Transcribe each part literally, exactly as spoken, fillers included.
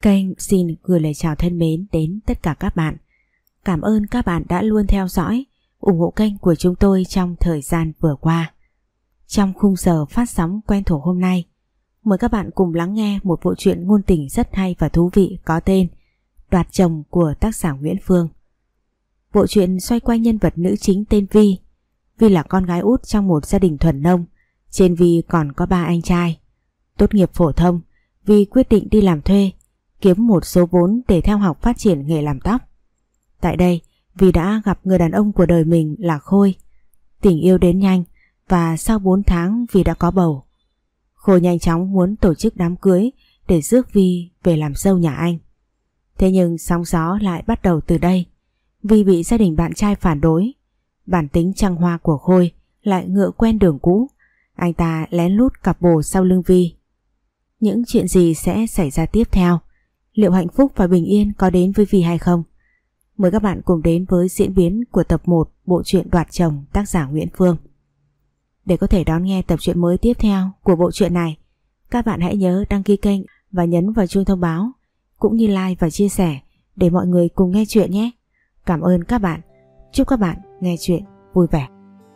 Kênh xin gửi lời chào thân mến đến tất cả các bạn. Cảm ơn các bạn đã luôn theo dõi, ủng hộ kênh của chúng tôi trong thời gian vừa qua. Trong khung giờ phát sóng quen thuộc hôm nay, mời các bạn cùng lắng nghe một bộ truyện ngôn tình rất hay và thú vị có tên Đoạt Chồng của tác giả Nguyễn Phương. Bộ truyện xoay quanh nhân vật nữ chính tên Vi. Vi là con gái út trong một gia đình thuần nông. Trên Vi còn có ba anh trai. Tốt nghiệp phổ thông, Vi quyết định đi làm thuê, kiếm một số vốn để theo học phát triển nghề làm tóc. Tại đây, Vi đã gặp người đàn ông của đời mình là Khôi. Tình yêu đến nhanh và sau bốn tháng Vi đã có bầu. Khôi nhanh chóng muốn tổ chức đám cưới để rước Vi về làm dâu nhà anh. Thế nhưng sóng gió lại bắt đầu từ đây. Vi bị gia đình bạn trai phản đối. Bản tính trăng hoa của Khôi lại ngựa quen đường cũ. Anh ta lén lút cặp bồ sau lưng Vi. Những chuyện gì sẽ xảy ra tiếp theo? Liệu hạnh phúc và bình yên có đến với Vi hay không? Mời các bạn cùng đến với diễn biến của tập một bộ truyện Đoạt Chồng tác giả Nguyễn Phương. Để có thể đón nghe tập truyện mới tiếp theo của bộ truyện này, các bạn hãy nhớ đăng ký kênh và nhấn vào chuông thông báo, cũng như like và chia sẻ để mọi người cùng nghe truyện nhé. Cảm ơn các bạn. Chúc các bạn nghe truyện vui vẻ.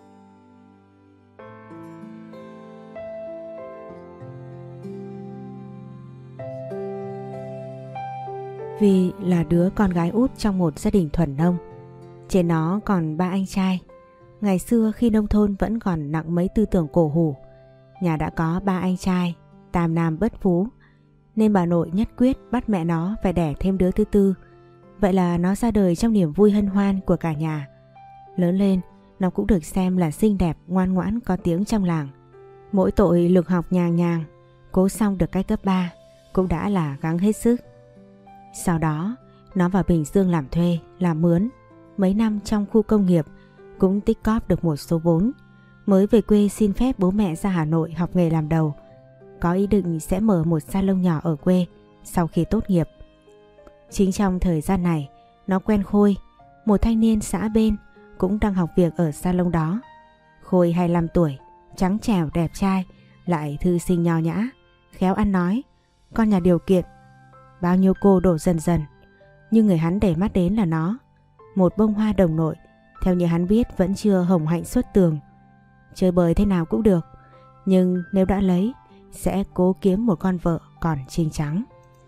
Vi là đứa con gái út trong một gia đình thuần nông. Trên nó còn ba anh trai. Ngày xưa khi nông thôn vẫn còn nặng mấy tư tưởng cổ hủ, nhà đã có ba anh trai, tam nam bất phú, nên bà nội nhất quyết bắt mẹ nó phải đẻ thêm đứa thứ tư. Vậy là nó ra đời trong niềm vui hân hoan của cả nhà. Lớn lên, nó cũng được xem là xinh đẹp, ngoan ngoãn, có tiếng trong làng. Mỗi tội lực học nhàng nhàng, cố xong được cái cấp ba cũng đã là gắng hết sức. Sau đó, nó vào Bình Dương làm thuê, làm mướn. Mấy năm trong khu công nghiệp cũng tích cóp được một số vốn. Mới về quê xin phép bố mẹ ra Hà Nội học nghề làm đầu. Có ý định sẽ mở một salon nhỏ ở quê sau khi tốt nghiệp. Chính trong thời gian này, nó quen Khôi, một thanh niên xã bên cũng đang học việc ở salon đó. Khôi hai mươi lăm tuổi, trắng trẻo đẹp trai, lại thư sinh nho nhã, khéo ăn nói, con nhà điều kiện. Bao nhiêu cô đổ dần dần, nhưng người hắn để mắt đến là nó, một bông hoa đồng nội, theo như hắn biết vẫn chưa hồng hạnh xuất tường. Chơi bời thế nào cũng được, nhưng nếu đã lấy, sẽ cố kiếm một con vợ còn trinh trắng.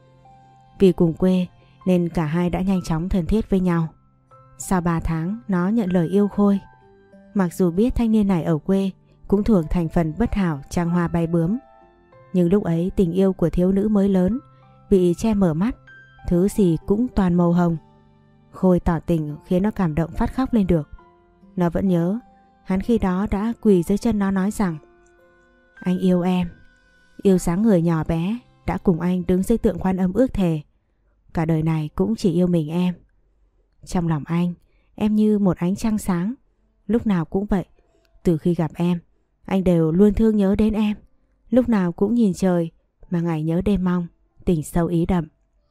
Vì cùng quê nên cả hai đã nhanh chóng thân thiết với nhau. Sau ba tháng, nó nhận lời yêu Khôi. Mặc dù biết thanh niên này ở quê cũng thuộc thành phần bất hảo trăng hoa bay bướm, nhưng lúc ấy tình yêu của thiếu nữ mới lớn bị che mở mắt, thứ gì cũng toàn màu hồng. Khôi tỏ tình khiến nó cảm động phát khóc lên được. Nó vẫn nhớ hắn khi đó đã quỳ dưới chân nó nói rằng: anh yêu em, yêu dáng người nhỏ bé, đã cùng anh đứng dưới tượng Quan Âm ước thề cả đời này cũng chỉ yêu mình em. Trong lòng anh, em như một ánh trăng sáng, lúc nào cũng vậy. Từ khi gặp em, anh đều luôn thương nhớ đến em, lúc nào cũng nhìn trời mà ngày nhớ đêm mong, tình sâu ý đậm.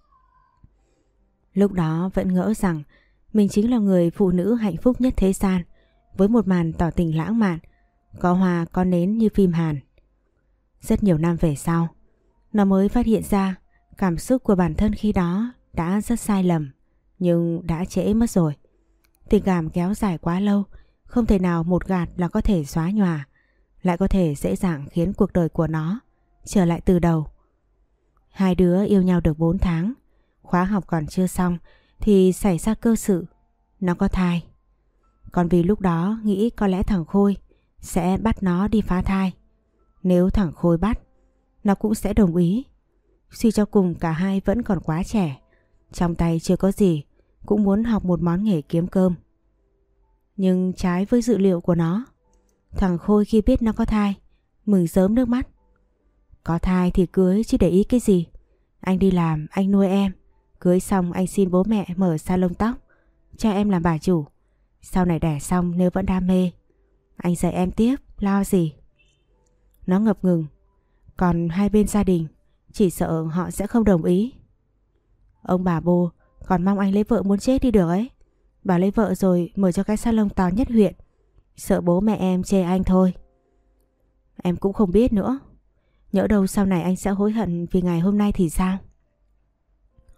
Lúc đó vẫn ngỡ rằng mình chính là người phụ nữ hạnh phúc nhất thế gian, với một màn tỏ tình lãng mạn, có hoa có nến như phim Hàn. Rất nhiều năm về sau, nó mới phát hiện ra cảm xúc của bản thân khi đó đã rất sai lầm, nhưng đã trễ mất rồi. Tình cảm kéo dài quá lâu, không thể nào một gạt là có thể xóa nhòa, lại có thể dễ dàng khiến cuộc đời của nó trở lại từ đầu. Hai đứa yêu nhau được bốn tháng, khóa học còn chưa xong thì xảy ra cơ sự, nó có thai. Còn vì lúc đó nghĩ có lẽ thằng Khôi sẽ bắt nó đi phá thai. Nếu thằng Khôi bắt, nó cũng sẽ đồng ý. Suy cho cùng cả hai vẫn còn quá trẻ, trong tay chưa có gì, cũng muốn học một món nghề kiếm cơm. Nhưng trái với dự liệu của nó, thằng Khôi khi biết nó có thai, mừng rớm nước mắt. Có thai thì cưới chứ để ý cái gì. Anh đi làm, anh nuôi em. Cưới xong anh xin bố mẹ mở salon tóc, cho em làm bà chủ. Sau này đẻ xong nếu vẫn đam mê, anh dạy em tiếp, lo gì. Nó ngập ngừng. Còn hai bên gia đình, chỉ sợ họ sẽ không đồng ý. Ông bà bố còn mong anh lấy vợ muốn chết đi được ấy. Bảo lấy vợ rồi mở cho cái salon to nhất huyện, sợ bố mẹ em chê anh thôi. Em cũng không biết nữa. Nhỡ đâu sau này anh sẽ hối hận vì ngày hôm nay thì sao?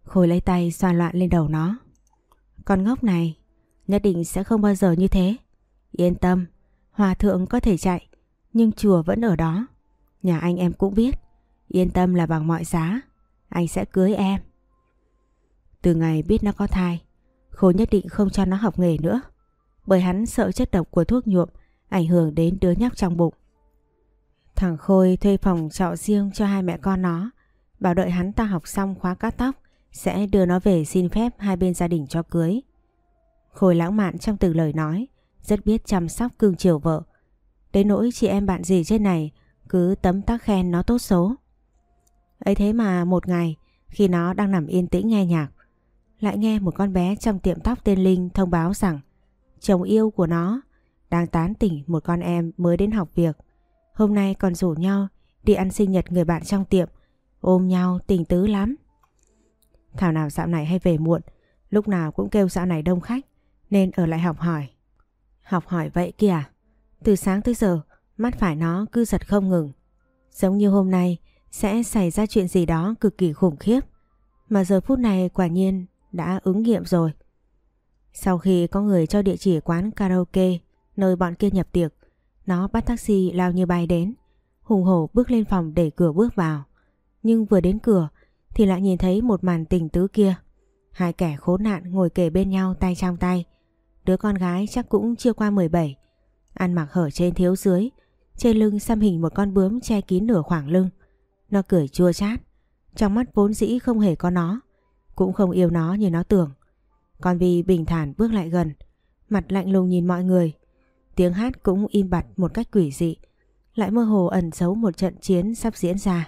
Khôi lấy tay xoa loạn lên đầu nó. Con ngốc này, nhất định sẽ không bao giờ như thế. Yên tâm, hòa thượng có thể chạy, nhưng chùa vẫn ở đó. Nhà anh em cũng biết. Yên tâm là bằng mọi giá, anh sẽ cưới em. Từ ngày biết nó có thai, Khôi nhất định không cho nó học nghề nữa, bởi hắn sợ chất độc của thuốc nhuộm ảnh hưởng đến đứa nhóc trong bụng. Thằng Khôi thuê phòng trọ riêng cho hai mẹ con nó, bảo đợi hắn ta học xong khóa cắt tóc sẽ đưa nó về xin phép hai bên gia đình cho cưới. Khôi lãng mạn trong từng lời nói, rất biết chăm sóc cưng chiều vợ. Đến nỗi chị em bạn gì trên này cứ tấm tắc khen nó tốt số. Ấy thế mà một ngày khi nó đang nằm yên tĩnh nghe nhạc, lại nghe một con bé trong tiệm tóc tên Linh thông báo rằng chồng yêu của nó đang tán tỉnh một con em mới đến học việc. Hôm nay còn rủ nhau đi ăn sinh nhật người bạn trong tiệm, ôm nhau tình tứ lắm. Thảo nào dạo này hay về muộn, lúc nào cũng kêu dạo này đông khách nên ở lại học hỏi. Học hỏi vậy kìa, từ sáng tới giờ mắt phải nó cứ giật không ngừng, giống như hôm nay sẽ xảy ra chuyện gì đó cực kỳ khủng khiếp. Mà giờ phút này quả nhiên đã ứng nghiệm rồi. Sau khi có người cho địa chỉ quán karaoke nơi bọn kia nhập tiệc, nó bắt taxi lao như bay đến, hùng hổ bước lên phòng để cửa bước vào. Nhưng vừa đến cửa thì lại nhìn thấy một màn tình tứ kia. Hai kẻ khốn nạn ngồi kề bên nhau tay trong tay. Đứa con gái chắc cũng chưa qua mười bảy, ăn mặc hở trên thiếu dưới, trên lưng xăm hình một con bướm che kín nửa khoảng lưng. Nó cười chua chát, trong mắt vốn dĩ không hề có nó, cũng không yêu nó như nó tưởng. Còn vì bình thản bước lại gần, mặt lạnh lùng nhìn mọi người. Tiếng hát cũng im bặt một cách quỷ dị, lại mơ hồ ẩn giấu một trận chiến sắp diễn ra.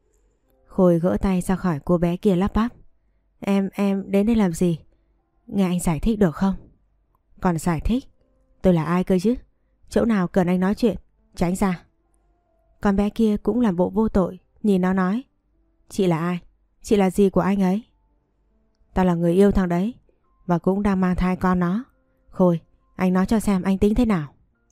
Khôi gỡ tay ra khỏi cô bé kia lắp bắp. Em, em đến đây làm gì? Nghe anh giải thích được không? Còn giải thích? Tôi là ai cơ chứ? Chỗ nào cần anh nói chuyện? Tránh ra. Con bé kia cũng làm bộ vô tội, nhìn nó nói. Chị là ai? Chị là gì của anh ấy? Tao là người yêu thằng đấy, và cũng đang mang thai con nó. Khôi, anh nói cho xem anh tính thế nào.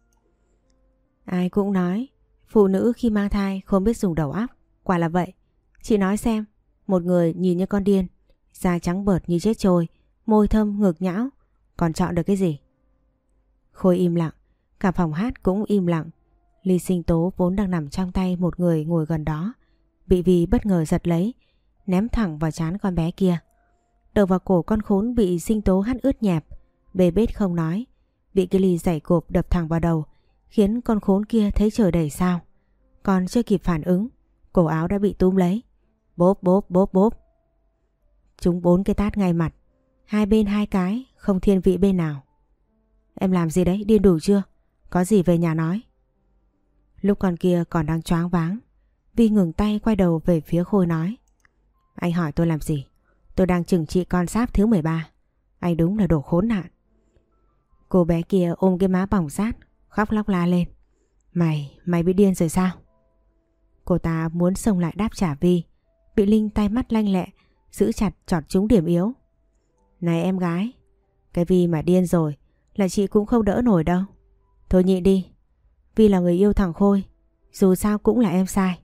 Ai cũng nói phụ nữ khi mang thai không biết dùng đầu óc. Quả là vậy. Chị nói xem, một người nhìn như con điên, da trắng bợt như chết trôi, môi thâm ngực nhão, còn chọn được cái gì? Khôi im lặng, cả phòng hát cũng im lặng. Ly sinh tố vốn đang nằm trong tay một người ngồi gần đó, bị Vi bất ngờ giật lấy, ném thẳng vào trán con bé kia. Đầu vào cổ con khốn bị sinh tố hắt ướt nhẹp, bê bết không nói, bị cái ly giày cộp đập thẳng vào đầu, khiến con khốn kia thấy trời đầy sao. Còn chưa kịp phản ứng, cổ áo đã bị túm lấy. Bốp bốp bốp bốp. Chúng bốn cái tát ngay mặt, hai bên hai cái, không thiên vị bên nào. Em làm gì đấy, điên đủ chưa? Có gì về nhà nói. Lúc con kia còn đang choáng váng, Vi ngừng tay quay đầu về phía Khôi nói. Anh hỏi tôi làm gì? Tôi đang trừng trị con sáp thứ mười ba. Anh đúng là đồ khốn nạn. Cô bé kia ôm cái má bỏng rát, khóc lóc la lên. Mày, mày bị điên rồi sao? Cô ta muốn xông lại đáp trả Vi, bị Linh tay mắt lanh lẹ giữ chặt chọt trúng điểm yếu. Này em gái, cái Vi mà điên rồi là chị cũng không đỡ nổi đâu. Thôi nhịn đi, Vi là người yêu thằng Khôi, dù sao cũng là em sai.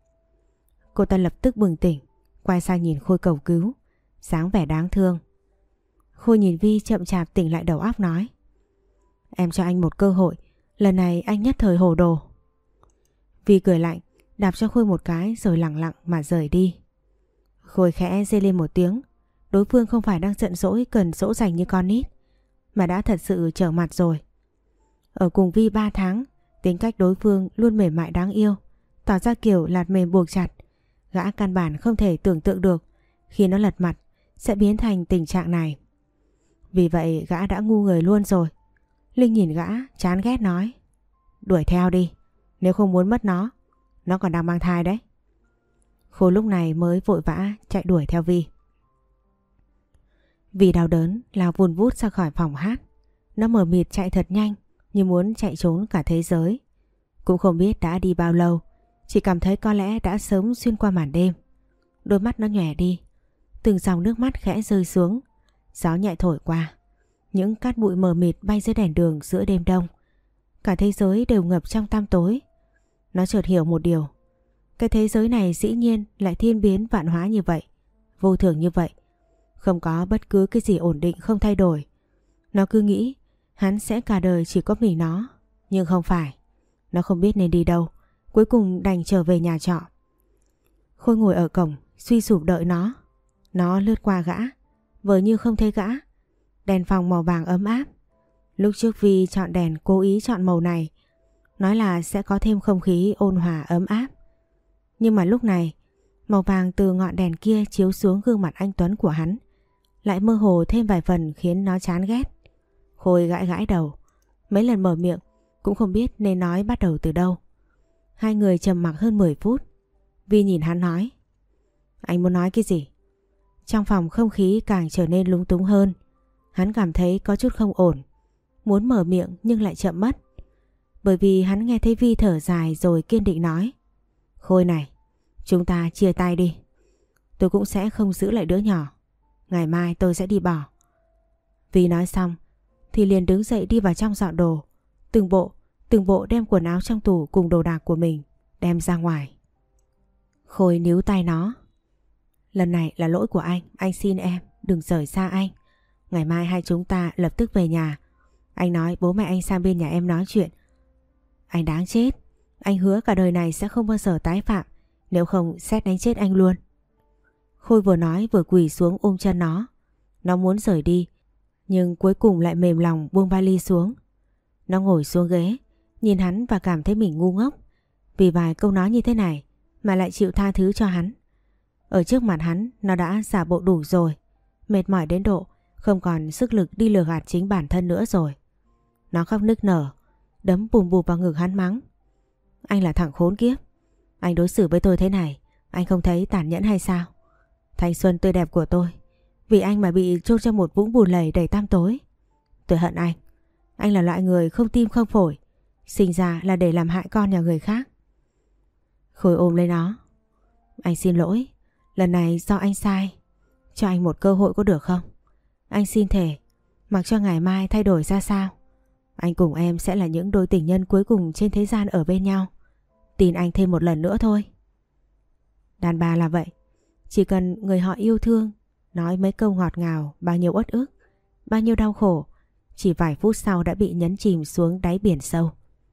Cô ta lập tức bừng tỉnh, quay sang nhìn Khôi cầu cứu, dáng vẻ đáng thương. Khôi nhìn Vi chậm chạp tỉnh lại đầu óc nói. Em cho anh một cơ hội, lần này anh nhất thời hồ đồ. Vi cười lạnh, đạp cho Khôi một cái rồi lẳng lặng mà rời đi. Khôi khẽ rên lên một tiếng. Đối phương không phải đang giận dỗi cần dỗ dành như con nít, mà đã thật sự trở mặt rồi. Ở cùng Vi ba tháng, tính cách đối phương luôn mềm mại đáng yêu, tỏ ra kiểu lạt mềm buộc chặt. Gã căn bản không thể tưởng tượng được khi nó lật mặt sẽ biến thành tình trạng này. Vì vậy gã đã ngu người luôn rồi. Linh nhìn gã chán ghét nói. Đuổi theo đi, nếu không muốn mất nó. Nó còn đang mang thai đấy. Khôi lúc này mới vội vã chạy đuổi theo Vi. Vì đau đớn lao vun vút ra khỏi phòng hát. Nó mờ mịt chạy thật nhanh, như muốn chạy trốn cả thế giới. Cũng không biết đã đi bao lâu, chỉ cảm thấy có lẽ đã sớm xuyên qua màn đêm. Đôi mắt nó nhòe đi, từng dòng nước mắt khẽ rơi xuống. Gió nhẹ thổi qua, những cát bụi mờ mịt bay dưới đèn đường giữa đêm đông. Cả thế giới đều ngập trong tăm tối. Nó chợt hiểu một điều, cái thế giới này dĩ nhiên lại thiên biến vạn hóa như vậy, vô thường như vậy. Không có bất cứ cái gì ổn định không thay đổi. Nó cứ nghĩ hắn sẽ cả đời chỉ có mình nó. Nhưng không phải. Nó không biết nên đi đâu. Cuối cùng đành trở về nhà trọ. Khôi ngồi ở cổng suy sụp đợi nó. Nó lướt qua gã, vờ như không thấy gã. Đèn phòng màu vàng ấm áp. Lúc trước Vi chọn đèn cố ý chọn màu này, nói là sẽ có thêm không khí ôn hòa ấm áp. Nhưng mà lúc này, màu vàng từ ngọn đèn kia chiếu xuống gương mặt anh Tuấn của hắn, lại mơ hồ thêm vài phần khiến nó chán ghét. Khôi gãi gãi đầu, mấy lần mở miệng cũng không biết nên nói bắt đầu từ đâu. Hai người trầm mặc hơn mười phút. Vi nhìn hắn nói: Anh muốn nói cái gì? Trong phòng không khí càng trở nên lúng túng hơn. Hắn cảm thấy có chút không ổn, muốn mở miệng nhưng lại chậm mất. Bởi vì hắn nghe thấy Vi thở dài rồi kiên định nói: Khôi này, chúng ta chia tay đi. Tôi cũng sẽ không giữ lại đứa nhỏ. Ngày mai tôi sẽ đi bỏ. Vi nói xong thì liền đứng dậy đi vào trong dọn đồ. Từng bộ, từng bộ đem quần áo trong tủ cùng đồ đạc của mình đem ra ngoài. Khôi níu tay nó: Lần này là lỗi của anh, anh xin em đừng rời xa anh. Ngày mai hai chúng ta lập tức về nhà. Anh nói bố mẹ anh sang bên nhà em nói chuyện. Anh đáng chết. Anh hứa cả đời này sẽ không bao giờ tái phạm. Nếu không xét đánh chết anh luôn. Khôi vừa nói vừa quỳ xuống ôm chân nó. Nó muốn rời đi, nhưng cuối cùng lại mềm lòng buông vali xuống. Nó ngồi xuống ghế, nhìn hắn và cảm thấy mình ngu ngốc. Vì vài câu nói như thế này mà lại chịu tha thứ cho hắn. Ở trước mặt hắn nó đã giả bộ đủ rồi. Mệt mỏi đến độ không còn sức lực đi lừa gạt chính bản thân nữa rồi. Nó khóc nức nở, đấm bùm bụp vào ngực hắn mắng: Anh là thằng khốn kiếp. Anh đối xử với tôi thế này, anh không thấy tàn nhẫn hay sao? Thanh xuân tươi đẹp của tôi vì anh mà bị chôn trong một vũng bùn lầy đầy tăm tối. Tôi hận anh. Anh là loại người không tim không phổi, sinh ra là để làm hại con nhà người khác. Khôi ôm lấy nó: Anh xin lỗi. Lần này do anh sai. Cho anh một cơ hội có được không? Anh xin thề, mặc cho ngày mai thay đổi ra sao, anh cùng em sẽ là những đôi tình nhân cuối cùng trên thế gian ở bên nhau. Tin anh thêm một lần nữa thôi. Đàn bà là vậy. Chỉ cần người họ yêu thương nói mấy câu ngọt ngào, bao nhiêu uất ức, bao nhiêu đau khổ, chỉ vài phút sau đã bị nhấn chìm xuống đáy biển sâu.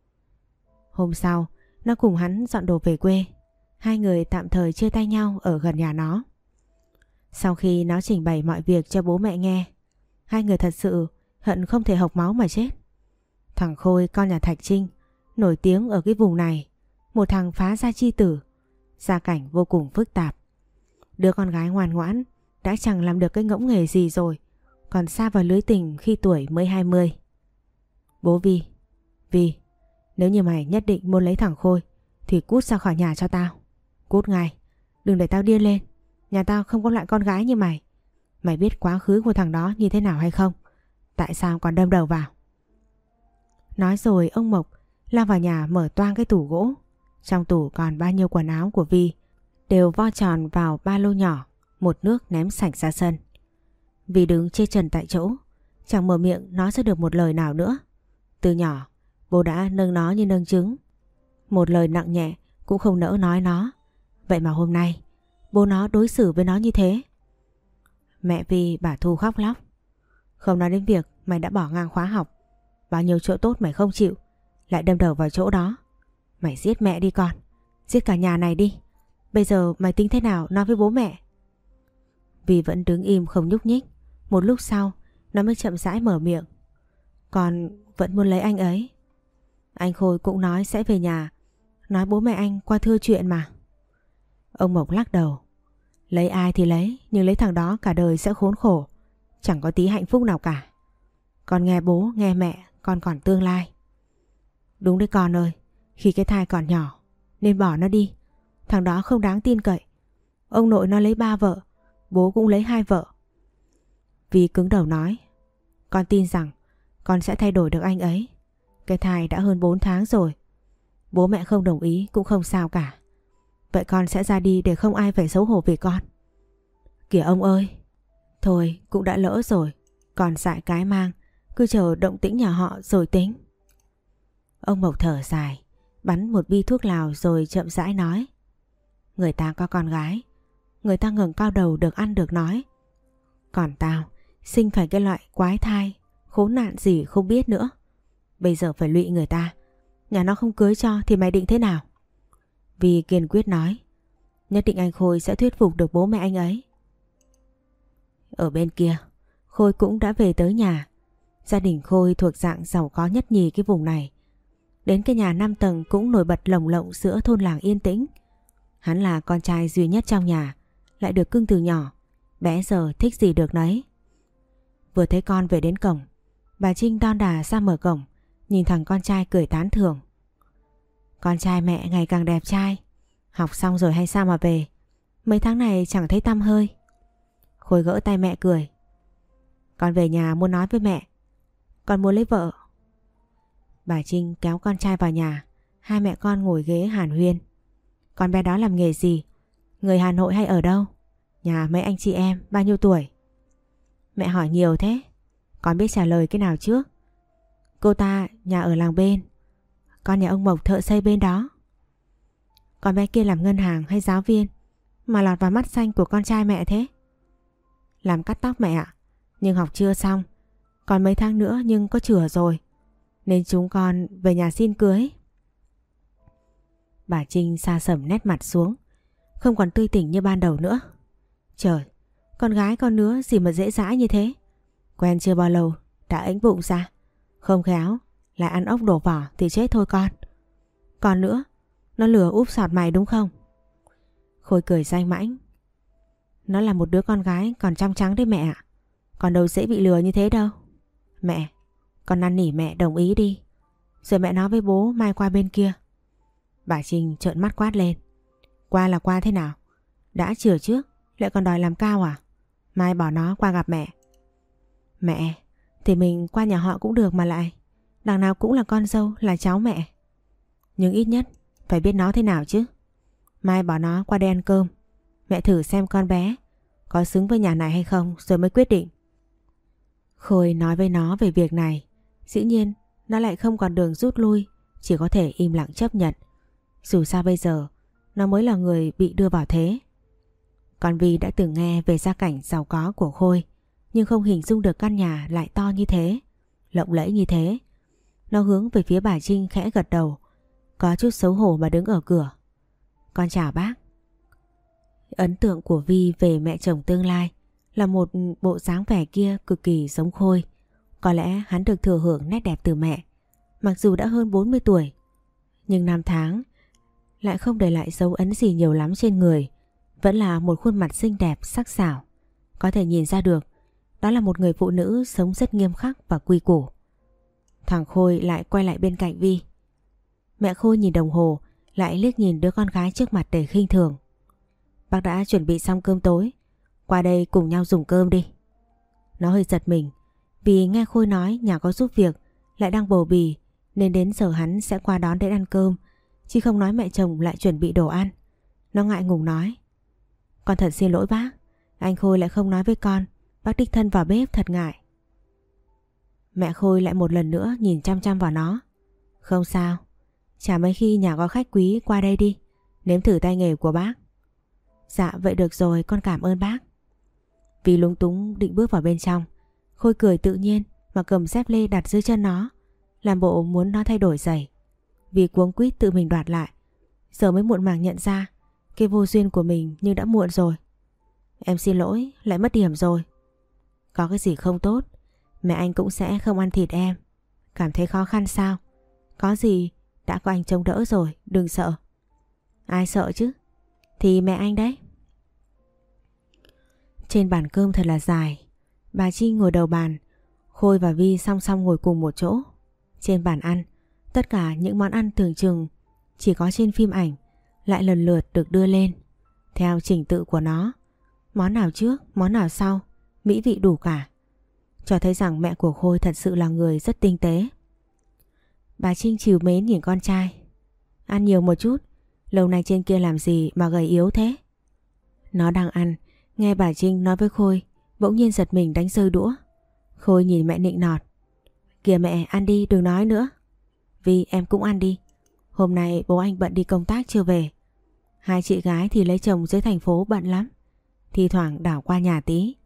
Hôm sau, nó cùng hắn dọn đồ về quê. Hai người tạm thời chia tay nhau ở gần nhà nó. Sau khi nó trình bày mọi việc cho bố mẹ nghe, hai người thật sự hận không thể hộc máu mà chết. Thằng Khôi con nhà Thạch Trinh, nổi tiếng ở cái vùng này, một thằng phá gia chi tử, gia cảnh vô cùng phức tạp. Đứa con gái ngoan ngoãn đã chẳng làm được cái ngỗng nghề gì rồi, còn sa vào lưới tình khi tuổi mới hai mươi. Bố Vi, Vi, nếu như mày nhất định muốn lấy thằng Khôi thì cút ra khỏi nhà cho tao. Cút ngay, đừng để tao điên lên. Nhà tao không có loại con gái như mày. Mày biết quá khứ của thằng đó như thế nào hay không? Tại sao còn đâm đầu vào? Nói rồi ông Mộc lao vào nhà mở toang cái tủ gỗ. Trong tủ còn bao nhiêu quần áo của Vi đều vo tròn vào ba lô nhỏ, một nước ném sạch ra sân. Vi đứng chê trần tại chỗ, chẳng mở miệng nói ra được một lời nào nữa. Từ nhỏ bố đã nâng nó như nâng trứng, một lời nặng nhẹ cũng không nỡ nói nó. Vậy mà hôm nay bố nó đối xử với nó như thế. Mẹ Vi bà Thu khóc lóc: Không nói đến việc mày đã bỏ ngang khóa học, bao nhiêu chỗ tốt mày không chịu, lại đâm đầu vào chỗ đó. Mày giết mẹ đi con, giết cả nhà này đi. Bây giờ mày tính thế nào nói với bố mẹ? Vi vẫn đứng im không nhúc nhích. Một lúc sau nó mới chậm rãi mở miệng: Con vẫn muốn lấy anh ấy. Anh Khôi cũng nói sẽ về nhà, nói bố mẹ anh qua thưa chuyện mà. Ông Mộc lắc đầu: Lấy ai thì lấy, nhưng lấy thằng đó cả đời sẽ khốn khổ, chẳng có tí hạnh phúc nào cả. Con nghe bố nghe mẹ, con còn tương lai. Đúng đấy con ơi, khi cái thai còn nhỏ nên bỏ nó đi. Thằng đó không đáng tin cậy. Ông nội nó lấy ba vợ, bố cũng lấy hai vợ. Vi cứng đầu nói: Con tin rằng con sẽ thay đổi được anh ấy. Cái thai đã hơn bốn tháng rồi. Bố mẹ không đồng ý cũng không sao cả. Vậy con sẽ ra đi để không ai phải xấu hổ về con. Kìa ông ơi, thôi cũng đã lỡ rồi, còn dại cái mang, cứ chờ động tĩnh nhà họ rồi tính. Ông Mộc thở dài, bắn một bi thuốc lào rồi chậm rãi nói: Người ta có con gái, người ta ngẩng cao đầu được ăn được nói. Còn tao, sinh phải cái loại quái thai, khốn nạn gì không biết nữa. Bây giờ phải lụy người ta. Nhà nó không cưới cho thì mày định thế nào? Vi kiên quyết nói. Nhất định anh Khôi sẽ thuyết phục được bố mẹ anh ấy. Ở bên kia, Khôi cũng đã về tới nhà. Gia đình Khôi thuộc dạng giàu có nhất nhì cái vùng này. Đến cái nhà năm tầng cũng nổi bật lồng lộng giữa thôn làng yên tĩnh. Hắn là con trai duy nhất trong nhà, lại được cưng từ nhỏ, bé giờ thích gì được nấy. Vừa thấy con về đến cổng, bà Trinh đon đà ra mở cổng, nhìn thằng con trai cười tán thưởng. Con trai mẹ ngày càng đẹp trai, học xong rồi hay sao mà về? Mấy tháng này chẳng thấy tăm hơi. Khôi gỡ tay mẹ cười. Con về nhà muốn nói với mẹ, con muốn lấy vợ. Bà Trinh kéo con trai vào nhà, hai mẹ con ngồi ghế hàn huyên. Con bé đó làm nghề gì? Người Hà Nội hay ở đâu? Nhà mấy anh chị em bao nhiêu tuổi? Mẹ hỏi nhiều thế, con biết trả lời cái nào trước? Cô ta nhà ở làng bên, con nhà ông Mộc thợ xây bên đó. Con bé kia làm ngân hàng hay giáo viên mà lọt vào mắt xanh của con trai mẹ thế? Làm cắt tóc mẹ ạ, nhưng học chưa xong, còn mấy tháng nữa nhưng có chửa rồi, nên chúng con về nhà xin cưới. Bà Trinh sa sầm nét mặt xuống, không còn tươi tỉnh như ban đầu nữa. Trời, con gái con nữa gì mà dễ dãi như thế. Quen chưa bao lâu đã ếnh bụng ra, không khéo lại ăn ốc đổ vỏ thì chết thôi con. Còn nữa, nó lừa úp sọt mày đúng không? Khôi cười danh mãnh. Nó là một đứa con gái còn trong trắng đấy mẹ ạ, còn đâu dễ bị lừa như thế đâu. Mẹ, con năn nỉ mẹ đồng ý đi, rồi mẹ nói với bố mai qua bên kia. Bà Trinh trợn mắt quát lên. Qua là qua thế nào? Đã chừa trước lại còn đòi làm cao à? Mai bảo nó qua gặp mẹ. Mẹ, thì mình qua nhà họ cũng được mà lại. Đằng nào cũng là con dâu, là cháu mẹ. Nhưng ít nhất phải biết nó thế nào chứ. Mai bảo nó qua đây ăn cơm, mẹ thử xem con bé có xứng với nhà này hay không rồi mới quyết định. Khôi nói với nó về việc này, dĩ nhiên nó lại không còn đường rút lui, chỉ có thể im lặng chấp nhận. Dù sao bây giờ nó mới là người bị đưa vào thế. Còn Vi đã từng nghe về gia cảnh giàu có của Khôi, nhưng không hình dung được căn nhà lại to như thế, lộng lẫy như thế. Nó hướng về phía bà Trinh khẽ gật đầu, có chút xấu hổ mà đứng ở cửa. Con chào bác. Ấn tượng của Vi về mẹ chồng tương lai là một bộ dáng vẻ kia cực kỳ giống Khôi. Có lẽ hắn được thừa hưởng nét đẹp từ mẹ. Mặc dù đã hơn bốn mươi tuổi, nhưng năm tháng lại không để lại dấu ấn gì nhiều lắm trên người. Vẫn là một khuôn mặt xinh đẹp sắc sảo. Có thể nhìn ra được đó là một người phụ nữ sống rất nghiêm khắc và quy củ. Thằng Khôi lại quay lại bên cạnh Vi. Mẹ Khôi nhìn đồng hồ, lại liếc nhìn đứa con gái trước mặt để khinh thường. Bác đã chuẩn bị xong cơm tối, qua đây cùng nhau dùng cơm đi. Nó hơi giật mình, vì nghe Khôi nói nhà có giúp việc, lại đang bầu bì, nên đến giờ hắn sẽ qua đón đến ăn cơm, chứ không nói mẹ chồng lại chuẩn bị đồ ăn. Nó ngại ngùng nói. Con thật xin lỗi bác, anh Khôi lại không nói với con, bác đích thân vào bếp thật ngại. Mẹ Khôi lại một lần nữa nhìn chăm chăm vào nó. Không sao, chả mấy khi nhà có khách quý, qua đây đi, nếm thử tay nghề của bác. Dạ vậy được rồi, con cảm ơn bác. Vì lúng túng định bước vào bên trong, Khôi cười tự nhiên mà cầm dép lê đặt dưới chân nó, làm bộ muốn nó thay đổi giày. Vì cuống quýt tự mình đoạt lại, giờ mới muộn màng nhận ra cái vô duyên của mình, nhưng đã muộn rồi. Em xin lỗi, lại mất điểm rồi. Có cái gì không tốt, mẹ anh cũng sẽ không ăn thịt em. Cảm thấy khó khăn sao? Có gì đã có anh trông đỡ rồi, đừng sợ. Ai sợ chứ? Thì mẹ anh đấy. Trên bàn cơm thật là dài. Bà Trinh ngồi đầu bàn, Khôi và Vi song song ngồi cùng một chỗ. Trên bàn ăn, tất cả những món ăn tưởng chừng chỉ có trên phim ảnh lại lần lượt được đưa lên theo trình tự của nó. Món nào trước, món nào sau, mỹ vị đủ cả, cho thấy rằng mẹ của Khôi thật sự là người rất tinh tế. Bà Trinh trìu mến nhìn con trai. Ăn nhiều một chút, lâu nay trên kia làm gì mà gầy yếu thế? Nó đang ăn, nghe bà Trinh nói với Khôi, bỗng nhiên giật mình đánh rơi đũa. Khôi nhìn mẹ nịnh nọt. Kìa mẹ, ăn đi, đừng nói nữa. Vì em cũng ăn đi, hôm nay bố anh bận đi công tác chưa về. Hai chị gái thì lấy chồng dưới thành phố bận lắm, thi thoảng đảo qua nhà tí.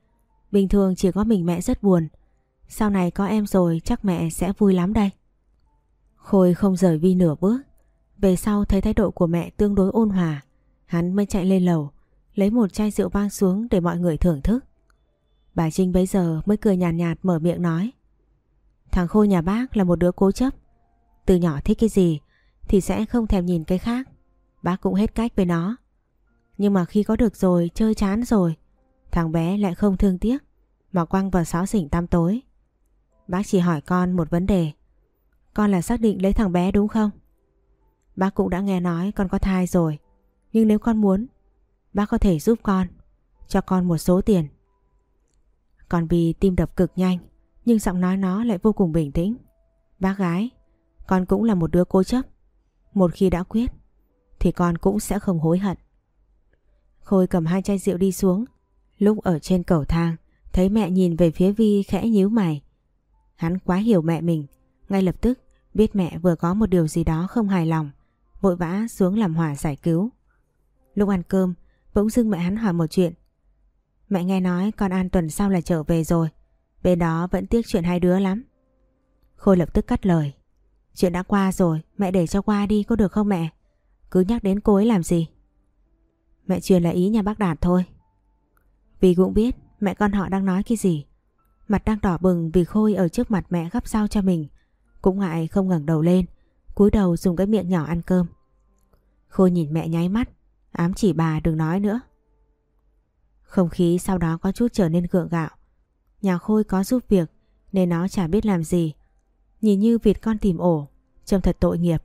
Bình thường chỉ có mình mẹ rất buồn. Sau này có em rồi chắc mẹ sẽ vui lắm đây. Khôi không rời Vi nửa bước. Về sau thấy thái độ của mẹ tương đối ôn hòa, hắn mới chạy lên lầu, lấy một chai rượu vang xuống để mọi người thưởng thức. Bà Trinh bấy giờ mới cười nhàn nhạt, nhạt mở miệng nói: Thằng Khôi nhà bác là một đứa cố chấp. Từ nhỏ thích cái gì thì sẽ không thèm nhìn cái khác. Bác cũng hết cách với nó. Nhưng mà khi có được rồi, chơi chán rồi, thằng bé lại không thương tiếc mà quăng vào xó xỉnh tăm tối. Bác chỉ hỏi con một vấn đề. Con là xác định lấy thằng bé đúng không? Bác cũng đã nghe nói con có thai rồi. Nhưng nếu con muốn, bác có thể giúp con, cho con một số tiền. Còn vì tim đập cực nhanh, nhưng giọng nói nó lại vô cùng bình tĩnh. Bác gái, con cũng là một đứa cố chấp. Một khi đã quyết thì con cũng sẽ không hối hận. Khôi cầm hai chai rượu đi xuống. Lúc ở trên cầu thang, thấy mẹ nhìn về phía Vi khẽ nhíu mày. Hắn quá hiểu mẹ mình, ngay lập tức biết mẹ vừa có một điều gì đó không hài lòng, vội vã xuống làm hòa giải cứu. Lúc ăn cơm, bỗng dưng mẹ hắn hỏi một chuyện. Mẹ nghe nói con An tuần sau là trở về rồi, bên đó vẫn tiếc chuyện hai đứa lắm. Khôi lập tức cắt lời. Chuyện đã qua rồi, mẹ để cho qua đi có được không mẹ? Cứ nhắc đến cô ấy làm gì? Mẹ truyền là ý nhà bác Đạt thôi. Vì cũng biết mẹ con họ đang nói cái gì. Mặt đang đỏ bừng vì Khôi ở trước mặt mẹ gắp rau cho mình, cũng ngại không ngẩng đầu lên, cúi đầu dùng cái miệng nhỏ ăn cơm. Khôi nhìn mẹ nháy mắt, ám chỉ bà đừng nói nữa. Không khí sau đó có chút trở nên gượng gạo. Nhà Khôi có giúp việc nên nó chả biết làm gì, nhìn như vịt con tìm ổ, trông thật tội nghiệp.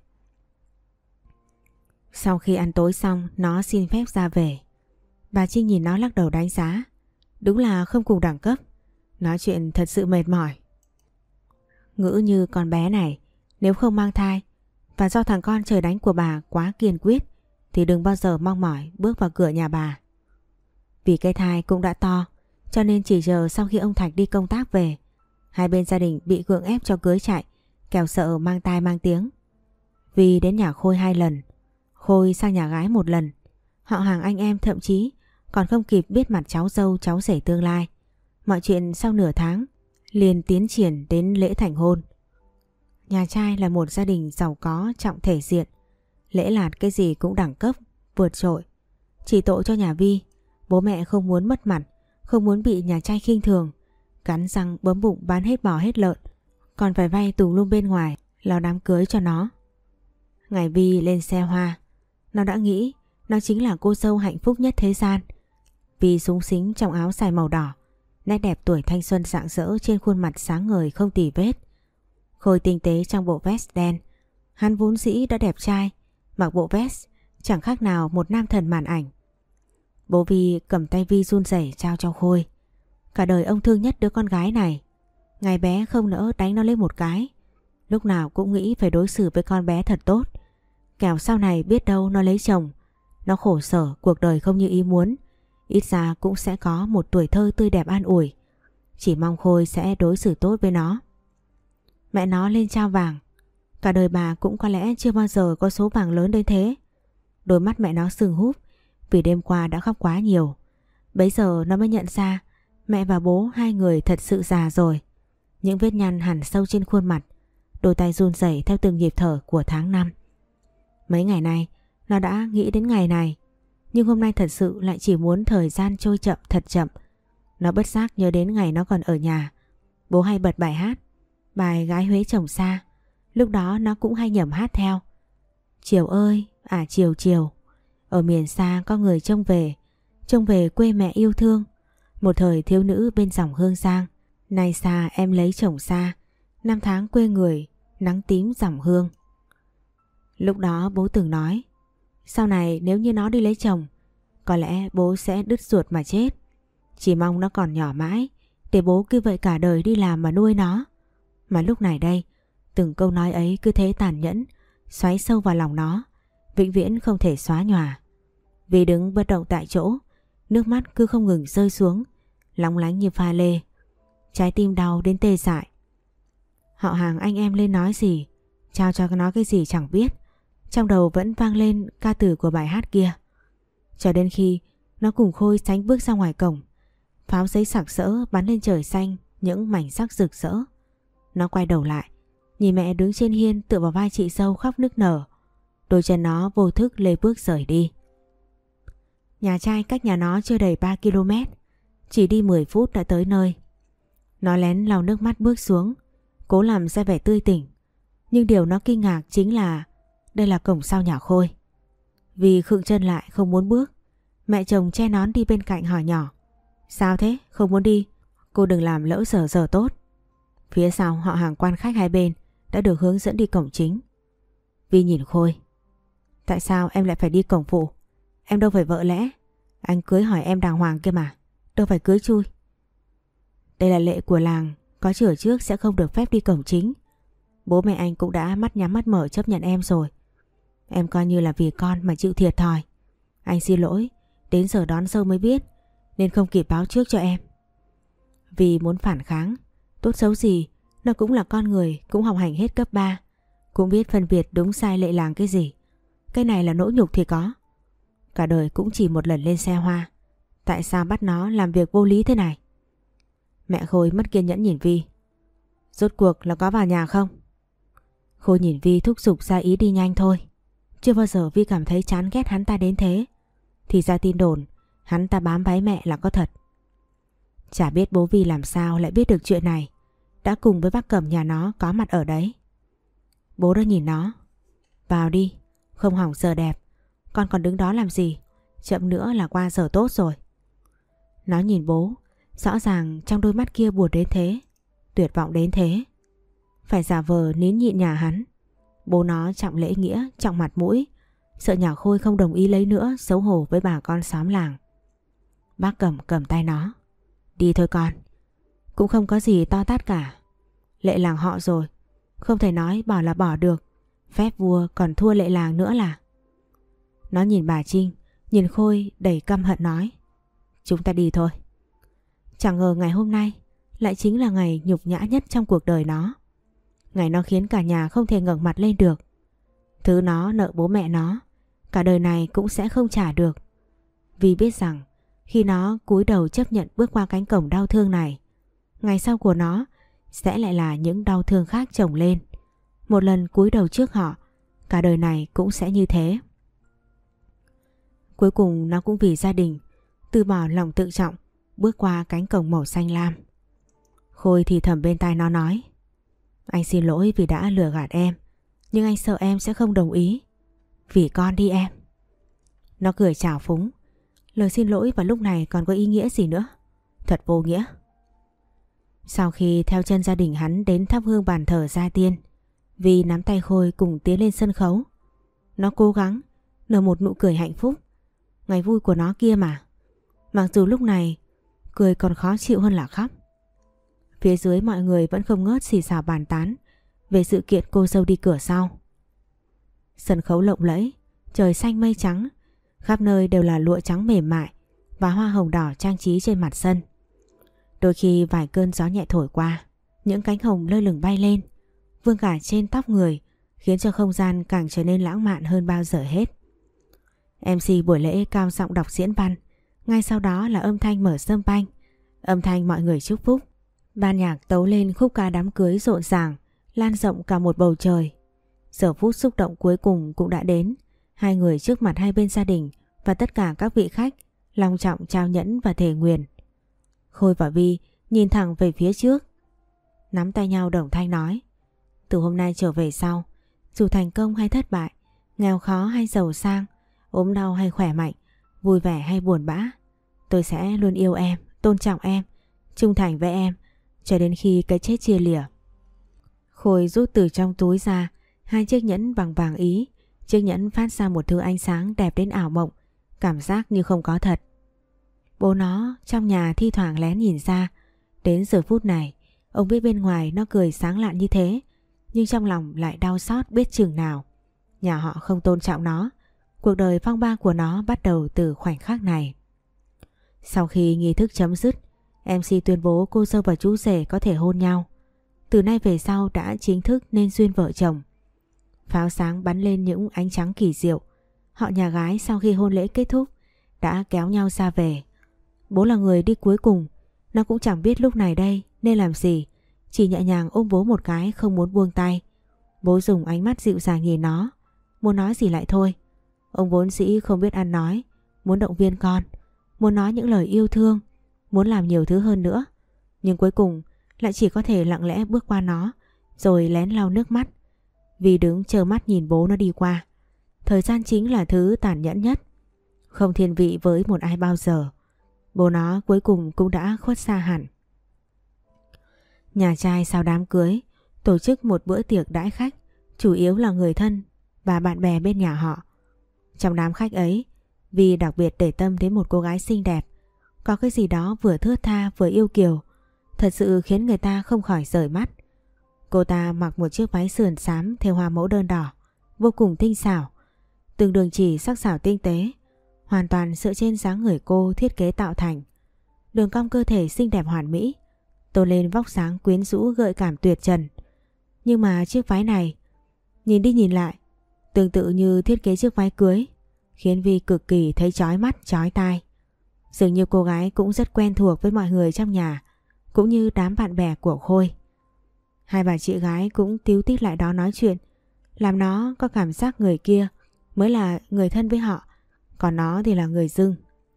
Sau khi ăn tối xong, nó xin phép ra về. Bà Trinh nhìn nó lắc đầu đánh giá. Đúng là không cùng đẳng cấp. Nói chuyện thật sự mệt mỏi. Ngữ như con bé này, nếu không mang thai và do thằng con trời đánh của bà quá kiên quyết thì đừng bao giờ mong mỏi bước vào cửa nhà bà. Vì cái thai cũng đã to, cho nên chỉ chờ sau khi ông Thạch đi công tác về, hai bên gia đình bị gượng ép cho cưới chạy, kẻo sợ mang tai mang tiếng. Vì đến nhà Khôi hai lần, Khôi sang nhà gái một lần, họ hàng anh em thậm chí còn không kịp biết mặt cháu dâu cháu rể tương lai. Mọi chuyện sau nửa tháng liền tiến triển đến lễ thành hôn. Nhà trai là một gia đình giàu có trọng thể diện, lễ lạt cái gì cũng đẳng cấp, vượt trội. Chỉ tội cho nhà Vi, bố mẹ không muốn mất mặt, không muốn bị nhà trai khinh thường, cắn răng bấm bụng bán hết bò hết lợn, còn phải vay tùm lum bên ngoài lo đám cưới cho nó. Ngày Vi lên xe hoa, nó đã nghĩ nó chính là cô dâu hạnh phúc nhất thế gian. Vi súng xính trong áo dài màu đỏ, nét đẹp tuổi thanh xuân rạng rỡ trên khuôn mặt sáng ngời không tì vết. Khôi tinh tế trong bộ vest đen, hắn vốn dĩ đã đẹp trai, mặc bộ vest chẳng khác nào một nam thần màn ảnh. Bố Vi cầm tay Vi run rẩy trao cho Khôi. Cả đời ông thương nhất đứa con gái này. Ngày bé không nỡ đánh nó lên một cái, lúc nào cũng nghĩ phải đối xử với con bé thật tốt, kẻo sau này biết đâu nó lấy chồng, nó khổ sở cuộc đời không như ý muốn, ít ra cũng sẽ có một tuổi thơ tươi đẹp an ủi. Chỉ mong Khôi sẽ đối xử tốt với nó. Mẹ nó lên trao vàng, cả đời bà cũng có lẽ chưa bao giờ có số vàng lớn đến thế. Đôi mắt mẹ nó sưng húp vì đêm qua đã khóc quá nhiều. Bấy giờ nó mới nhận ra mẹ và bố hai người thật sự già rồi. Những vết nhăn hằn sâu trên khuôn mặt, đôi tay run rẩy theo từng nhịp thở của tháng năm. Mấy ngày nay nó đã nghĩ đến ngày này, nhưng hôm nay thật sự lại chỉ muốn thời gian trôi chậm thật chậm. Nó bất giác nhớ đến ngày nó còn ở nhà, bố hay bật bài hát, bài Gái Huế Chồng Xa. Lúc đó nó cũng hay nhẩm hát theo. Chiều ơi, à chiều chiều, ở miền xa có người trông về, trông về quê mẹ yêu thương. Một thời thiếu nữ bên dòng Hương Giang, nay xa em lấy chồng xa, năm tháng quê người, nắng tím dòng hương. Lúc đó bố từng nói, sau này nếu như nó đi lấy chồng, có lẽ bố sẽ đứt ruột mà chết. Chỉ mong nó còn nhỏ mãi, để bố cứ vậy cả đời đi làm mà nuôi nó. Mà lúc này đây, từng câu nói ấy cứ thế tàn nhẫn, xoáy sâu vào lòng nó, vĩnh viễn không thể xóa nhòa. Vì đứng bất động tại chỗ, nước mắt cứ không ngừng rơi xuống, lóng lánh như pha lê. Trái tim đau đến tê dại. Họ hàng anh em lên nói gì, trao cho nó cái gì chẳng biết. Trong đầu vẫn vang lên ca từ của bài hát kia. Cho đến khi nó cùng Khôi sánh bước ra ngoài cổng, Pháo giấy sặc sỡ bắn lên trời xanh những mảnh sắc rực rỡ. Nó quay đầu lại, nhìn mẹ đứng trên hiên tựa vào vai chị dâu khóc nức nở. Đôi chân nó vô thức lê bước rời đi. Nhà trai cách nhà nó chưa đầy ba ki lô mét, chỉ đi mười phút đã tới nơi. Nó lén lau nước mắt bước xuống, cố làm ra vẻ tươi tỉnh. Nhưng điều nó kinh ngạc chính là đây là cổng sau nhà Khôi. Vì khựng chân lại không muốn bước, mẹ chồng che nón đi bên cạnh hỏi nhỏ: Sao thế? Không muốn đi? Cô đừng làm lỡ giờ giờ tốt. Phía sau họ hàng quan khách hai bên đã được hướng dẫn đi cổng chính. Vi nhìn Khôi: Tại sao em lại phải đi cổng phụ? Em đâu phải vợ lẽ. Anh cưới hỏi em đàng hoàng kia mà, đâu phải cưới chui. Đây là lệ của làng, có chửa trước sẽ không được phép đi cổng chính. Bố mẹ anh cũng đã mắt nhắm mắt mở chấp nhận em rồi. Em coi như là vì con mà chịu thiệt thòi. Anh xin lỗi, đến giờ đón dâu mới biết nên không kịp báo trước cho em. Vì muốn phản kháng, tốt xấu gì nó cũng là con người, cũng học hành hết cấp ba, cũng biết phân biệt đúng sai lệ làng cái gì. Cái này là nỗi nhục thì có. Cả đời cũng chỉ một lần lên xe hoa, tại sao bắt nó làm việc vô lý thế này? Mẹ Khôi mất kiên nhẫn nhìn Vi: Rốt cuộc là có vào nhà không? Khôi nhìn Vi thúc giục ra ý đi nhanh thôi. Chưa bao giờ Vi cảm thấy chán ghét hắn ta đến thế. Thì ra tin đồn hắn ta bám váy mẹ là có thật. Chả biết bố Vi làm sao lại biết được chuyện này, đã cùng với bác Cẩm nhà nó có mặt ở đấy. Bố đã nhìn nó: Vào đi, không hỏng giờ đẹp. Con còn đứng đó làm gì? Chậm nữa là qua giờ tốt rồi. Nó nhìn bố, rõ ràng trong đôi mắt kia buồn đến thế, tuyệt vọng đến thế. Phải giả vờ nín nhịn nhà hắn. Bố nó trọng lễ nghĩa, trọng mặt mũi, sợ nhà Khôi không đồng ý lấy nữa, xấu hổ với bà con xóm làng. Bác Cẩm cầm tay nó: Đi thôi con. Cũng không có gì to tát cả. Lệ làng họ rồi, không thể nói bỏ là bỏ được. Phép vua còn thua lệ làng nữa là. Nó nhìn bà Trinh, nhìn Khôi đầy căm hận nói: Chúng ta đi thôi. Chẳng ngờ ngày hôm nay lại chính là ngày nhục nhã nhất trong cuộc đời nó. Ngày nó khiến cả nhà không thể ngẩng mặt lên được. Thứ nó nợ bố mẹ nó, cả đời này cũng sẽ không trả được. Vì biết rằng khi nó cúi đầu chấp nhận bước qua cánh cổng đau thương này, ngày sau của nó sẽ lại là những đau thương khác chồng lên. Một lần cúi đầu trước họ, cả đời này cũng sẽ như thế. Cuối cùng nó cũng vì gia đình từ bỏ lòng tự trọng, bước qua cánh cổng màu xanh lam. Khôi thì thầm bên tai nó nói: Anh xin lỗi vì đã lừa gạt em, nhưng anh sợ em sẽ không đồng ý. Vì con đi em. Nó cười chào phúng. Lời xin lỗi vào lúc này còn có ý nghĩa gì nữa? Thật vô nghĩa. Sau khi theo chân gia đình hắn đến thắp hương bàn thờ gia tiên, Vi nắm tay Khôi cùng tiến lên sân khấu. Nó cố gắng nở một nụ cười hạnh phúc. Ngày vui của nó kia mà. Mặc dù lúc này cười còn khó chịu hơn là khóc. Phía dưới mọi người vẫn không ngớt xì xào bàn tán về sự kiện cô dâu đi cửa sau. Sân khấu lộng lẫy, trời xanh mây trắng, khắp nơi đều là lụa trắng mềm mại và hoa hồng đỏ trang trí trên mặt sân. Đôi khi vài cơn gió nhẹ thổi qua, những cánh hồng lơ lửng bay lên, vương cả trên tóc người, khiến cho không gian càng trở nên lãng mạn hơn bao giờ hết. em xê buổi lễ cao giọng đọc diễn văn, ngay sau đó là âm thanh mở sâm panh, âm thanh mọi người chúc phúc. Ban nhạc tấu lên khúc ca đám cưới rộn ràng, lan rộng cả một bầu trời. Giờ phút xúc động cuối cùng cũng đã đến. Hai người trước mặt hai bên gia đình và tất cả các vị khách long trọng trao nhẫn và thề nguyền. Khôi và Vi nhìn thẳng về phía trước, nắm tay nhau đồng thanh nói: Từ hôm nay trở về sau, dù thành công hay thất bại, nghèo khó hay giàu sang, ốm đau hay khỏe mạnh, vui vẻ hay buồn bã, tôi sẽ luôn yêu em, tôn trọng em, trung thành với em cho đến khi cái chết chia lìa. Khôi rút từ trong túi ra hai chiếc nhẫn bằng vàng ý. Chiếc nhẫn phát ra một thứ ánh sáng đẹp đến ảo mộng, cảm giác như không có thật. Bố nó trong nhà thi thoảng lén nhìn ra. Đến giờ phút này, ông biết bên ngoài nó cười sáng lạn như thế, nhưng trong lòng lại đau xót biết chừng nào. Nhà họ không tôn trọng nó. Cuộc đời phong ba của nó bắt đầu từ khoảnh khắc này. Sau khi nghi thức chấm dứt, em xê tuyên bố cô dâu và chú rể có thể hôn nhau. Từ nay về sau đã chính thức nên duyên vợ chồng. Pháo sáng bắn lên những ánh trắng kỳ diệu. Họ nhà gái sau khi hôn lễ kết thúc đã kéo nhau ra về. Bố là người đi cuối cùng Nó cũng chẳng biết lúc này đây nên làm gì, chỉ nhẹ nhàng ôm bố một cái không muốn buông tay. Bố dùng ánh mắt dịu dàng nhìn nó, muốn nói gì lại thôi. Ông vốn dĩ không biết ăn nói, muốn động viên con, muốn nói những lời yêu thương, muốn làm nhiều thứ hơn nữa. Nhưng cuối cùng lại chỉ có thể lặng lẽ bước qua nó, rồi lén lau nước mắt. Vì đứng trơ mắt nhìn bố nó đi qua. Thời gian chính là thứ tàn nhẫn nhất, không thiên vị với một ai bao giờ. Bố nó cuối cùng cũng đã khuất xa hẳn. Nhà trai sau đám cưới tổ chức một bữa tiệc đãi khách, chủ yếu là người thân và bạn bè bên nhà họ. Trong đám khách ấy, Vi đặc biệt để tâm đến một cô gái xinh đẹp, có cái gì đó vừa thướt tha vừa yêu kiều, thật sự khiến người ta không khỏi rời mắt. Cô ta mặc một chiếc váy sườn xám thêu hoa mẫu đơn đỏ, vô cùng tinh xảo, từng đường chỉ sắc sảo tinh tế, hoàn toàn dựa trên dáng người cô thiết kế tạo thành. Đường cong cơ thể xinh đẹp hoàn mỹ, tôn lên vóc dáng quyến rũ gợi cảm tuyệt trần. Nhưng mà chiếc váy này, nhìn đi nhìn lại, tương tự như thiết kế chiếc váy cưới, khiến Vi cực kỳ thấy chói mắt, chói tai. Dường như cô gái cũng rất quen thuộc với mọi người trong nhà, cũng như đám bạn bè của Khôi. Hai bà chị gái cũng tíu tít lại đó nói chuyện, làm nó có cảm giác người kia mới là người thân với họ, còn nó thì là người dưng.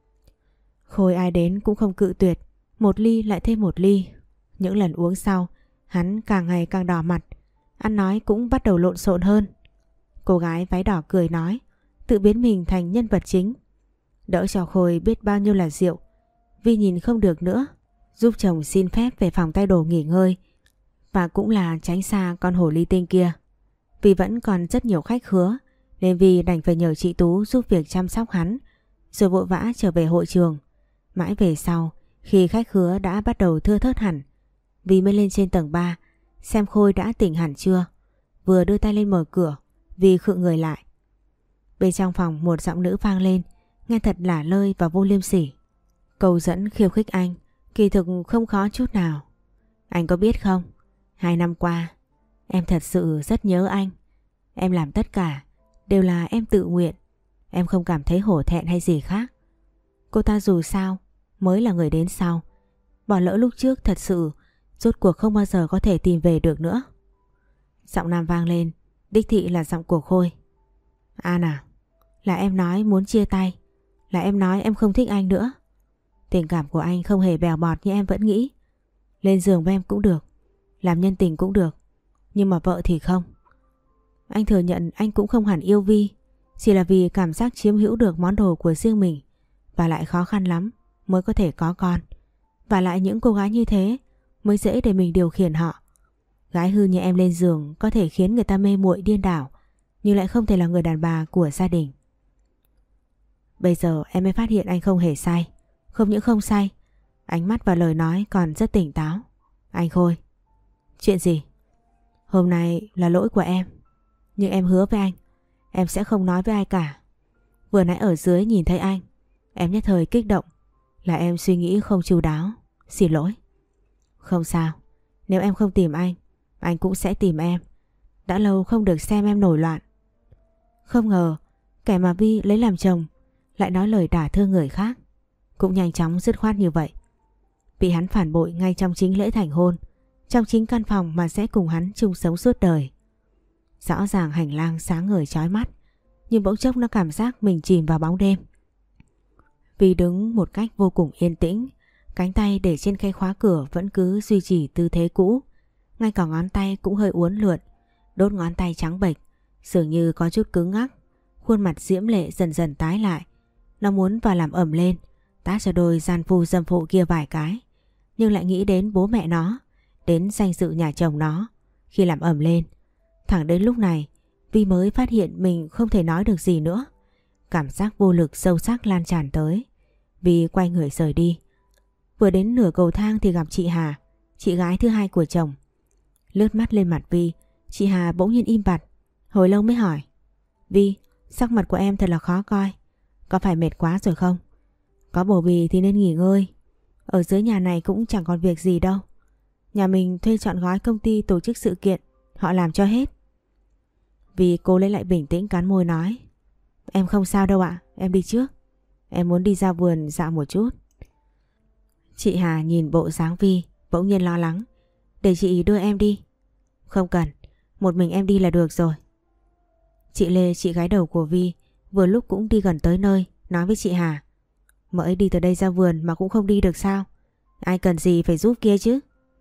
Khôi ai đến cũng không cự tuyệt, một ly lại thêm một ly. Những lần uống sau, hắn càng ngày càng đỏ mặt, ăn nói cũng bắt đầu lộn xộn hơn. Cô gái váy đỏ cười nói, tự biến mình thành nhân vật chính. Đỡ cho Khôi biết bao nhiêu là rượu. Vi nhìn không được nữa, giúp chồng xin phép về phòng thay đồ nghỉ ngơi, và cũng là tránh xa con hổ ly tinh kia. Vì vẫn còn rất nhiều khách khứa, nên Vi đành phải nhờ chị Tú giúp việc chăm sóc hắn, rồi vội vã trở về hội trường. Mãi về sau, khi khách khứa đã bắt đầu thưa thớt hẳn, Vi mới lên trên tầng ba xem Khôi đã tỉnh hẳn chưa. Vừa đưa tay lên mở cửa, Vi khựng người lại. Bên trong phòng một giọng nữ vang lên, nghe thật lả lơi và vô liêm sỉ. Câu dẫn khiêu khích anh kỳ thực không khó chút nào. Anh có biết không, hai năm qua em thật sự rất nhớ anh. Em làm tất cả đều là em tự nguyện, em không cảm thấy hổ thẹn hay gì khác. Cô ta dù sao mới là người đến sau, bỏ lỡ lúc trước thật sự rốt cuộc không bao giờ có thể tìm về được nữa. Giọng nam vang lên, đích thị là giọng của Khôi. An à, là em nói muốn chia tay, là em nói em không thích anh nữa. Tình cảm của anh không hề bèo bọt như em vẫn nghĩ. Lên giường với em cũng được, làm nhân tình cũng được, nhưng mà vợ thì không. Anh thừa nhận anh cũng không hẳn yêu Vi, chỉ là vì cảm giác chiếm hữu được món đồ của riêng mình, và lại khó khăn lắm mới có thể có con. Và lại những cô gái như thế mới dễ để mình điều khiển họ. Gái hư như em lên giường có thể khiến người ta mê muội điên đảo, nhưng lại không thể là người đàn bà của gia đình. Bây giờ em mới phát hiện anh không hề sai. Không những không sai, ánh mắt và lời nói còn rất tỉnh táo. Anh Khôi. Chuyện gì? Hôm nay là lỗi của em, nhưng em hứa với anh, em sẽ không nói với ai cả. Vừa nãy ở dưới nhìn thấy anh, em nhất thời kích động, là em suy nghĩ không chu đáo. Xin lỗi. Không sao, nếu em không tìm anh, anh cũng sẽ tìm em. Đã lâu không được xem em nổi loạn. Không ngờ kẻ mà Vi lấy làm chồng lại nói lời đả thương người khác, cũng nhanh chóng dứt khoát như vậy. Bị hắn phản bội ngay trong chính lễ thành hôn, trong chính căn phòng mà sẽ cùng hắn chung sống suốt đời. Rõ ràng hành lang sáng ngời chói mắt, nhưng bỗng chốc nó cảm giác mình chìm vào bóng đêm. Vi đứng một cách vô cùng yên tĩnh, cánh tay để trên khay khóa cửa vẫn cứ duy trì tư thế cũ, ngay cả ngón tay cũng hơi uốn lượn, đốt ngón tay trắng bệch, dường như có chút cứng ngắc. Khuôn mặt diễm lệ dần dần tái lại. Nó muốn vào làm ẩm lên, tát cho đôi gian phu dâm phụ kia vài cái, nhưng lại nghĩ đến bố mẹ nó, đến danh dự nhà chồng nó. Khi làm ẩm lên, thẳng đến lúc này Vi mới phát hiện mình không thể nói được gì nữa. Cảm giác vô lực sâu sắc lan tràn tới. Vi quay người rời đi. Vừa đến nửa cầu thang thì gặp chị Hà, chị gái thứ hai của chồng. Lướt mắt lên mặt Vi, chị Hà bỗng nhiên im bặt, hồi lâu mới hỏi. Vi, sắc mặt của em thật là khó coi, có phải mệt quá rồi không? Có bầu bì thì nên nghỉ ngơi. Ở dưới nhà này cũng chẳng còn việc gì đâu. Nhà mình thuê trọn gói công ty tổ chức sự kiện, họ làm cho hết. Vi cô lấy lại bình tĩnh cắn môi nói. Em không sao đâu ạ, em đi trước. Em muốn đi ra vườn dạo một chút. Chị Hà nhìn bộ dáng Vi bỗng nhiên lo lắng. Để chị đưa em đi. Không cần, một mình em đi là được rồi. Chị Lê, chị gái đầu của Vi, vừa lúc cũng đi gần tới nơi, nói với chị Hà. Mợ ấy đi từ đây ra vườn mà cũng không đi được sao? Ai cần gì phải giúp kia chứ?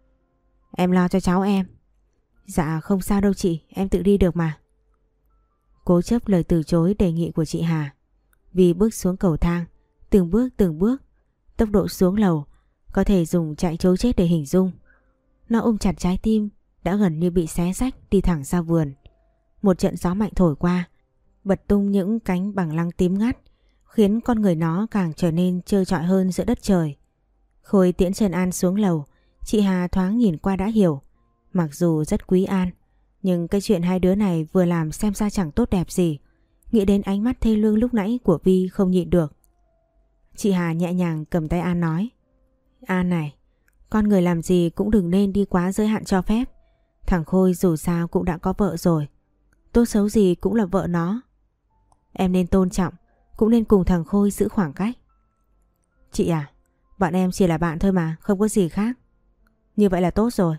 Em lo cho cháu em. Dạ không sao đâu chị, em tự đi được mà. Cố chấp lời từ chối đề nghị của chị Hà. Vi bước xuống cầu thang, từng bước từng bước, tốc độ xuống lầu có thể dùng chạy trối chết để hình dung. Nó ôm chặt trái tim đã gần như bị xé rách đi thẳng ra vườn. Một trận gió mạnh thổi qua, bật tung những cánh bằng lăng tím ngắt, khiến con người nó càng trở nên trơ trọi hơn giữa đất trời. Khôi tiễn Trần An xuống lầu, chị Hà thoáng nhìn qua đã hiểu. Mặc dù rất quý An, nhưng cái chuyện hai đứa này vừa làm xem ra chẳng tốt đẹp gì. Nghĩ đến ánh mắt thê lương lúc nãy của Vi không nhịn được. Chị Hà nhẹ nhàng cầm tay An nói. An này, con người làm gì cũng đừng nên đi quá giới hạn cho phép. Thằng Khôi dù sao cũng đã có vợ rồi, tốt xấu gì cũng là vợ nó. Em nên tôn trọng, cũng nên cùng thằng Khôi giữ khoảng cách. Chị à, bọn em chỉ là bạn thôi mà, không có gì khác. Như vậy là tốt rồi.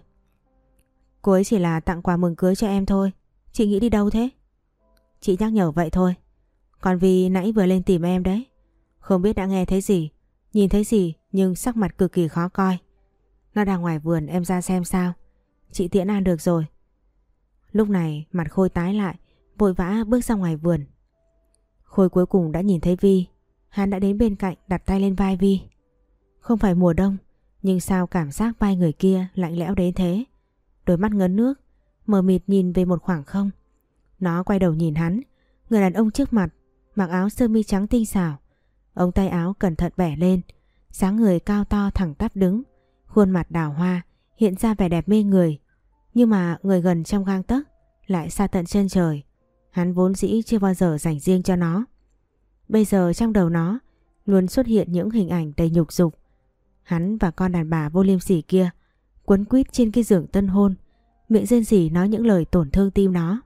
Cô ấy chỉ là tặng quà mừng cưới cho em thôi. Chị nghĩ đi đâu thế? Chị nhắc nhở vậy thôi. Còn vì nãy vừa lên tìm em đấy, không biết đã nghe thấy gì, nhìn thấy gì, nhưng sắc mặt cực kỳ khó coi. Nó đang ngoài vườn, em ra xem sao. Chị tiễn An được rồi. Lúc này mặt Khôi tái lại, vội vã bước ra ngoài vườn. Khôi cuối cùng đã nhìn thấy Vi. Hắn đã đến bên cạnh đặt tay lên vai Vi. Không phải mùa đông, nhưng sao cảm giác vai người kia lạnh lẽo đến thế. Đôi mắt ngấn nước, mờ mịt nhìn về một khoảng không. Nó quay đầu nhìn hắn. Người đàn ông trước mặt mặc áo sơ mi trắng tinh xảo, ống tay áo cẩn thận bẻ lên, dáng người cao to thẳng tắp đứng, khuôn mặt đào hoa hiện ra vẻ đẹp mê người. Nhưng mà người gần trong gang tấc lại xa tận chân trời. Hắn vốn dĩ chưa bao giờ dành riêng cho nó. Bây giờ trong đầu nó luôn xuất hiện những hình ảnh đầy nhục dục. Hắn và con đàn bà vô liêm sỉ kia quấn quýt trên cái giường tân hôn, miệng rên rỉ nói những lời tổn thương tim nó.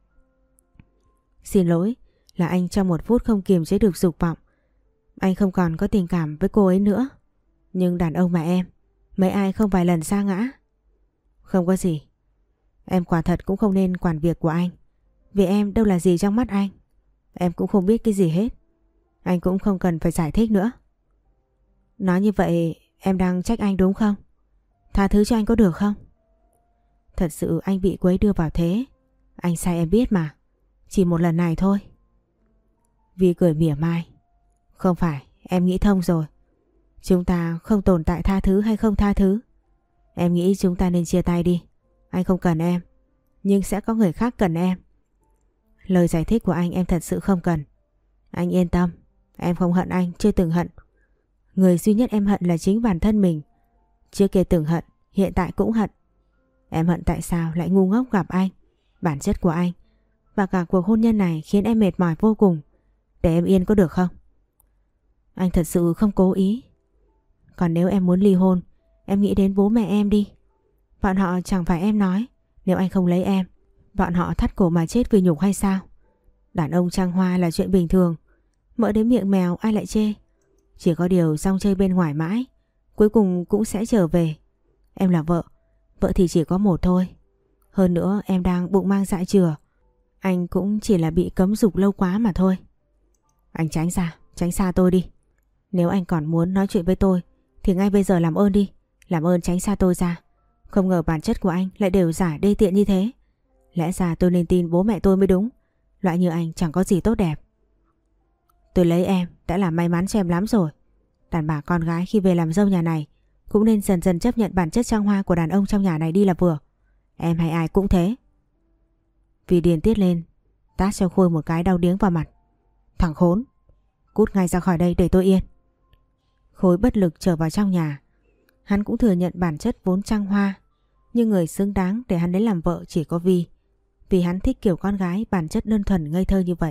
Xin lỗi, là anh trong một phút không kiềm chế được dục vọng. Anh không còn có tình cảm với cô ấy nữa. Nhưng đàn ông mà em, mấy ai không vài lần sa ngã. Không có gì. Em quả thật cũng không nên quản việc của anh. Vì em đâu là gì trong mắt anh. Em cũng không biết cái gì hết. Anh cũng không cần phải giải thích nữa. Nói như vậy em đang trách anh đúng không? Tha thứ cho anh có được không? Thật sự anh bị cô ấy đưa vào thế. Anh sai em biết mà. Chỉ một lần này thôi. Vi cười mỉa mai. Không phải, em nghĩ thông rồi. Chúng ta không tồn tại tha thứ hay không tha thứ. Em nghĩ chúng ta nên chia tay đi. Anh không cần em, nhưng sẽ có người khác cần em. Lời giải thích của anh em thật sự không cần. Anh yên tâm, em không hận anh, chưa từng hận. Người duy nhất em hận là chính bản thân mình. Trước kia từng hận, hiện tại cũng hận. Em hận tại sao lại ngu ngốc gặp anh. Bản chất của anh và cả cuộc hôn nhân này khiến em mệt mỏi vô cùng. Để em yên có được không? Anh thật sự không cố ý. Còn nếu em muốn ly hôn, em nghĩ đến bố mẹ em đi. Bọn họ chẳng phải em nói, nếu anh không lấy em, bọn họ thắt cổ mà chết vì nhục hay sao? Đàn ông trăng hoa là chuyện bình thường. Mỡ đến miệng mèo ai lại chê. Chỉ có điều rong chơi bên ngoài mãi, cuối cùng cũng sẽ trở về. Em là vợ, vợ thì chỉ có một thôi. Hơn nữa em đang bụng mang dạ chửa. Anh cũng chỉ là bị cấm dục lâu quá mà thôi. Anh tránh ra, tránh xa tôi đi. Nếu anh còn muốn nói chuyện với tôi thì ngay bây giờ làm ơn đi. Làm ơn tránh xa tôi ra. Không ngờ bản chất của anh lại đều giả đê tiện như thế. Lẽ ra tôi nên tin bố mẹ tôi mới đúng. Loại như anh chẳng có gì tốt đẹp. Tôi lấy em đã là may mắn cho em lắm rồi. Đàn bà con gái khi về làm dâu nhà này cũng nên dần dần chấp nhận bản chất trăng hoa của đàn ông trong nhà này đi là vừa. Em hay ai cũng thế. Vì điên tiết lên, tát cho Khôi một cái đau điếng vào mặt. Thằng khốn, cút ngay ra khỏi đây để tôi yên. Khôi bất lực trở vào trong nhà. Hắn cũng thừa nhận bản chất vốn trăng hoa, nhưng người xứng đáng để hắn lấy làm vợ chỉ có Vi. Vì hắn thích kiểu con gái bản chất đơn thuần ngây thơ như vậy.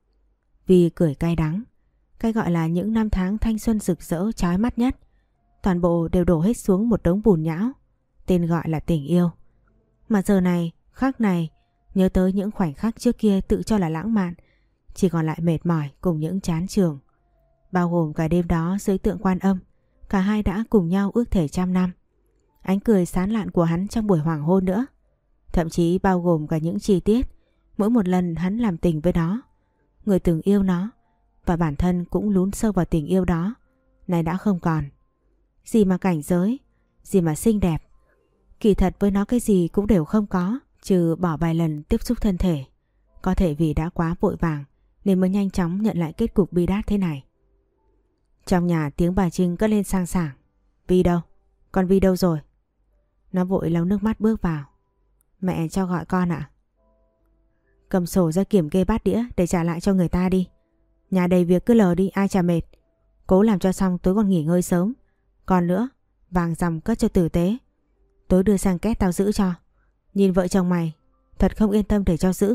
Vi cười cay đắng. Cái gọi là những năm tháng thanh xuân rực rỡ chói mắt nhất, toàn bộ đều đổ hết xuống một đống bùn nhão, tên gọi là tình yêu. Mà giờ này, khắc này, nhớ tới những khoảnh khắc trước kia tự cho là lãng mạn, chỉ còn lại mệt mỏi cùng những chán trường. Bao gồm cả đêm đó dưới tượng Quan Âm, Cả hai đã cùng nhau ước thể trăm năm. Ánh cười sán lạn của hắn trong buổi hoàng hôn nữa. Thậm chí bao gồm cả những chi tiết mỗi một lần hắn làm tình với nó. Người từng yêu nó và bản thân cũng lún sâu vào tình yêu đó nay đã không còn. Gì mà cảnh giới, gì mà xinh đẹp. Kỳ thật với nó cái gì cũng đều không có, trừ bỏ vài lần tiếp xúc thân thể. Có thể vì đã quá vội vàng nên mới nhanh chóng nhận lại kết cục bi đát thế này. Trong nhà tiếng bà Trinh cất lên sang sảng. Vi đâu? Con Vi đâu rồi? Nó vội lau nước mắt bước vào. Mẹ cho gọi con ạ. Cầm sổ ra kiểm kê bát đĩa để trả lại cho người ta đi. Nhà đầy việc cứ lờ đi, ai chả mệt. Cố làm cho xong tối còn nghỉ ngơi sớm. Còn nữa, vàng dằm cất cho tử tế. Tối đưa sang két tao giữ cho. Nhìn vợ chồng mày thật không yên tâm để cho giữ.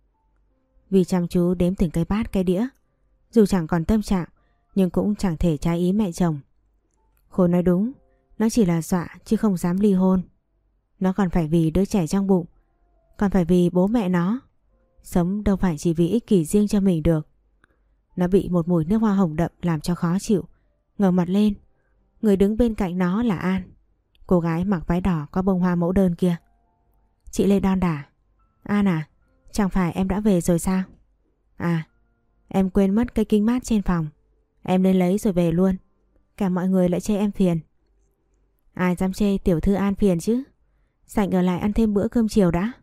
Vì chăm chú đếm từng cái bát cái đĩa. Dù chẳng còn tâm trạng nhưng cũng chẳng thể trái ý mẹ chồng. Khôi nói đúng, nó chỉ là dọa chứ không dám ly hôn. Nó còn phải vì đứa trẻ trong bụng, còn phải vì bố mẹ nó. Sống đâu phải chỉ vì ích kỷ riêng cho mình được. Nó bị một mùi nước hoa hồng đậm làm cho khó chịu. Ngẩng mặt lên, người đứng bên cạnh nó là An, cô gái mặc váy đỏ có bông hoa mẫu đơn kia. Chị Lê đon đả. An à, chẳng phải em đã về rồi sao? À, em quên mất cây kính mát trên phòng. Em lên lấy rồi về luôn. Cả mọi người lại chê em phiền. Ai dám chê tiểu thư An phiền chứ. Rảnh ở lại ăn thêm bữa cơm chiều đã.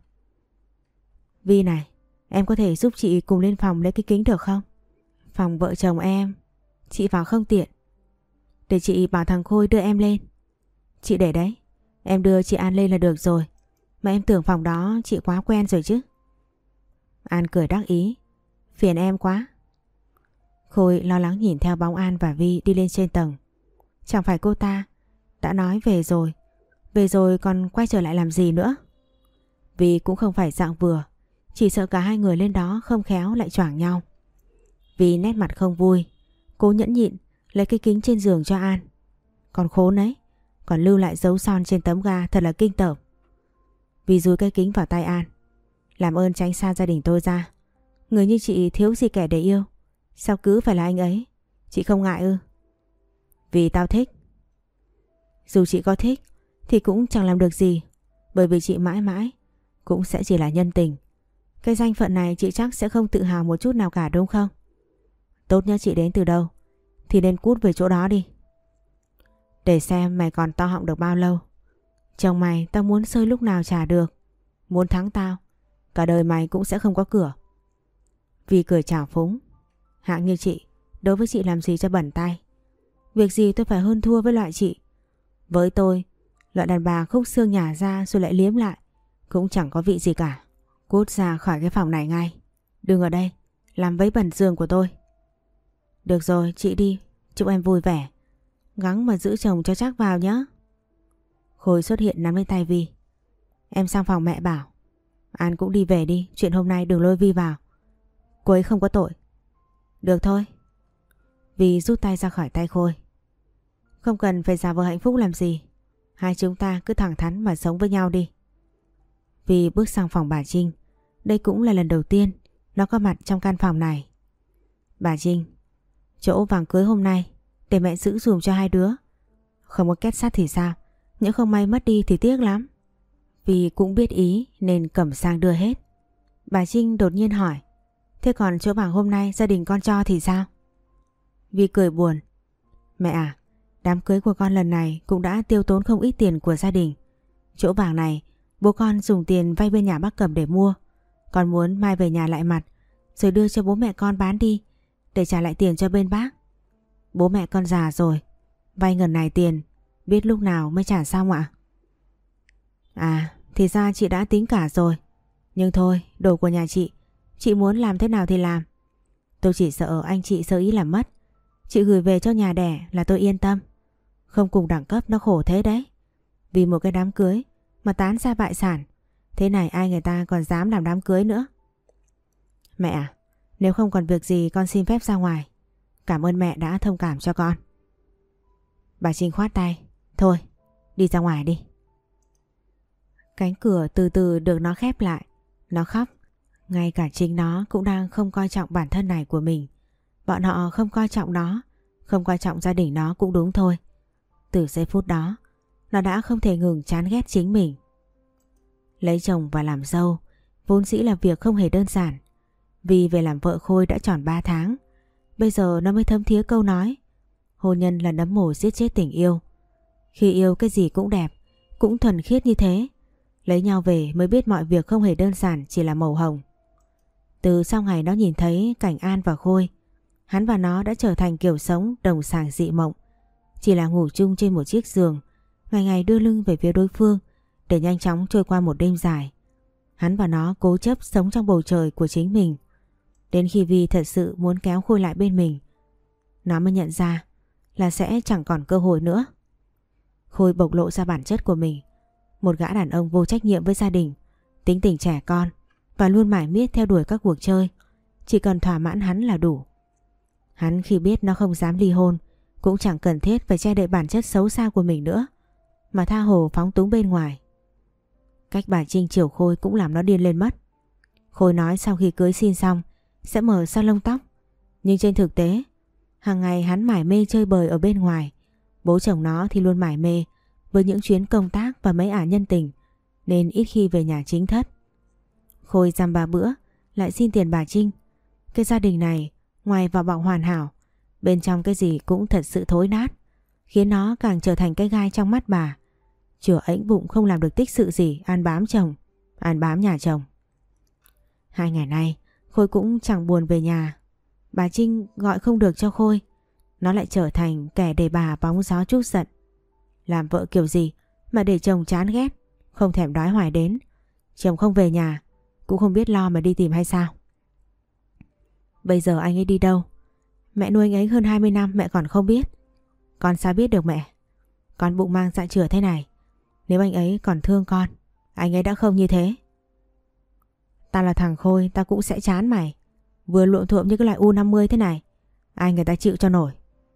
Vi này, em có thể giúp chị cùng lên phòng lấy cái kính được không? Phòng vợ chồng em, chị vào không tiện. Để chị bảo thằng Khôi đưa em lên. Chị để đấy, em đưa chị An lên là được rồi. Mà em tưởng phòng đó chị quá quen rồi chứ. An cười đắc ý. Phiền em quá. Khôi lo lắng nhìn theo bóng An và Vi đi lên trên tầng. Chẳng phải cô ta đã nói về rồi, về rồi còn quay trở lại làm gì nữa. Vi cũng không phải dạng vừa, chỉ sợ cả hai người lên đó không khéo lại choảng nhau. Vi nét mặt không vui, cố nhẫn nhịn lấy cái kính trên giường cho An. Còn khốn ấy, còn lưu lại dấu son trên tấm ga, thật là kinh tởm. Vi dúi cái kính vào tay An. Làm ơn tránh xa gia đình tôi ra. Người như chị thiếu gì kẻ để yêu. Sao cứ phải là anh ấy? Chị không ngại ư? Vì tao thích. Dù chị có thích thì cũng chẳng làm được gì. Bởi vì chị mãi mãi cũng sẽ chỉ là nhân tình. Cái danh phận này chị chắc sẽ không tự hào một chút nào cả đúng không? Tốt nhất chị đến từ đâu thì nên cút về chỗ đó đi. Để xem mày còn to họng được bao lâu. Chồng mày tao muốn xơi lúc nào trả được. Muốn thắng tao, cả đời mày cũng sẽ không có cửa. Vì cười trào phúng. Hạng như chị, đối với chị làm gì cho bẩn tay. Việc gì tôi phải hơn thua với loại chị. Với tôi, loại đàn bà khúc xương nhả ra rồi lại liếm lại cũng chẳng có vị gì cả. Cút ra khỏi cái phòng này ngay. Đừng ở đây làm vấy bẩn giường của tôi. Được rồi, chị đi, chúc em vui vẻ. Gắng mà giữ chồng cho chắc vào nhé. Khôi xuất hiện nắm lấy tay Vi. Em sang phòng mẹ bảo. An cũng đi về đi, chuyện hôm nay đừng lôi Vi vào. Cô ấy không có tội. Được thôi. Vi rút tay ra khỏi tay Khôi. Không cần phải giả vờ hạnh phúc làm gì. Hai chúng ta cứ thẳng thắn mà sống với nhau đi. Vi bước sang phòng bà Trinh. Đây cũng là lần đầu tiên nó có mặt trong căn phòng này. Bà Trinh, chỗ vàng cưới hôm nay để mẹ giữ dùm cho hai đứa. Không có két sắt thì sao? Nhỡ không may mất đi thì tiếc lắm. Vi cũng biết ý nên cầm sang đưa hết. Bà Trinh đột nhiên hỏi. Thế còn chỗ vàng hôm nay gia đình con cho thì sao? Vi cười buồn. Mẹ à, đám cưới của con lần này cũng đã tiêu tốn không ít tiền của gia đình. Chỗ vàng này bố con dùng tiền vay bên nhà bác Cẩm để mua. Con muốn mai về nhà lại mặt rồi đưa cho bố mẹ con bán đi để trả lại tiền cho bên bác. Bố mẹ con già rồi, vay ngần này tiền biết lúc nào mới trả xong ạ? À, thì ra chị đã tính cả rồi. Nhưng thôi, đồ của nhà chị, chị muốn làm thế nào thì làm. Tôi chỉ sợ anh chị sơ ý làm mất. Chị gửi về cho nhà đẻ là tôi yên tâm. Không cùng đẳng cấp nó khổ thế đấy. Vì một cái đám cưới mà tán ra bại sản. Thế này ai người ta còn dám làm đám cưới nữa. Mẹ à, nếu không còn việc gì con xin phép ra ngoài. Cảm ơn mẹ đã thông cảm cho con. Bà Trinh khoát tay. Thôi, đi ra ngoài đi. Cánh cửa từ từ được nó khép lại. Nó khóc. Ngay cả chính nó cũng đang không coi trọng bản thân này của mình. Bọn họ không coi trọng nó, không coi trọng gia đình nó cũng đúng thôi. Từ giây phút đó, nó đã không thể ngừng chán ghét chính mình. Lấy chồng và làm dâu vốn dĩ là việc không hề đơn giản. Vì về làm vợ Khôi đã tròn ba tháng, bây giờ nó mới thấm thía câu nói hôn nhân là nấm mồ giết chết tình yêu. Khi yêu cái gì cũng đẹp, cũng thuần khiết như thế. Lấy nhau về mới biết mọi việc không hề đơn giản chỉ là màu hồng. Từ sau ngày nó nhìn thấy cảnh An và Khôi, hắn và nó đã trở thành kiểu sống đồng sàng dị mộng. Chỉ là ngủ chung trên một chiếc giường, ngày ngày đưa lưng về phía đối phương để nhanh chóng trôi qua một đêm dài. Hắn và nó cố chấp sống trong bầu trời của chính mình. Đến khi Vi thật sự muốn kéo Khôi lại bên mình, nó mới nhận ra là sẽ chẳng còn cơ hội nữa. Khôi bộc lộ ra bản chất của mình, một gã đàn ông vô trách nhiệm với gia đình, tính tình trẻ con và luôn mải miết theo đuổi các cuộc chơi, chỉ cần thỏa mãn hắn là đủ. Hắn khi biết nó không dám ly hôn cũng chẳng cần thiết phải che đậy bản chất xấu xa của mình nữa, mà tha hồ phóng túng bên ngoài. Cách bà Trinh chiều Khôi cũng làm nó điên lên mất. Khôi nói sau khi cưới xin xong sẽ mở salon tóc, nhưng trên thực tế hàng ngày hắn mải mê chơi bời ở bên ngoài. Bố chồng nó thì luôn mải mê với những chuyến công tác và mấy ả nhân tình, nên ít khi về nhà chính thất. Khôi dăm ba bữa lại xin tiền bà Trinh. Cái gia đình này ngoài vỏ bọc hoàn hảo, bên trong cái gì cũng thật sự thối nát, khiến nó càng trở thành cái gai trong mắt bà. Chửa ếnh bụng không làm được tích sự gì, ăn bám chồng, ăn bám nhà chồng. Hai ngày nay Khôi cũng chẳng buồn về nhà. Bà Trinh gọi không được cho Khôi, nó lại trở thành kẻ để bà bóng gió trút giận. Làm vợ kiểu gì mà để chồng chán ghét, không thèm đói hoài đến. Chồng không về nhà cũng không biết lo mà đi tìm hay sao? Bây giờ anh ấy đi đâu? Mẹ nuôi anh ấy hơn hai mươi năm mẹ còn không biết. Con sao biết được mẹ? Con bụng mang dạ chửa thế này, nếu anh ấy còn thương con, anh ấy đã không như thế. Tao là thằng Khôi, tao cũng sẽ chán mày. Vừa luộm thuộm như cái loại u năm mươi thế này, ai người ta chịu cho nổi.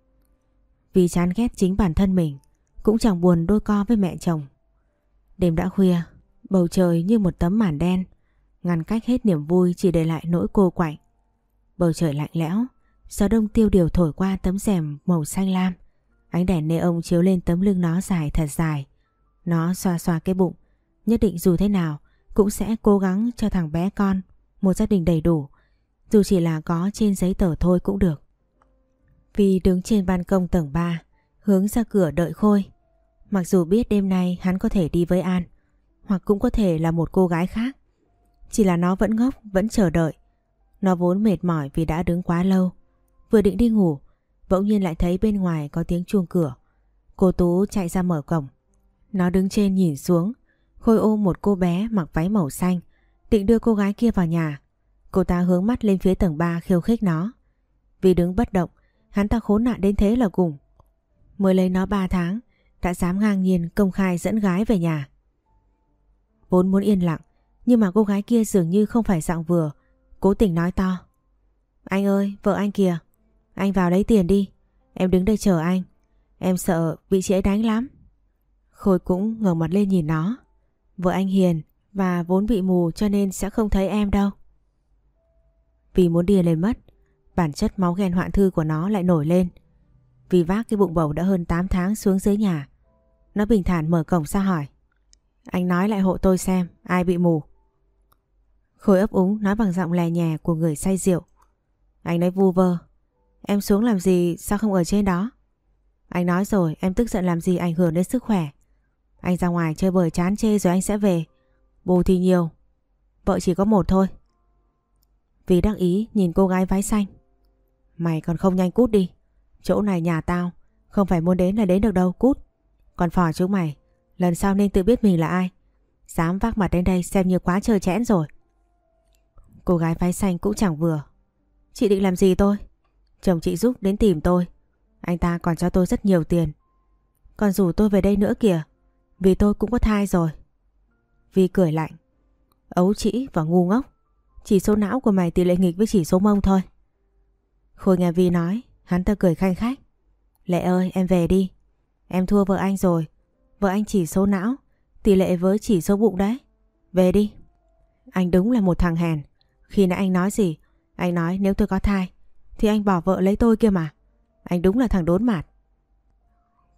Vì chán ghét chính bản thân mình, cũng chẳng buồn đôi co với mẹ chồng. Đêm đã khuya, bầu trời như một tấm màn đen, ngăn cách hết niềm vui, chỉ để lại nỗi cô quạnh. Bầu trời lạnh lẽo, gió đông tiêu điều thổi qua tấm rèm màu xanh lam. Ánh đèn neon chiếu lên tấm lưng nó dài thật dài. Nó xoa xoa cái bụng, nhất định dù thế nào cũng sẽ cố gắng cho thằng bé con một gia đình đầy đủ, dù chỉ là có trên giấy tờ thôi cũng được. Vì đứng trên ban công tầng ba, hướng ra cửa đợi Khôi. Mặc dù biết đêm nay hắn có thể đi với An, hoặc cũng có thể là một cô gái khác, chỉ là nó vẫn ngốc, vẫn chờ đợi. Nó vốn mệt mỏi vì đã đứng quá lâu. Vừa định đi ngủ, bỗng nhiên lại thấy bên ngoài có tiếng chuông cửa. Cô Tú chạy ra mở cổng. Nó đứng trên nhìn xuống, Khôi ôm một cô bé mặc váy màu xanh, định đưa cô gái kia vào nhà. Cô ta hướng mắt lên phía tầng ba khiêu khích nó. Vì đứng bất động, hắn ta khốn nạn đến thế là cùng. Mới lấy nó ba tháng, đã dám ngang nhiên công khai dẫn gái về nhà. Vốn muốn yên lặng, nhưng mà cô gái kia dường như không phải giọng vừa, cố tình nói to. Anh ơi, vợ anh kìa, anh vào lấy tiền đi, em đứng đây chờ anh, em sợ bị chị ấy đánh lắm. Khôi cũng ngẩng mặt lên nhìn nó. Vợ anh hiền và vốn bị mù cho nên sẽ không thấy em đâu. Vì muốn điên lên mất, bản chất máu ghen hoạn thư của nó lại nổi lên. Vì vác cái bụng bầu đã hơn tám tháng xuống dưới nhà, nó bình thản mở cổng ra hỏi. Anh nói lại hộ tôi xem ai bị mù. Khôi ấp úng nói bằng giọng lè nhè của người say rượu. Anh nói vu vơ. Em xuống làm gì sao không ở trên đó? Anh nói rồi, em tức giận làm gì ảnh hưởng đến sức khỏe. Anh ra ngoài chơi bời chán chê rồi anh sẽ về. Bù thì nhiều, vợ chỉ có một thôi. Vì đắc ý nhìn cô gái váy xanh. Mày còn không nhanh cút đi. Chỗ này nhà tao, không phải muốn đến là đến được đâu, cút. Còn phò chúng mày, lần sau nên tự biết mình là ai. Dám vác mặt đến đây xem như quá trơ trẽn rồi. Cô gái váy xanh cũng chẳng vừa. Chị định làm gì tôi? Chồng chị giúp đến tìm tôi. Anh ta còn cho tôi rất nhiều tiền, còn rủ tôi về đây nữa kìa. Vì tôi cũng có thai rồi. Vi cười lạnh. Ấu trĩ và ngu ngốc. Chỉ số não của mày tỷ lệ nghịch với chỉ số mông thôi. Khôi nghe Vi nói, hắn ta cười khanh khách. Lệ ơi, em về đi. Em thua vợ anh rồi. Vợ anh chỉ số não tỷ lệ với chỉ số bụng đấy. Về đi. Anh đúng là một thằng hèn. Khi nãy anh nói gì? Anh nói nếu tôi có thai thì anh bỏ vợ lấy tôi kia mà. Anh đúng là thằng đốn mạt.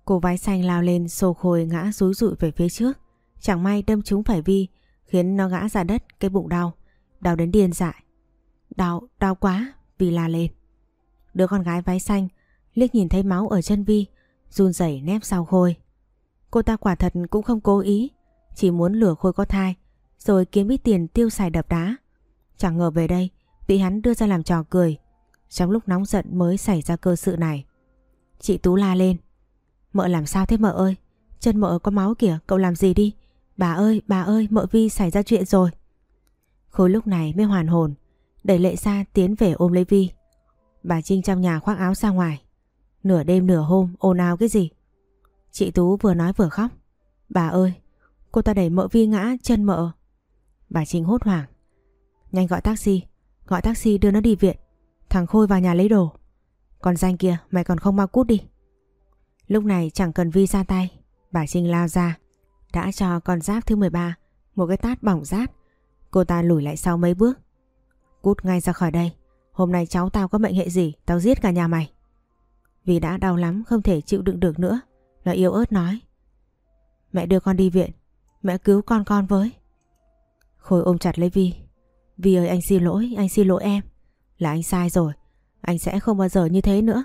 Cô váy xanh lao lên xô Khôi ngã rúi rụi về phía trước. Chẳng may đâm trúng phải Vi, khiến nó ngã ra đất, cái bụng đau. Đau đến điên dại. Đau, đau quá, Vi la lên. Đứa con gái váy xanh liếc nhìn thấy máu ở chân Vi, run rẩy nép sau Khôi. Cô ta quả thật cũng không cố ý, chỉ muốn lừa Khôi có thai, rồi kiếm ít tiền tiêu xài đập đá. Chẳng ngờ về đây bị hắn đưa ra làm trò cười. Trong lúc nóng giận mới xảy ra cơ sự này. Chị Tú la lên. Mợ làm sao thế mợ ơi? Chân mợ có máu kìa, cậu làm gì đi? Bà ơi, bà ơi, mợ Vi xảy ra chuyện rồi. Khôi lúc này mới hoàn hồn, đẩy Lệ ra tiến về ôm lấy Vi. Bà Trinh trong nhà khoác áo ra ngoài. Nửa đêm nửa hôm ồn ào cái gì? Chị Tú vừa nói vừa khóc. Bà ơi, cô ta đẩy mợ Vi ngã chân mợ. Bà Trinh hốt hoảng. Nhanh gọi taxi, gọi taxi đưa nó đi viện. Thằng Khôi vào nhà lấy đồ. Còn danh kia mày còn không mau cút đi. Lúc này chẳng cần Vi ra tay, bà Trinh lao ra, đã cho con Giáp thứ mười ba một cái tát bỏng rát. Cô ta lùi lại sau mấy bước. Cút ngay ra khỏi đây. Hôm nay cháu tao có mệnh hệ gì, tao giết cả nhà mày. Vi đã đau lắm, không thể chịu đựng được nữa. Nó yếu ớt nói. Mẹ đưa con đi viện, mẹ cứu con con với. Khôi ôm chặt lấy Vi. Vi ơi, anh xin lỗi, anh xin lỗi em. Là anh sai rồi, anh sẽ không bao giờ như thế nữa.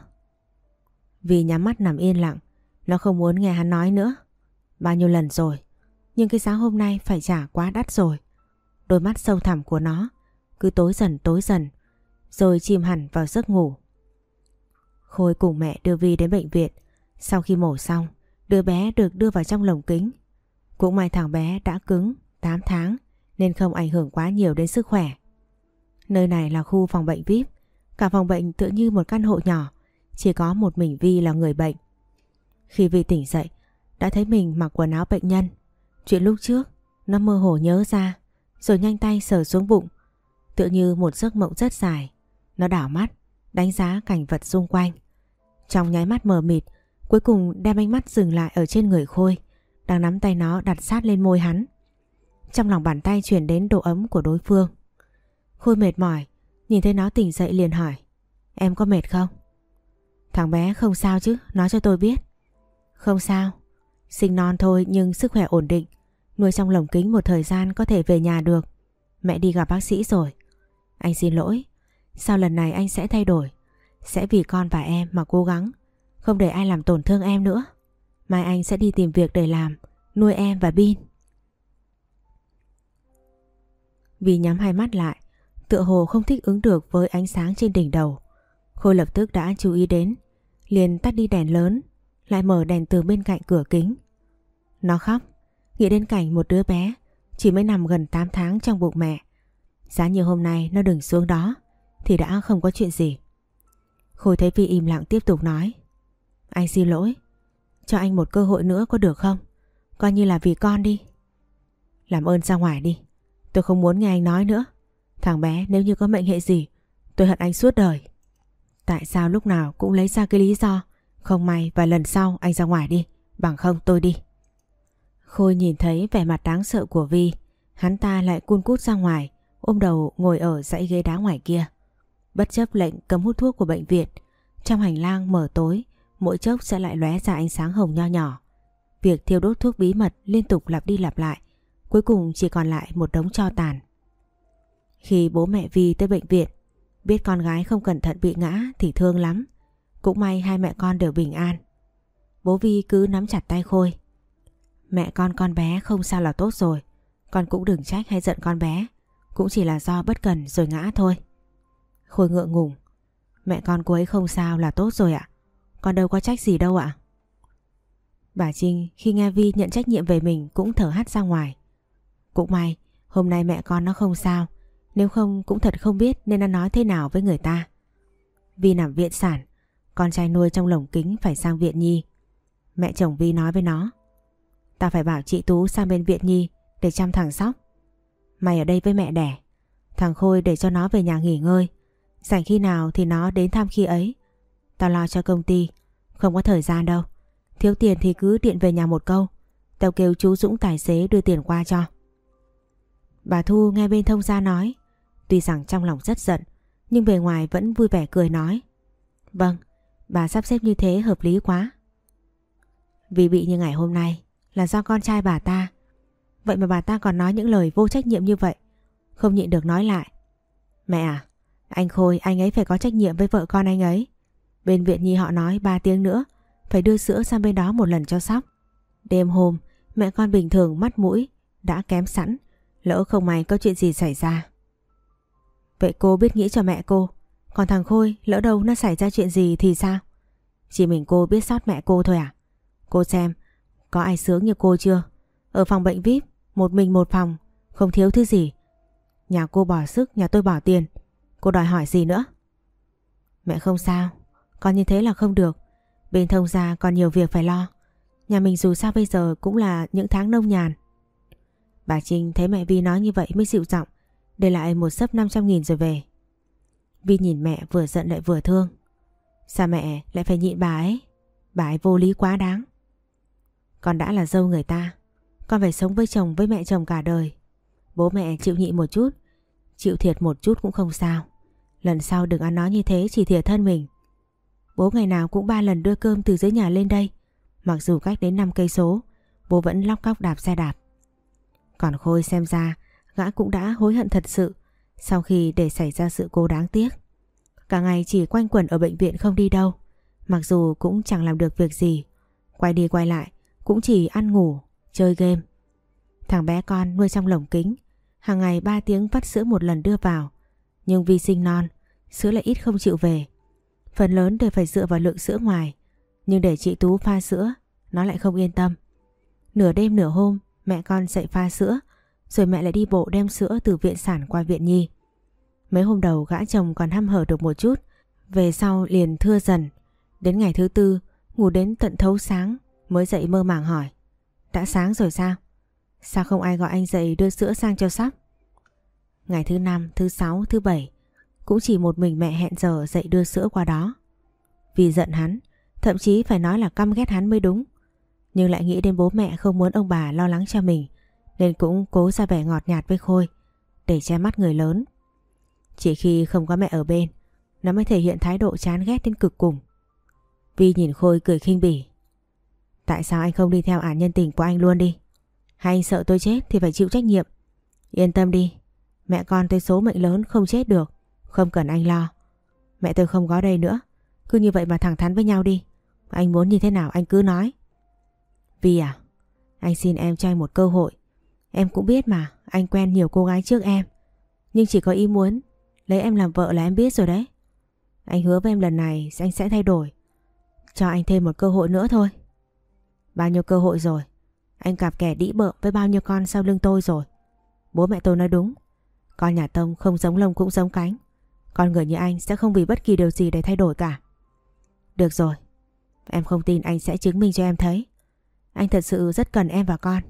Vi nhắm mắt nằm yên lặng. Nó không muốn nghe hắn nói nữa. Bao nhiêu lần rồi, nhưng cái giá hôm nay phải trả quá đắt rồi. Đôi mắt sâu thẳm của nó cứ tối dần tối dần, rồi chìm hẳn vào giấc ngủ. Khôi cùng mẹ đưa Vi đến bệnh viện. Sau khi mổ xong, đứa bé được đưa vào trong lồng kính. Cũng may thằng bé đã cứng tám tháng nên không ảnh hưởng quá nhiều đến sức khỏe. Nơi này là khu phòng bệnh vi ai pi. Cả phòng bệnh tựa như một căn hộ nhỏ, chỉ có một mình Vi là người bệnh. Khi Vi tỉnh dậy, đã thấy mình mặc quần áo bệnh nhân. Chuyện lúc trước, nó mơ hồ nhớ ra, rồi nhanh tay sờ xuống bụng. Tựa như một giấc mộng rất dài. Nó đảo mắt, đánh giá cảnh vật xung quanh. Trong nháy mắt mờ mịt, cuối cùng đem ánh mắt dừng lại ở trên người Khôi, đang nắm tay nó đặt sát lên môi hắn. Trong lòng bàn tay truyền đến độ ấm của đối phương. Khôi mệt mỏi, nhìn thấy nó tỉnh dậy liền hỏi. Em có mệt không? Thằng bé không sao chứ, nói cho tôi biết. Không sao, sinh non thôi nhưng sức khỏe ổn định. Nuôi trong lồng kính một thời gian có thể về nhà được. Mẹ đi gặp bác sĩ rồi. Anh xin lỗi, sau lần này anh sẽ thay đổi. Sẽ vì con và em mà cố gắng, không để ai làm tổn thương em nữa. Mai anh sẽ đi tìm việc để làm, nuôi em và Bin. Vì nhắm hai mắt lại, tựa hồ không thích ứng được với ánh sáng trên đỉnh đầu. Khôi lập tức đã chú ý đến, liền tắt đi đèn lớn, lại mở đèn từ bên cạnh cửa kính. Nó khóc, nghĩ đến cảnh một đứa bé chỉ mới nằm gần tám tháng trong bụng mẹ. Giá như hôm nay nó đừng xuống đó thì đã không có chuyện gì. Khôi thấy Vi im lặng tiếp tục nói. Anh xin lỗi, cho anh một cơ hội nữa có được không? Coi như là vì con đi. Làm ơn ra ngoài đi, tôi không muốn nghe anh nói nữa. Thằng bé nếu như có mệnh hệ gì, tôi hận anh suốt đời. Tại sao lúc nào cũng lấy ra cái lý do không may và lần sau anh ra ngoài đi, bằng không tôi đi. Khôi nhìn thấy vẻ mặt đáng sợ của Vi, hắn ta lại cun cút ra ngoài, ôm đầu ngồi ở dãy ghế đá ngoài kia. Bất chấp lệnh cấm hút thuốc của bệnh viện, trong hành lang mờ tối, mỗi chốc sẽ lại lóe ra ánh sáng hồng nho nhỏ. Việc thiêu đốt thuốc bí mật liên tục lặp đi lặp lại, cuối cùng chỉ còn lại một đống tro tàn. Khi bố mẹ Vi tới bệnh viện, biết con gái không cẩn thận bị ngã thì thương lắm. Cũng may hai mẹ con đều bình an. Bố Vi cứ nắm chặt tay Khôi. Mẹ con con bé không sao là tốt rồi. Con cũng đừng trách hay giận con bé, cũng chỉ là do bất cẩn rồi ngã thôi. Khôi ngượng ngùng. Mẹ con cô ấy không sao là tốt rồi ạ. Con đâu có trách gì đâu ạ. Bà Trinh khi nghe Vi nhận trách nhiệm về mình cũng thở hắt ra ngoài. Cũng may hôm nay mẹ con nó không sao, nếu không cũng thật không biết nên nó nói thế nào với người ta. Vi nằm viện sản, con trai nuôi trong lồng kính phải sang viện nhi. Mẹ chồng Vi nói với nó, tao phải bảo chị Tú sang bên viện nhi để chăm thằng Sóc. Mày ở đây với mẹ đẻ, thằng Khôi để cho nó về nhà nghỉ ngơi. Rảnh khi nào thì nó đến thăm khi ấy. Tao lo cho công ty, không có thời gian đâu. Thiếu tiền thì cứ điện về nhà một câu, tao kêu chú Dũng tài xế đưa tiền qua cho. Bà Thu nghe bên thông gia nói, tuy rằng trong lòng rất giận, nhưng bề ngoài vẫn vui vẻ cười nói. Vâng, bà sắp xếp như thế hợp lý quá. Vì bị như ngày hôm nay là do con trai bà ta. Vậy mà bà ta còn nói những lời vô trách nhiệm như vậy. Không nhịn được nói lại. Mẹ à, anh Khôi anh ấy phải có trách nhiệm với vợ con anh ấy. Bên viện nhi họ nói ba tiếng nữa phải đưa sữa sang bên đó một lần cho sóc. Đêm hôm mẹ con bình thường mắt mũi đã kém sẵn, lỡ không may có chuyện gì xảy ra. Vậy cô biết nghĩ cho mẹ cô. Còn thằng Khôi lỡ đâu nó xảy ra chuyện gì thì sao? Chỉ mình cô biết sót mẹ cô thôi à? Cô xem có ai sướng như cô chưa? Ở phòng bệnh vi ai pi một mình một phòng, không thiếu thứ gì. Nhà cô bỏ sức, nhà tôi bỏ tiền. Cô đòi hỏi gì nữa? Mẹ không sao, con như thế là không được. Bên Thông gia còn nhiều việc phải lo. Nhà mình dù sao bây giờ cũng là những tháng nông nhàn. Bà Trinh thấy mẹ Vi nói như vậy mới dịu giọng, để lại một xấp năm trăm nghìn rồi về. Vi nhìn mẹ vừa giận lại vừa thương. Sao mẹ lại phải nhịn bà ấy? Bà ấy vô lý quá đáng. Con đã là dâu người ta, con phải sống với chồng với mẹ chồng cả đời. Bố mẹ chịu nhịn một chút, chịu thiệt một chút cũng không sao. Lần sau đừng ăn nói như thế, chỉ thiệt thân mình. Bố ngày nào cũng ba lần đưa cơm từ dưới nhà lên đây. Mặc dù cách đến năm cây số, bố vẫn lóc cóc đạp xe đạp. Còn Khôi xem ra gã cũng đã hối hận thật sự sau khi để xảy ra sự cố đáng tiếc. Cả ngày chỉ quanh quẩn ở bệnh viện không đi đâu. Mặc dù cũng chẳng làm được việc gì, quay đi quay lại cũng chỉ ăn ngủ, chơi game. Thằng bé con nuôi trong lồng kính, hàng ngày ba tiếng vắt sữa một lần đưa vào. Nhưng vì sinh non, sữa lại ít không chịu về. Phần lớn đều phải dựa vào lượng sữa ngoài. Nhưng để chị Tú pha sữa, nó lại không yên tâm. Nửa đêm nửa hôm mẹ con dậy pha sữa, rồi mẹ lại đi bộ đem sữa từ viện sản qua viện nhi. Mấy hôm đầu gã chồng còn hăm hở được một chút, về sau liền thưa dần. Đến ngày thứ tư, ngủ đến tận thấu sáng mới dậy mơ màng hỏi. Đã sáng rồi sao? Sao không ai gọi anh dậy đưa sữa sang cho sóc? Ngày thứ năm, thứ sáu, thứ bảy cũng chỉ một mình mẹ hẹn giờ dậy đưa sữa qua đó. Vì giận hắn, thậm chí phải nói là căm ghét hắn mới đúng. Nhưng lại nghĩ đến bố mẹ không muốn ông bà lo lắng cho mình, nên cũng cố ra vẻ ngọt nhạt với Khôi để che mắt người lớn. Chỉ khi không có mẹ ở bên, nó mới thể hiện thái độ chán ghét đến cực cùng. Vi nhìn Khôi cười khinh bỉ. Tại sao anh không đi theo ả nhân tình của anh luôn đi? Hay anh sợ tôi chết thì phải chịu trách nhiệm? Yên tâm đi, mẹ con tôi số mệnh lớn không chết được, không cần anh lo. Mẹ tôi không có đây nữa, cứ như vậy mà thẳng thắn với nhau đi. Anh muốn như thế nào anh cứ nói. Vi à, anh xin em cho anh một cơ hội. Em cũng biết mà, anh quen nhiều cô gái trước em, nhưng chỉ có ý muốn lấy em làm vợ là em biết rồi đấy. Anh hứa với em lần này anh sẽ thay đổi. Cho anh thêm một cơ hội nữa thôi. Bao nhiêu cơ hội rồi? Anh gặp kẻ đĩ bợm với bao nhiêu con sau lưng tôi rồi. Bố mẹ tôi nói đúng, con nhà Tông không giống lông cũng giống cánh. Con người như anh sẽ không vì bất kỳ điều gì để thay đổi cả. Được rồi, em không tin anh sẽ chứng minh cho em thấy. Anh thật sự rất cần em và con.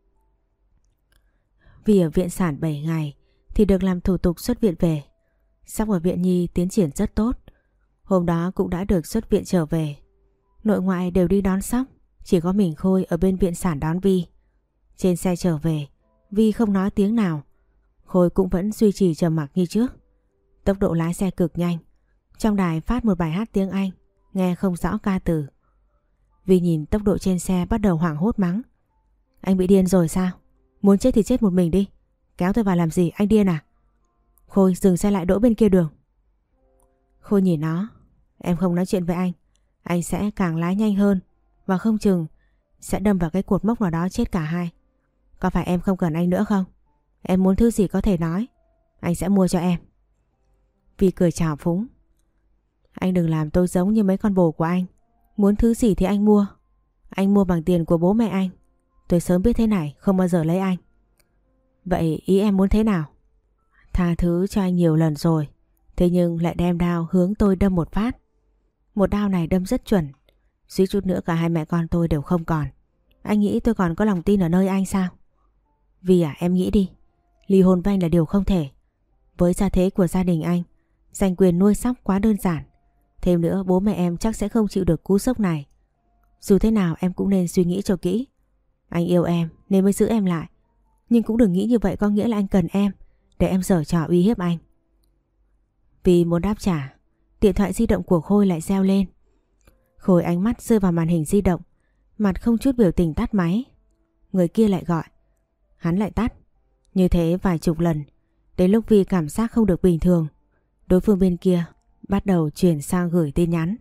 Vì ở viện sản bảy ngày thì được làm thủ tục xuất viện về. Sóc ở viện nhi tiến triển rất tốt. Hôm đó cũng đã được xuất viện trở về. Nội ngoại đều đi đón Sóc, chỉ có mình Khôi ở bên viện sản đón Vi. Trên xe trở về, Vi không nói tiếng nào. Khôi cũng vẫn duy trì trầm mặc như trước. Tốc độ lái xe cực nhanh. Trong đài phát một bài hát tiếng Anh, nghe không rõ ca từ. Vi nhìn tốc độ trên xe bắt đầu hoảng hốt mắng. Anh bị điên rồi sao? Muốn chết thì chết một mình đi. Kéo tôi vào làm gì, anh điên à? Khôi dừng xe lại đỗ bên kia đường. Khôi nhìn nó. Em không nói chuyện với anh, anh sẽ càng lái nhanh hơn, và không chừng sẽ đâm vào cái cột mốc nào đó chết cả hai. Có phải em không cần anh nữa không? Em muốn thứ gì có thể nói, anh sẽ mua cho em. Vi cười chào phúng. Anh đừng làm tôi giống như mấy con bồ của anh. Muốn thứ gì thì anh mua. Anh mua bằng tiền của bố mẹ anh. Tôi sớm biết thế này không bao giờ lấy anh. Vậy ý em muốn thế nào? Tha thứ cho anh nhiều lần rồi, thế nhưng lại đem đao hướng tôi đâm một phát. Một đao này đâm rất chuẩn, suýt chút nữa cả hai mẹ con tôi đều không còn. Anh nghĩ tôi còn có lòng tin ở nơi anh sao? Vì à, em nghĩ đi, ly hôn với anh là điều không thể. Với gia thế của gia đình anh, giành quyền nuôi Sóc quá đơn giản. Thêm nữa bố mẹ em chắc sẽ không chịu được cú sốc này. Dù thế nào em cũng nên suy nghĩ cho kỹ. Anh yêu em nên mới giữ em lại, nhưng cũng đừng nghĩ như vậy có nghĩa là anh cần em để em giở trò uy hiếp anh. Vì muốn đáp trả, điện thoại di động của Khôi lại reo lên. Khôi ánh mắt rơi vào màn hình di động, mặt không chút biểu tình tắt máy. Người kia lại gọi. Hắn lại tắt. Như thế vài chục lần. Đến lúc Vi cảm giác không được bình thường, đối phương bên kia bắt đầu chuyển sang gửi tin nhắn.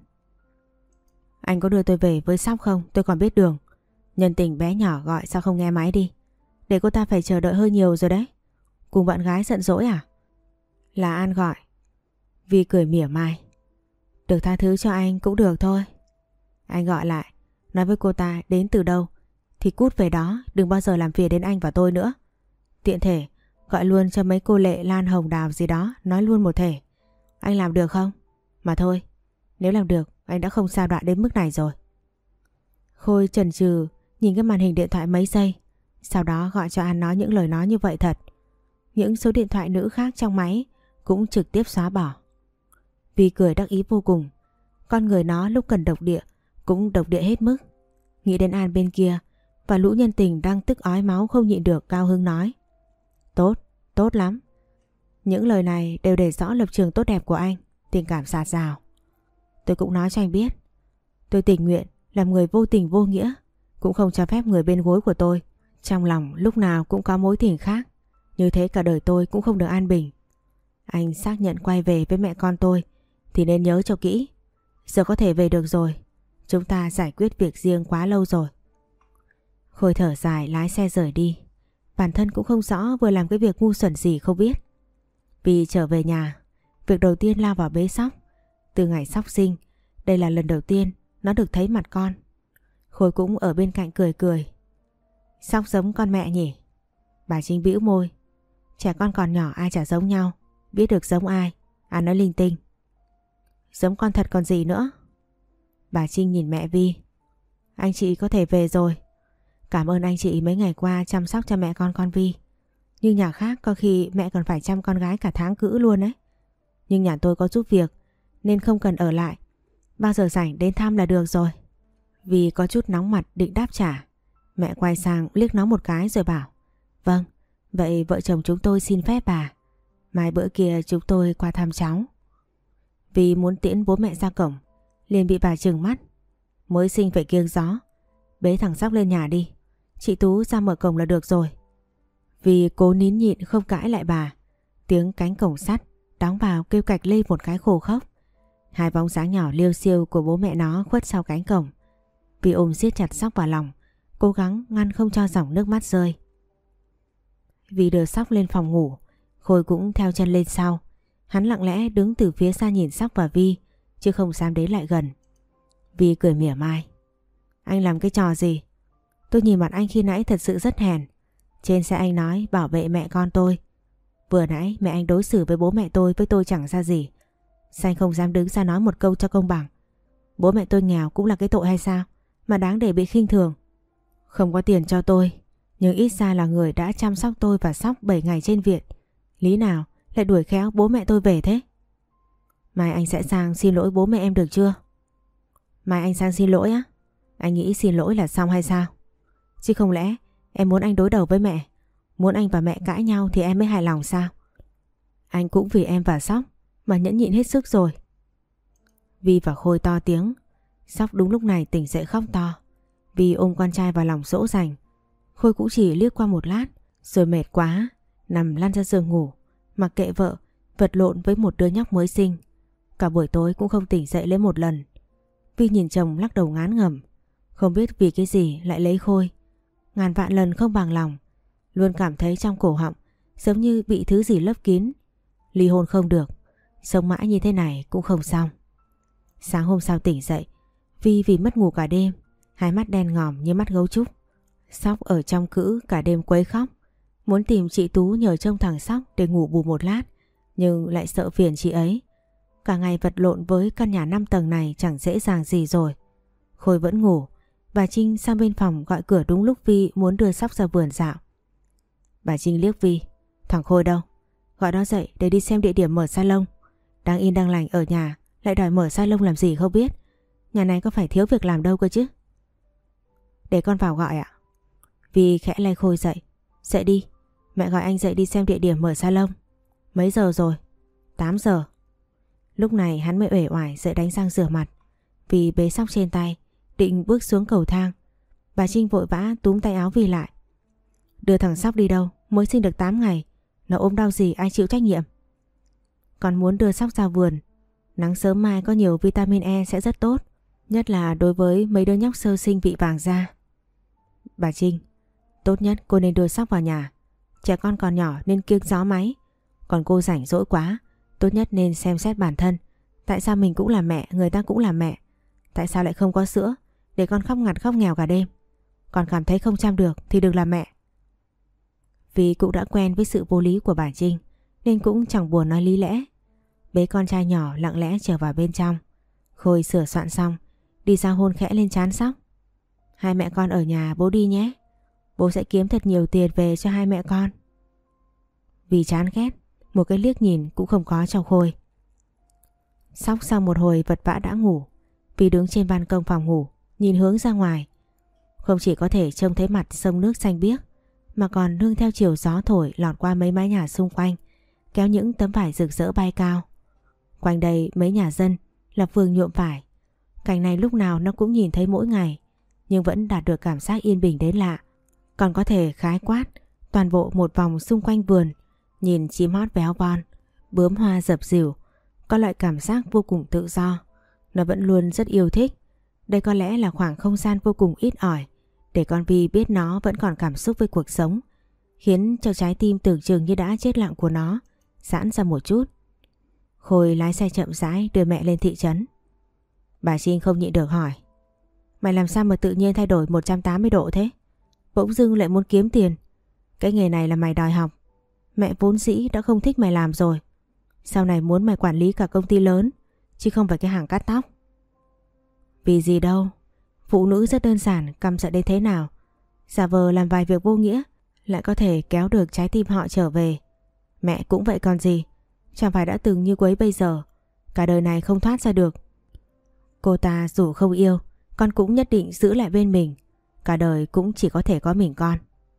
Anh có đưa tôi về với Sóc không? Tôi còn biết đường. Nhân tình bé nhỏ gọi sao không nghe máy đi. Để cô ta phải chờ đợi hơi nhiều rồi đấy. Cùng bạn gái giận dỗi à? Là An gọi. Vi cười mỉa mai. Được tha thứ cho anh cũng được thôi. Anh gọi lại, nói với cô ta đến từ đâu thì cút về đó, đừng bao giờ làm phiền đến anh và tôi nữa. Tiện thể gọi luôn cho mấy cô Lệ, Lan, Hồng, Đào gì đó, nói luôn một thể. Anh làm được không? Mà thôi, nếu làm được anh đã không sa đọa đến mức này rồi. Khôi chần chừ nhìn cái màn hình điện thoại mấy giây, sau đó gọi cho An nói những lời nói như vậy thật. Những số điện thoại nữ khác trong máy cũng trực tiếp xóa bỏ. Vi cười đắc ý vô cùng. Con người nó lúc cần độc địa cũng độc địa hết mức. Nghĩ đến An bên kia và lũ nhân tình đang tức ói máu không nhịn được, cao hứng nói. Tốt, tốt lắm. Những lời này đều để rõ lập trường tốt đẹp của anh, tình cảm dạt dào. Tôi cũng nói cho anh biết, tôi tình nguyện làm người vô tình vô nghĩa, cũng không cho phép người bên gối của tôi trong lòng lúc nào cũng có mối tình khác. Như thế cả đời tôi cũng không được an bình. Anh xác nhận quay về với mẹ con tôi thì nên nhớ cho kỹ. Giờ có thể về được rồi. Chúng ta giải quyết việc riêng quá lâu rồi. Khôi thở dài lái xe rời đi. Bản thân cũng không rõ vừa làm cái việc ngu xuẩn gì không biết. Vì trở về nhà, việc đầu tiên lao vào bế Sóc. Từ ngày Sóc sinh, đây là lần đầu tiên nó được thấy mặt con. Khôi cũng ở bên cạnh cười cười. Sóc giống con mẹ nhỉ? Bà Trinh bĩu môi. Trẻ con còn nhỏ ai chả giống nhau, biết được giống ai. À, nói linh tinh. Giống con thật còn gì nữa. Bà Trinh nhìn mẹ Vi. Anh chị có thể về rồi. Cảm ơn anh chị mấy ngày qua chăm sóc cho mẹ con con Vi. Nhưng nhà khác có khi mẹ còn phải chăm con gái cả tháng cữ luôn đấy. Nhưng nhà tôi có giúp việc nên không cần ở lại. Bao giờ rảnh đến thăm là được rồi. Vi có chút nóng mặt định đáp trả. Mẹ quay sang liếc nó một cái rồi bảo. Vâng, vậy vợ chồng chúng tôi xin phép bà. Mai bữa kia chúng tôi qua thăm cháu. Vi muốn tiễn bố mẹ ra cổng, liền bị bà trừng mắt. Mới sinh phải kiêng gió. Bế thằng Sóc lên nhà đi. Chị Tú ra mở cổng là được rồi. Vi cố nín nhịn không cãi lại bà. Tiếng cánh cổng sắt đóng vào kêu cạch lên một cái khổ khóc. Hai bóng dáng nhỏ liêu xiêu của bố mẹ nó khuất sau cánh cổng. Vi ôm siết chặt Sóc vào lòng, cố gắng ngăn không cho dòng nước mắt rơi. Vi đưa Sóc lên phòng ngủ, Khôi cũng theo chân lên sau. Hắn lặng lẽ đứng từ phía xa nhìn Sóc và Vi, chứ không dám đến lại gần. Vi cười mỉa mai. Anh làm cái trò gì? Tôi nhìn mặt anh khi nãy thật sự rất hèn. Trên xe anh nói bảo vệ mẹ con tôi. Vừa nãy mẹ anh đối xử với bố mẹ tôi với tôi chẳng ra gì. Sao anh không dám đứng ra nói một câu cho công bằng? Bố mẹ tôi nghèo cũng là cái tội hay sao mà đáng để bị khinh thường? Không có tiền cho tôi, nhưng ít ra là người đã chăm sóc tôi và Sóc bảy ngày trên viện. Lý nào lại đuổi khéo bố mẹ tôi về thế? Mai anh sẽ sang xin lỗi bố mẹ em được chưa? Mai anh sang xin lỗi á? Anh nghĩ xin lỗi là xong hay sao? Chứ không lẽ em muốn anh đối đầu với mẹ, muốn anh và mẹ cãi nhau thì em mới hài lòng sao? Anh cũng vì em và Sóc mà nhẫn nhịn hết sức rồi. Vi và Khôi to tiếng. Sóc đúng lúc này tỉnh dậy khóc to. Vi ôm con trai vào lòng dỗ dành. Khôi cũng chỉ liếc qua một lát rồi mệt quá nằm lăn ra giường ngủ, mặc kệ vợ vật lộn với một đứa nhóc mới sinh. Cả buổi tối cũng không tỉnh dậy lấy một lần. Vi nhìn chồng lắc đầu ngán ngẩm, không biết vì cái gì lại lấy Khôi. Ngàn vạn lần không bằng lòng, luôn cảm thấy trong cổ họng giống như bị thứ gì lấp kín. Ly hôn không được, sống mãi như thế này cũng không xong. Sáng hôm sau tỉnh dậy, Vi vì mất ngủ cả đêm, hai mắt đen ngòm như mắt gấu trúc. Sóc ở trong cữ cả đêm quấy khóc, muốn tìm chị Tú nhờ trông thằng Sóc để ngủ bù một lát, nhưng lại sợ phiền chị ấy. Cả ngày vật lộn với căn nhà năm tầng này chẳng dễ dàng gì rồi. Khôi vẫn ngủ, bà Trinh sang bên phòng gọi cửa đúng lúc Vi muốn đưa Sóc ra vườn dạo. Bà Trinh liếc Vi. Thằng Khôi đâu? Gọi nó dậy để đi xem địa điểm mở salon. Đang yên đang lành ở nhà lại đòi mở salon làm gì không biết. Nhà này có phải thiếu việc làm đâu cơ chứ. Để con vào gọi ạ. Vi khẽ lay Khôi dậy. Dậy đi, mẹ gọi anh dậy đi xem địa điểm mở salon. Mấy giờ rồi? tám giờ. Lúc này hắn mới uể oải dậy đánh răng rửa mặt. Vì bế Sóc trên tay định bước xuống cầu thang, Bà Trinh vội vã túm tay áo Vi lại. Đưa thằng Sóc đi đâu, mới sinh được tám ngày. Nó ốm đau gì ai chịu trách nhiệm. Còn muốn đưa Sóc ra vườn. Nắng sớm mai có nhiều vitamin E sẽ rất tốt. Nhất là đối với mấy đứa nhóc sơ sinh bị vàng da. Bà Trinh, tốt nhất cô nên đưa Sóc vào nhà. Trẻ con còn nhỏ nên kiêng gió máy. Còn cô rảnh rỗi quá, tốt nhất nên xem xét bản thân. Tại sao mình cũng là mẹ, người ta cũng là mẹ. Tại sao lại không có sữa, để con khóc ngặt khóc nghèo cả đêm. Còn cảm thấy không chăm được thì đừng làm mẹ. Vì cũng đã quen với sự vô lý của bà Trinh, nên cũng chẳng buồn nói lý lẽ. Bế con trai nhỏ lặng lẽ trở vào bên trong. Khôi sửa soạn xong, đi ra hôn khẽ lên trán Sóc. Hai mẹ con ở nhà bố đi nhé. Bố sẽ kiếm thật nhiều tiền về cho hai mẹ con. Vì chán ghét, một cái liếc nhìn cũng không có trong Khôi. Sóc sau một hồi vật vã đã ngủ. Vì đứng trên ban công phòng ngủ, nhìn hướng ra ngoài. Không chỉ có thể trông thấy mặt sông nước xanh biếc, mà còn nương theo chiều gió thổi lọt qua mấy mái nhà xung quanh, kéo những tấm vải rực rỡ bay cao. Quanh đây mấy nhà dân là phường nhuộm vải. Cảnh này lúc nào nó cũng nhìn thấy mỗi ngày, nhưng vẫn đạt được cảm giác yên bình đến lạ. Còn có thể khái quát toàn bộ một vòng xung quanh vườn, nhìn chim hót véo von, bướm hoa dập dìu, có loại cảm giác vô cùng tự do. Nó vẫn luôn rất yêu thích. Đây có lẽ là khoảng không gian vô cùng ít ỏi để con Vi biết nó vẫn còn cảm xúc với cuộc sống, khiến cho trái tim tưởng chừng như đã chết lặng của nó giãn ra một chút. Khôi lái xe chậm rãi đưa mẹ lên thị trấn. Bà Trinh không nhịn được hỏi: Mày làm sao mà tự nhiên thay đổi một trăm tám mươi độ thế? Bỗng dưng lại muốn kiếm tiền. Cái nghề này là mày đòi học. Mẹ vốn dĩ đã không thích mày làm rồi. Sau này muốn mày quản lý cả công ty lớn, chứ không phải cái hàng cắt tóc. Vì gì đâu. Phụ nữ rất đơn giản, căm giận đến thế nào. Giả vờ làm vài việc vô nghĩa lại có thể kéo được trái tim họ trở về. Mẹ cũng vậy còn gì. Chẳng phải đã từng như quấy bây giờ, cả đời này không thoát ra được. Cô ta dù không yêu, con cũng nhất định giữ lại bên mình. Cả đời cũng chỉ có thể có mình con.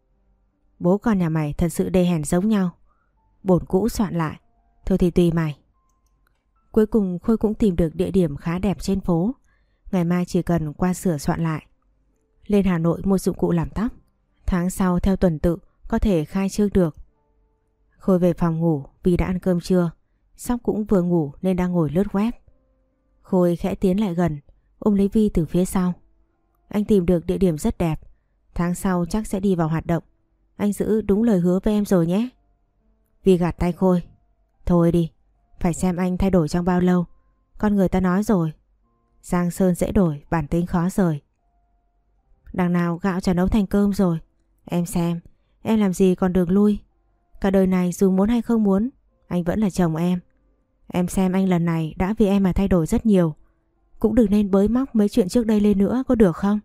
Bố con nhà mày thật sự đê hèn giống nhau. Bổn cũ soạn lại. Thôi thì tùy mày. Cuối cùng Khôi cũng tìm được địa điểm khá đẹp trên phố. Ngày mai chỉ cần qua sửa soạn lại. Lên Hà Nội mua dụng cụ làm tóc. Tháng sau theo tuần tự có thể khai trương được. Khôi về phòng ngủ vì đã ăn cơm trưa. Sóc cũng vừa ngủ nên đang ngồi lướt web. Khôi khẽ tiến lại gần, ôm lấy Vi từ phía sau. Anh tìm được địa điểm rất đẹp. Tháng sau chắc sẽ đi vào hoạt động. Anh giữ đúng lời hứa với em rồi nhé. Vi gạt tay Khôi. Thôi đi, phải xem anh thay đổi trong bao lâu. Con người ta nói rồi, giang sơn dễ đổi, bản tính khó rời. Đằng nào gạo chả nấu thành cơm rồi. Em xem, em làm gì còn đường lui. Cả đời này dù muốn hay không muốn, anh vẫn là chồng em. Em xem anh lần này đã vì em mà thay đổi rất nhiều. Cũng đừng nên bới móc mấy chuyện trước đây lên nữa, có được không?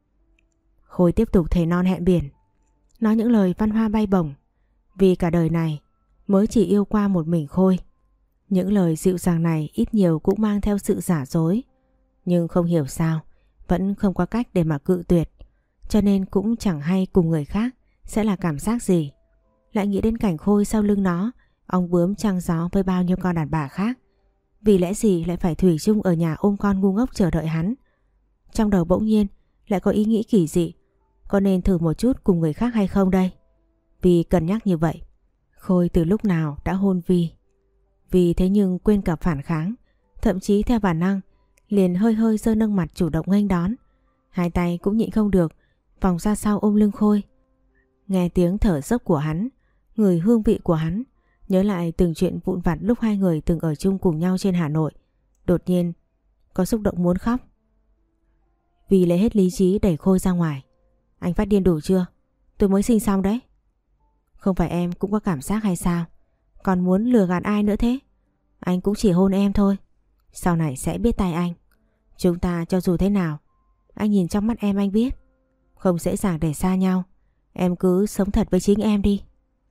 Khôi tiếp tục thề non hẹn biển, nói những lời văn hoa bay bổng. Vì cả đời này mới chỉ yêu qua một mình Khôi. Những lời dịu dàng này ít nhiều cũng mang theo sự giả dối. Nhưng không hiểu sao vẫn không có cách để mà cự tuyệt. Cho nên cũng chẳng hay cùng người khác sẽ là cảm giác gì. Lại nghĩ đến cảnh Khôi sau lưng nó ong bướm trăng gió với bao nhiêu con đàn bà khác. Vì lẽ gì lại phải thủy chung ở nhà ôm con ngu ngốc chờ đợi hắn. Trong đầu bỗng nhiên lại có ý nghĩ kỳ dị. Có nên thử một chút cùng người khác hay không đây? Vì cân nhắc như vậy, Khôi từ lúc nào đã hôn Vi. Vì thế nhưng quên cả phản kháng, thậm chí theo bản năng liền hơi hơi giơ nâng mặt chủ động nghênh đón. Hai tay cũng nhịn không được vòng ra sau ôm lưng Khôi. Nghe tiếng thở dốc của hắn, ngửi hương vị của hắn, nhớ lại từng chuyện vụn vặt lúc hai người từng ở chung cùng nhau trên Hà Nội. Đột nhiên có xúc động muốn khóc. Vì lấy hết lý trí đẩy Khôi ra ngoài. Anh phát điên đủ chưa? Tôi mới sinh xong đấy. Không phải em cũng có cảm giác hay sao? Còn muốn lừa gạt ai nữa thế? Anh cũng chỉ hôn em thôi. Sau này sẽ biết tay anh. Chúng ta cho dù thế nào, anh nhìn trong mắt em anh biết. Không dễ dàng để xa nhau. Em cứ sống thật với chính em đi.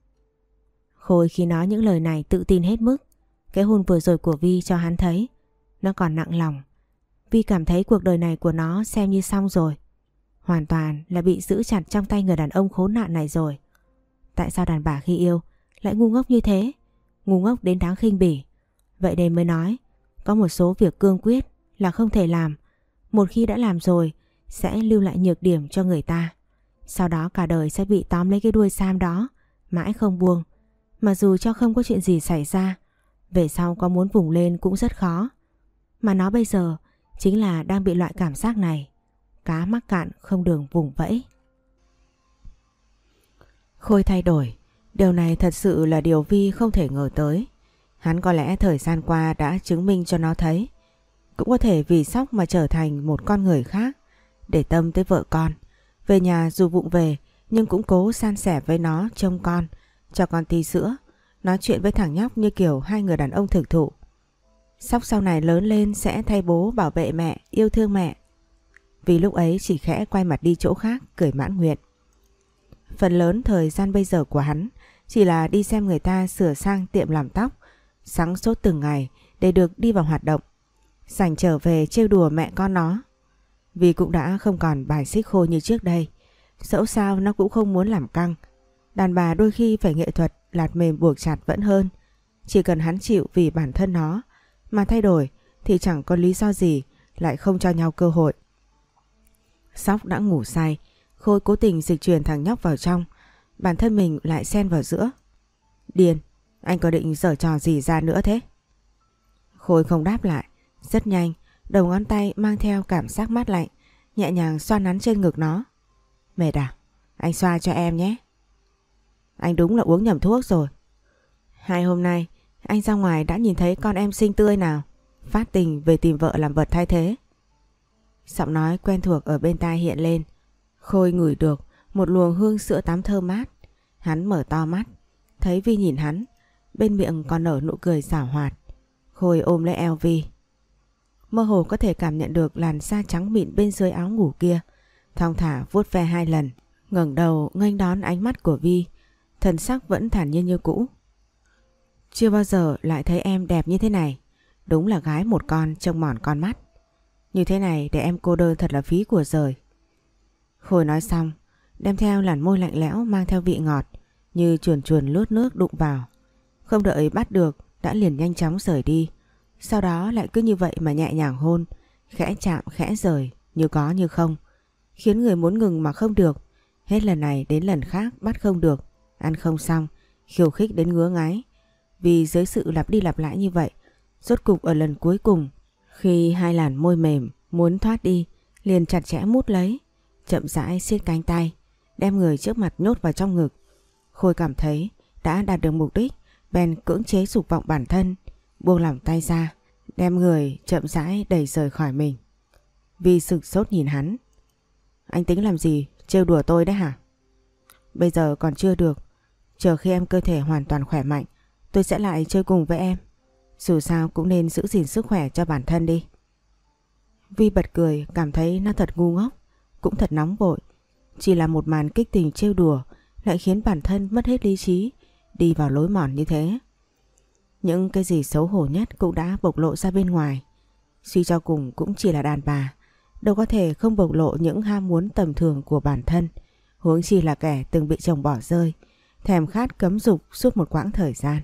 Khôi khi nói những lời này tự tin hết mức. Cái hôn vừa rồi của Vi cho hắn thấy nó còn nặng lòng. Vi cảm thấy cuộc đời này của nó xem như xong rồi. Hoàn toàn là bị giữ chặt trong tay người đàn ông khốn nạn này rồi. Tại sao đàn bà khi yêu lại ngu ngốc như thế? Ngu ngốc đến đáng khinh bỉ. Vậy nên mới nói có một số việc cương quyết là không thể làm. Một khi đã làm rồi sẽ lưu lại nhược điểm cho người ta. Sau đó cả đời sẽ bị tóm lấy cái đuôi Sam đó, mãi không buông. Mà dù cho không có chuyện gì xảy ra, về sau có muốn vùng lên cũng rất khó. Mà nó bây giờ chính là đang bị loại cảm giác này. Cá mắc cạn không đường vùng vẫy. Khôi thay đổi. Điều này thật sự là điều Vi không thể ngờ tới. Hắn có lẽ thời gian qua đã chứng minh cho nó thấy. Cũng có thể vì Sóc mà trở thành một con người khác, để tâm tới vợ con. Về nhà dù vụng về nhưng cũng cố san sẻ với nó trông con, cho con ti sữa, nói chuyện với thằng nhóc như kiểu hai người đàn ông thực thụ. Sóc sau này lớn lên sẽ thay bố bảo vệ mẹ, yêu thương mẹ. Vì lúc ấy chỉ khẽ quay mặt đi chỗ khác, cười mãn nguyện. Phần lớn thời gian bây giờ của hắn chỉ là đi xem người ta sửa sang tiệm làm tóc, sáng sốt từng ngày để được đi vào hoạt động, rảnh trở về trêu đùa mẹ con nó. Vì cũng đã không còn bài xích Khôi như trước đây, dẫu sao nó cũng không muốn làm căng. Đàn bà đôi khi phải nghệ thuật lạt mềm buộc chặt vẫn hơn. Chỉ cần hắn chịu vì bản thân nó mà thay đổi thì chẳng có lý do gì lại không cho nhau cơ hội. Sóc đã ngủ say, Khôi cố tình dịch chuyển thằng nhóc vào trong, bản thân mình lại xen vào giữa. Điên, anh có định giở trò gì ra nữa thế? Khôi không đáp lại. Rất nhanh, đầu ngón tay mang theo cảm giác mát lạnh, nhẹ nhàng xoa nắn trên ngực nó. Mệt à? Anh xoa cho em nhé. Anh đúng là uống nhầm thuốc rồi. Hai hôm nay anh ra ngoài đã nhìn thấy con em xinh tươi nào, phát tình về tìm vợ làm vật thay thế. Giọng nói quen thuộc ở bên tai hiện lên. Khôi ngửi được một luồng hương sữa tắm thơm mát. Hắn mở to mắt, thấy Vi nhìn hắn, bên miệng còn nở nụ cười giảo hoạt. Khôi ôm lấy eo Vi. Mơ hồ có thể cảm nhận được làn da trắng mịn bên dưới áo ngủ kia. Thong thả vuốt ve hai lần, ngẩng đầu nghênh đón ánh mắt của Vi, thần sắc vẫn thản nhiên như cũ. Chưa bao giờ lại thấy em đẹp như thế này. Đúng là gái một con trông mòn con mắt. Như thế này để em cô đơn thật là phí của giời. Khôi nói xong, đem theo làn môi lạnh lẽo mang theo vị ngọt, như chuồn chuồn lướt nước đụng vào. Không đợi bắt được đã liền nhanh chóng rời đi. Sau đó lại cứ như vậy mà nhẹ nhàng hôn, khẽ chạm khẽ rời, như có như không, khiến người muốn ngừng mà không được. Hết lần này đến lần khác bắt không được, ăn không xong, khiêu khích đến ngứa ngáy. Vì dưới sự lặp đi lặp lại như vậy, rốt cục ở lần cuối cùng, khi hai làn môi mềm muốn thoát đi, liền chặt chẽ mút lấy, chậm rãi siết cánh tay, đem người trước mặt nhốt vào trong ngực. Khôi cảm thấy đã đạt được mục đích, bèn cưỡng chế dục vọng bản thân, buông lỏng tay ra, đem người chậm rãi đẩy rời khỏi mình. Vi sửng sốt nhìn hắn. Anh tính làm gì, trêu đùa tôi đấy hả? Bây giờ còn chưa được, chờ khi em cơ thể hoàn toàn khỏe mạnh, tôi sẽ lại chơi cùng với em. Dù sao cũng nên giữ gìn sức khỏe cho bản thân đi. Vi bật cười, cảm thấy nó thật ngu ngốc, cũng thật nóng vội. Chỉ là một màn kích tình trêu đùa lại khiến bản thân mất hết lý trí, đi vào lối mòn như thế. Những cái gì xấu hổ nhất cũng đã bộc lộ ra bên ngoài. Suy cho cùng cũng chỉ là đàn bà, đâu có thể không bộc lộ những ham muốn tầm thường của bản thân, huống chi là kẻ từng bị chồng bỏ rơi, thèm khát cấm dục suốt một quãng thời gian.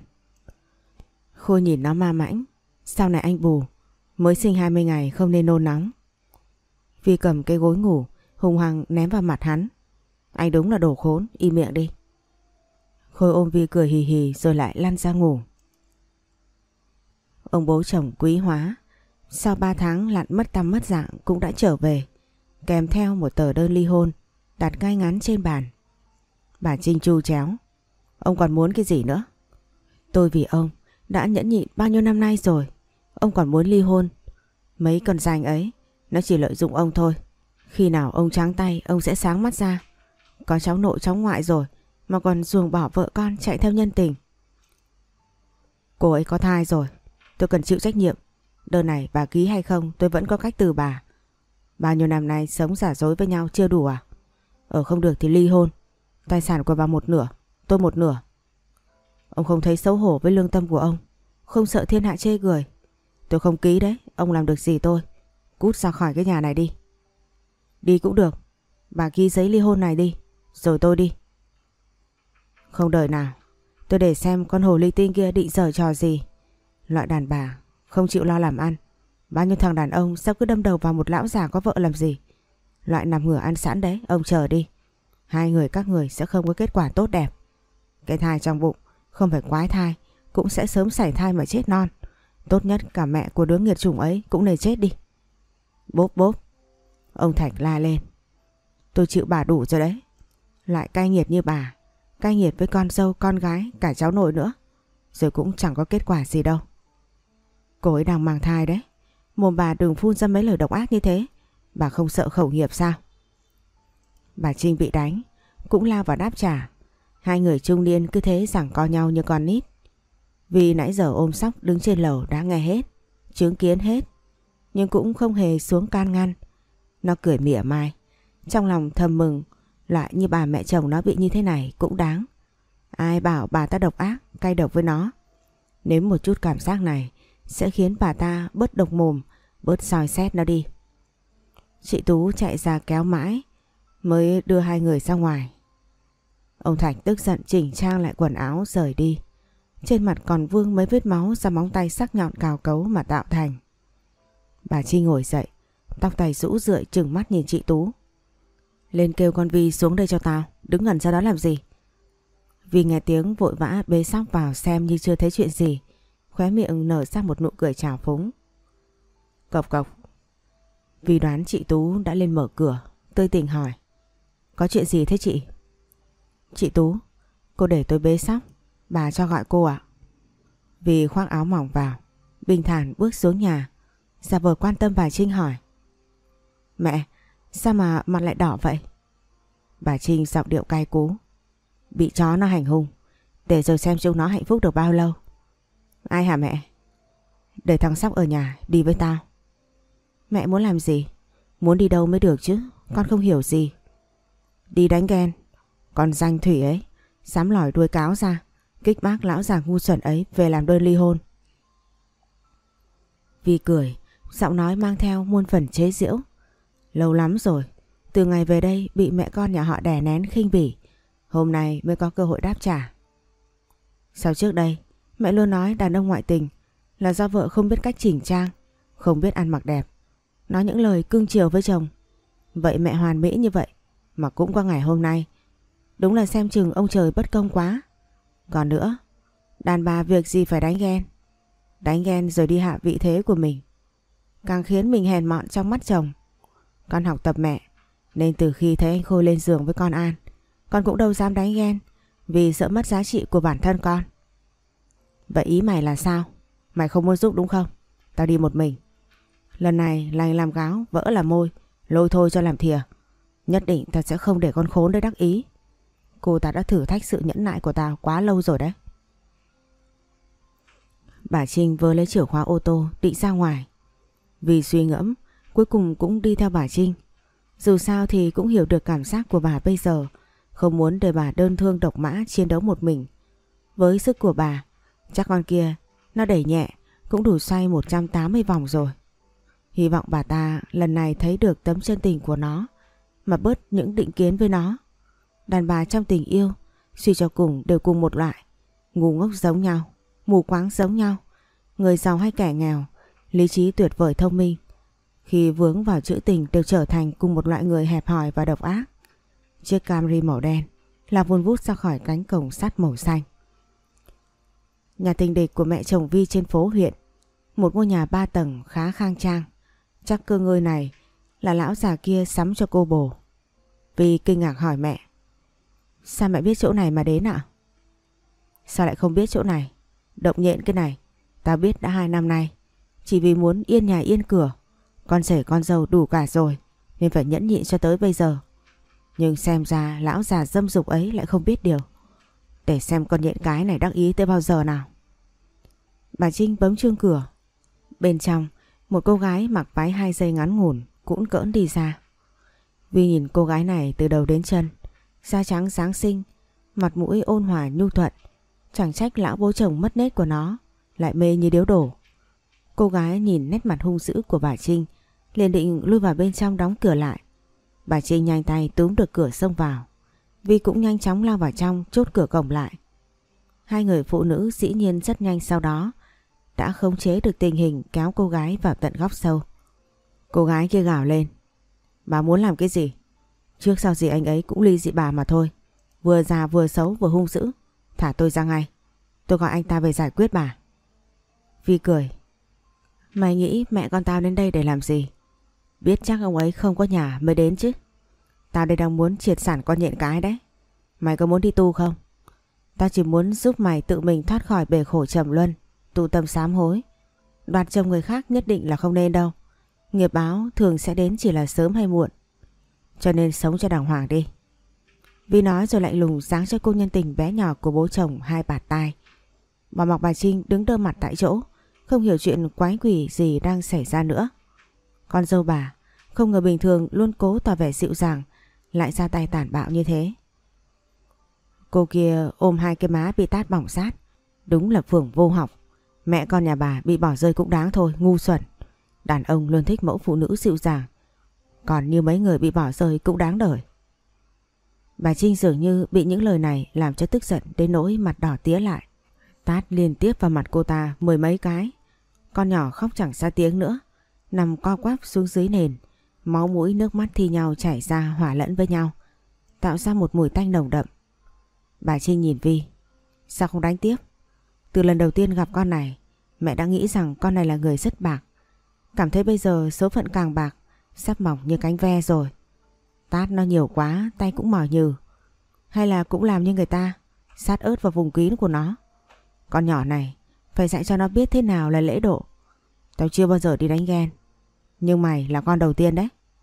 Khôi nhìn nó ma mãnh. Sau này anh bù, mới sinh hai mươi ngày không nên nôn nóng. Vi cầm cái gối ngủ hùng hăng ném vào mặt hắn. Anh đúng là đồ khốn, im miệng đi. Khôi ôm Vi cười hì hì rồi lại lăn ra ngủ. Ông bố chồng quý hóa sau ba tháng lặn mất tăm mất dạng cũng đã trở về, kèm theo một tờ đơn ly hôn đặt ngay ngắn trên bàn. Bà Trinh chu chéo. Ông còn muốn cái gì nữa? Tôi vì ông đã nhẫn nhịn bao nhiêu năm nay rồi, ông còn muốn ly hôn? Mấy con giành ấy nó chỉ lợi dụng ông thôi. Khi nào ông trắng tay ông sẽ sáng mắt ra. Có cháu nội cháu ngoại rồi mà còn ruồng bỏ vợ con chạy theo nhân tình. Cô ấy có thai rồi, tôi cần chịu trách nhiệm. Đơn này bà ký hay không tôi vẫn có cách từ bà. Bao nhiêu năm nay sống giả dối với nhau chưa đủ à? Ở không được thì ly hôn. Tài sản của bà một nửa, tôi một nửa. Ông không thấy xấu hổ với lương tâm của ông, không sợ thiên hạ chê cười? Tôi không ký đấy, ông làm được gì tôi. Cút ra khỏi cái nhà này đi. Đi cũng được, bà ký giấy ly hôn này đi, rồi tôi đi. Không đời nào, tôi để xem con hồ ly tinh kia định giở trò gì. Loại đàn bà không chịu lo làm ăn, bao nhiêu thằng đàn ông sao cứ đâm đầu vào một lão già có vợ làm gì. Loại nằm ngửa ăn sẵn đấy, ông chờ đi. Hai người các người sẽ không có kết quả tốt đẹp. Cái thai trong bụng không phải quái thai, cũng sẽ sớm sảy thai mà chết non. Tốt nhất cả mẹ của đứa nghiệt chủng ấy cũng nên chết đi. Bốp bốp. Ông Thạch la lên. Tôi chịu bà đủ rồi đấy. Lại cay nghiệt như bà, cay nghiệt với con dâu, con gái, cả cháu nội nữa. Rồi cũng chẳng có kết quả gì đâu. Cô ấy đang mang thai đấy. Mồm bà đừng phun ra mấy lời độc ác như thế. Bà không sợ khẩu nghiệp sao? Bà Trinh bị đánh cũng lao vào đáp trả. Hai người trung niên cứ thế giằng co nhau như con nít. Vì nãy giờ ôm sóc đứng trên lầu đã nghe hết, chứng kiến hết, nhưng cũng không hề xuống can ngăn. Nó cười mỉa mai, trong lòng thầm mừng. Lại như bà mẹ chồng nó bị như thế này cũng đáng. Ai bảo bà ta độc ác, cay độc với nó. Nếm một chút cảm giác này sẽ khiến bà ta bớt độc mồm, bớt soi xét nó đi. Chị Tú chạy ra kéo mãi mới đưa hai người ra ngoài. Ông Thạch tức giận chỉnh trang lại quần áo rời đi. Trên mặt còn vương mấy vết máu do móng tay sắc nhọn cào cấu mà tạo thành. Bà Chi ngồi dậy, tóc tay rũ rượi trừng mắt nhìn chị Tú. Lên kêu con Vi xuống đây cho tao, đứng ngẩn ra đó làm gì? Vi nghe tiếng vội vã bế sóc vào xem như chưa thấy chuyện gì, khóe miệng nở ra một nụ cười trào phúng. Cộc cộc. Vi đoán chị Tú đã lên mở cửa, tươi tỉnh hỏi. Có chuyện gì thế chị? Chị Tú, cô để tôi bế sóc, bà cho gọi cô ạ. Vi khoác áo mỏng vào, bình thản bước xuống nhà, giả vờ quan tâm bà Trinh hỏi. Mẹ, sao mà mặt lại đỏ vậy? Bà Trinh giọng điệu cay cú. Bị chó nó hành hung, để rồi xem chúng nó hạnh phúc được bao lâu. Ai hả mẹ? Để thằng Sóc ở nhà đi với tao. Mẹ muốn làm gì? Muốn đi đâu mới được chứ, con không hiểu gì. Đi đánh ghen. Con danh Thủy ấy dám lòi đuôi cáo ra, kích bác lão già ngu xuẩn ấy về làm đơn ly hôn. Vi cười, giọng nói mang theo muôn phần chế giễu. Lâu lắm rồi, từ ngày về đây bị mẹ con nhà họ đè nén khinh bỉ, hôm nay mới có cơ hội đáp trả. Sau trước đây mẹ luôn nói đàn ông ngoại tình là do vợ không biết cách chỉnh trang, không biết ăn mặc đẹp, nói những lời cưng chiều với chồng. Vậy mẹ hoàn mỹ như vậy mà cũng qua ngày hôm nay, đúng là xem chừng ông trời bất công quá. Còn nữa, đàn bà việc gì phải đánh ghen. Đánh ghen rồi đi hạ vị thế của mình, càng khiến mình hèn mọn trong mắt chồng. Con học tập mẹ, nên từ khi thấy anh Khôi lên giường với con An, con cũng đâu dám đánh ghen, vì sợ mất giá trị của bản thân con. Vậy ý mày là sao? Mày không muốn giúp đúng không? Tao đi một mình. Lần này lành làm gáo, vỡ làm môi, lôi thôi cho làm thìa. Nhất định tao sẽ không để con khốn đấy đắc ý. Cô ta đã thử thách sự nhẫn nại của tao quá lâu rồi đấy. Bà Trinh vừa lấy chìa khóa ô tô định ra ngoài. Vì suy ngẫm, cuối cùng cũng đi theo bà Trinh. Dù sao thì cũng hiểu được cảm giác của bà bây giờ, không muốn để bà đơn thương độc mã chiến đấu một mình. Với sức của bà, chắc con kia nó đẩy nhẹ cũng đủ xoay một trăm tám mươi vòng rồi. Hy vọng bà ta lần này thấy được tấm chân tình của nó, mà bớt những định kiến với nó. Đàn bà trong tình yêu suy cho cùng đều cùng một loại, ngu ngốc giống nhau, mù quáng giống nhau, người giàu hay kẻ nghèo, lý trí tuyệt vời thông minh, khi vướng vào chữ tình đều trở thành cùng một loại người hẹp hòi và độc ác. Chiếc Camry màu đen là vun vút ra khỏi cánh cổng sắt màu xanh. Nhà tình địch của mẹ chồng Vi trên phố huyện, một ngôi nhà ba tầng khá khang trang. Chắc cơ ngơi này là lão già kia sắm cho cô bồ. Vi kinh ngạc hỏi mẹ. Sao mẹ biết chỗ này mà đến ạ? Sao lại không biết chỗ này? Động nhện cái này tao biết đã hai năm nay. Chỉ vì muốn yên nhà yên cửa, con rể con dâu đủ cả rồi, nên phải nhẫn nhịn cho tới bây giờ. Nhưng xem ra lão già dâm dục ấy lại không biết điều. Để xem con nhện cái này đắc ý tới bao giờ nào. Bà Trinh bấm chuông cửa. Bên trong, một cô gái mặc váy hai dây ngắn ngủn cũng cỡn đi ra. Vi nhìn cô gái này từ đầu đến chân, da trắng sáng xinh, mặt mũi ôn hòa nhu thuận. Chẳng trách lão bố chồng mất nết của nó lại mê như điếu đổ. Cô gái nhìn nét mặt hung dữ của bà Trinh, liền định lui vào bên trong đóng cửa lại. Bà Trinh nhanh tay túm được cửa xông vào. Vi cũng nhanh chóng lao vào trong chốt cửa cổng lại. Hai người phụ nữ dĩ nhiên rất nhanh sau đó đã khống chế được tình hình, kéo cô gái vào tận góc sâu. Cô gái kia gào lên. Bà muốn làm cái gì? Trước sau gì anh ấy cũng ly dị bà mà thôi. Vừa già vừa xấu vừa hung dữ. Thả tôi ra ngay. Tôi gọi anh ta về giải quyết bà. Vi cười. Mày nghĩ mẹ con tao đến đây để làm gì? Biết chắc ông ấy không có nhà mới đến chứ. Tao đây đang muốn triệt sản con nhện cái đấy. Mày có muốn đi tu không? Tao chỉ muốn giúp mày tự mình thoát khỏi bể khổ trầm luân, tu tâm sám hối. Đoạt chồng người khác nhất định là không nên đâu. Nghiệp báo thường sẽ đến chỉ là sớm hay muộn. Cho nên sống cho đàng hoàng đi. Vi nói rồi lạnh lùng giáng cho cô nhân tình bé nhỏ của bố chồng hai bạt tai. Bà Mọc bà Trinh đứng đơ mặt tại chỗ, không hiểu chuyện quái quỷ gì đang xảy ra nữa. Con dâu bà không ngờ bình thường luôn cố tỏ vẻ dịu dàng lại ra tay tàn bạo như thế. Cô kia ôm hai cái má bị tát bỏng rát. Đúng là phường vô học. Mẹ con nhà bà bị bỏ rơi cũng đáng thôi, ngu xuẩn. Đàn ông luôn thích mẫu phụ nữ dịu dàng. Còn như mấy người bị bỏ rơi cũng đáng đời. Bà Trinh dường như bị những lời này làm cho tức giận đến nỗi mặt đỏ tía lại. Tát liên tiếp vào mặt cô ta mười mấy cái. Con nhỏ khóc chẳng ra tiếng nữa, nằm co quắp xuống dưới nền. Máu mũi nước mắt thi nhau chảy ra hòa lẫn với nhau, tạo ra một mùi tanh nồng đậm. Bà Trinh nhìn Vi. Sao không đánh tiếp? Từ lần đầu tiên gặp con này, mẹ đã nghĩ rằng con này là người rất bạc. Cảm thấy bây giờ số phận càng bạc, sắp mỏng như cánh ve rồi. Tát nó nhiều quá, tay cũng mỏi nhừ. Hay là cũng làm như người ta, sát ớt vào vùng kín của nó. Con nhỏ này, phải dạy cho nó biết thế nào là lễ độ. Tao chưa bao giờ đi đánh ghen, nhưng mày là con đầu tiên đấy.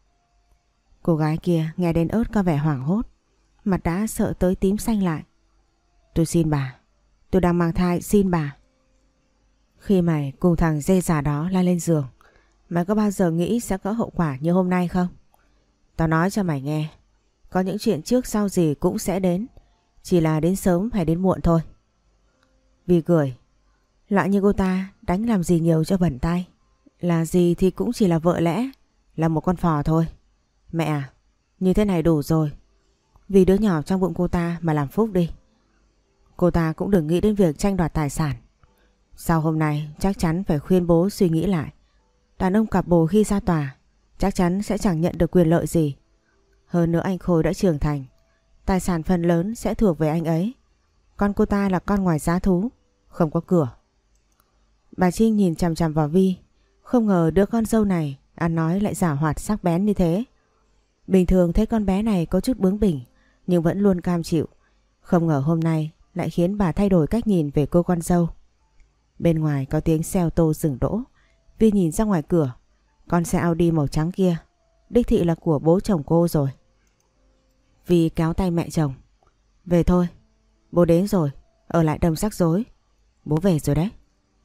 Cô gái kia nghe đến ớt có vẻ hoảng hốt, mặt đã sợ tới tím xanh lại. Tôi xin bà, tôi đang mang thai, xin bà. Khi mày cùng thằng dê già đó la lên giường, mày có bao giờ nghĩ sẽ có hậu quả như hôm nay không? Tao nói cho mày nghe, có những chuyện trước sau gì cũng sẽ đến, chỉ là đến sớm hay đến muộn thôi. Vi cười. Loại như cô ta đánh làm gì nhiều cho bẩn tay. Là gì thì cũng chỉ là vợ lẽ, là một con phò thôi. Mẹ à, như thế này đủ rồi. Vì đứa nhỏ trong bụng cô ta mà làm phúc đi. Cô ta cũng đừng nghĩ đến việc tranh đoạt tài sản. Sau hôm nay chắc chắn phải khuyên bố suy nghĩ lại. Đàn ông cặp bồ khi ra tòa chắc chắn sẽ chẳng nhận được quyền lợi gì. Hơn nữa anh Khôi đã trưởng thành, tài sản phần lớn sẽ thuộc về anh ấy. Con cô ta là con ngoài giá thú, không có cửa. Bà Trinh nhìn chằm chằm vào Vi, không ngờ đứa con dâu này ăn nói lại giảo hoạt sắc bén như thế. Bình thường thấy con bé này có chút bướng bỉnh nhưng vẫn luôn cam chịu. Không ngờ hôm nay lại khiến bà thay đổi cách nhìn về cô con dâu. Bên ngoài có tiếng xe ô tô dừng đỗ. Vi nhìn ra ngoài cửa, con xe Audi màu trắng kia đích thị là của bố chồng cô rồi. Vi kéo tay mẹ chồng. Về thôi, bố đến rồi, ở lại đâm rắc rối. Bố về rồi đấy.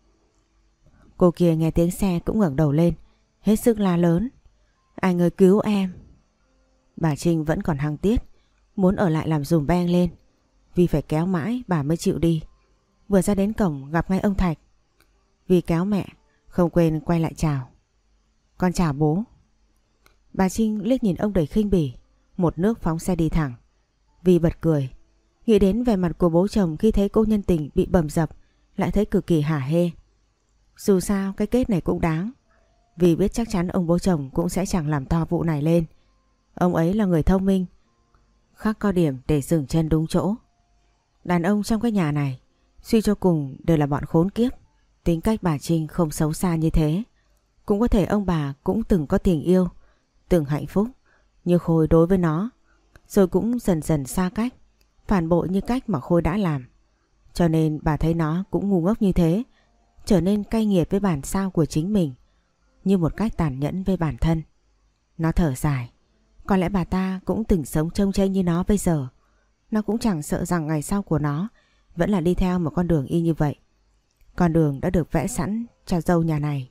Cô kia nghe tiếng xe cũng ngẩng đầu lên, hết sức la lớn. Anh ơi cứu em. Bà Trinh vẫn còn hăng tiết, muốn ở lại làm dùm beng lên. Vi phải kéo mãi bà mới chịu đi. Vừa ra đến cổng gặp ngay ông Thạch. Vi kéo mẹ, không quên quay lại chào. Con chào bố. Bà Trinh liếc nhìn ông đầy khinh bỉ, một nước phóng xe đi thẳng. Vi bật cười, nghĩ đến vẻ mặt của bố chồng khi thấy cô nhân tình bị bầm dập, lại thấy cực kỳ hả hê. Dù sao cái kết này cũng đáng, vì biết chắc chắn ông bố chồng cũng sẽ chẳng làm to vụ này lên. Ông ấy là người thông minh, khắc có điểm để dừng chân đúng chỗ. Đàn ông trong cái nhà này suy cho cùng đều là bọn khốn kiếp. Tính cách bà Trinh không xấu xa như thế. Cũng có thể ông bà cũng từng có tình yêu, từng hạnh phúc như Khôi đối với nó, rồi cũng dần dần xa cách, phản bội như cách mà Khôi đã làm. Cho nên bà thấy nó cũng ngu ngốc như thế, trở nên cay nghiệt với bản sao của chính mình, như một cách tàn nhẫn với bản thân. Nó thở dài, có lẽ bà ta cũng từng sống trông chênh như nó bây giờ. Nó cũng chẳng sợ rằng ngày sau của nó vẫn là đi theo một con đường y như vậy. Con đường đã được vẽ sẵn cho dâu nhà này.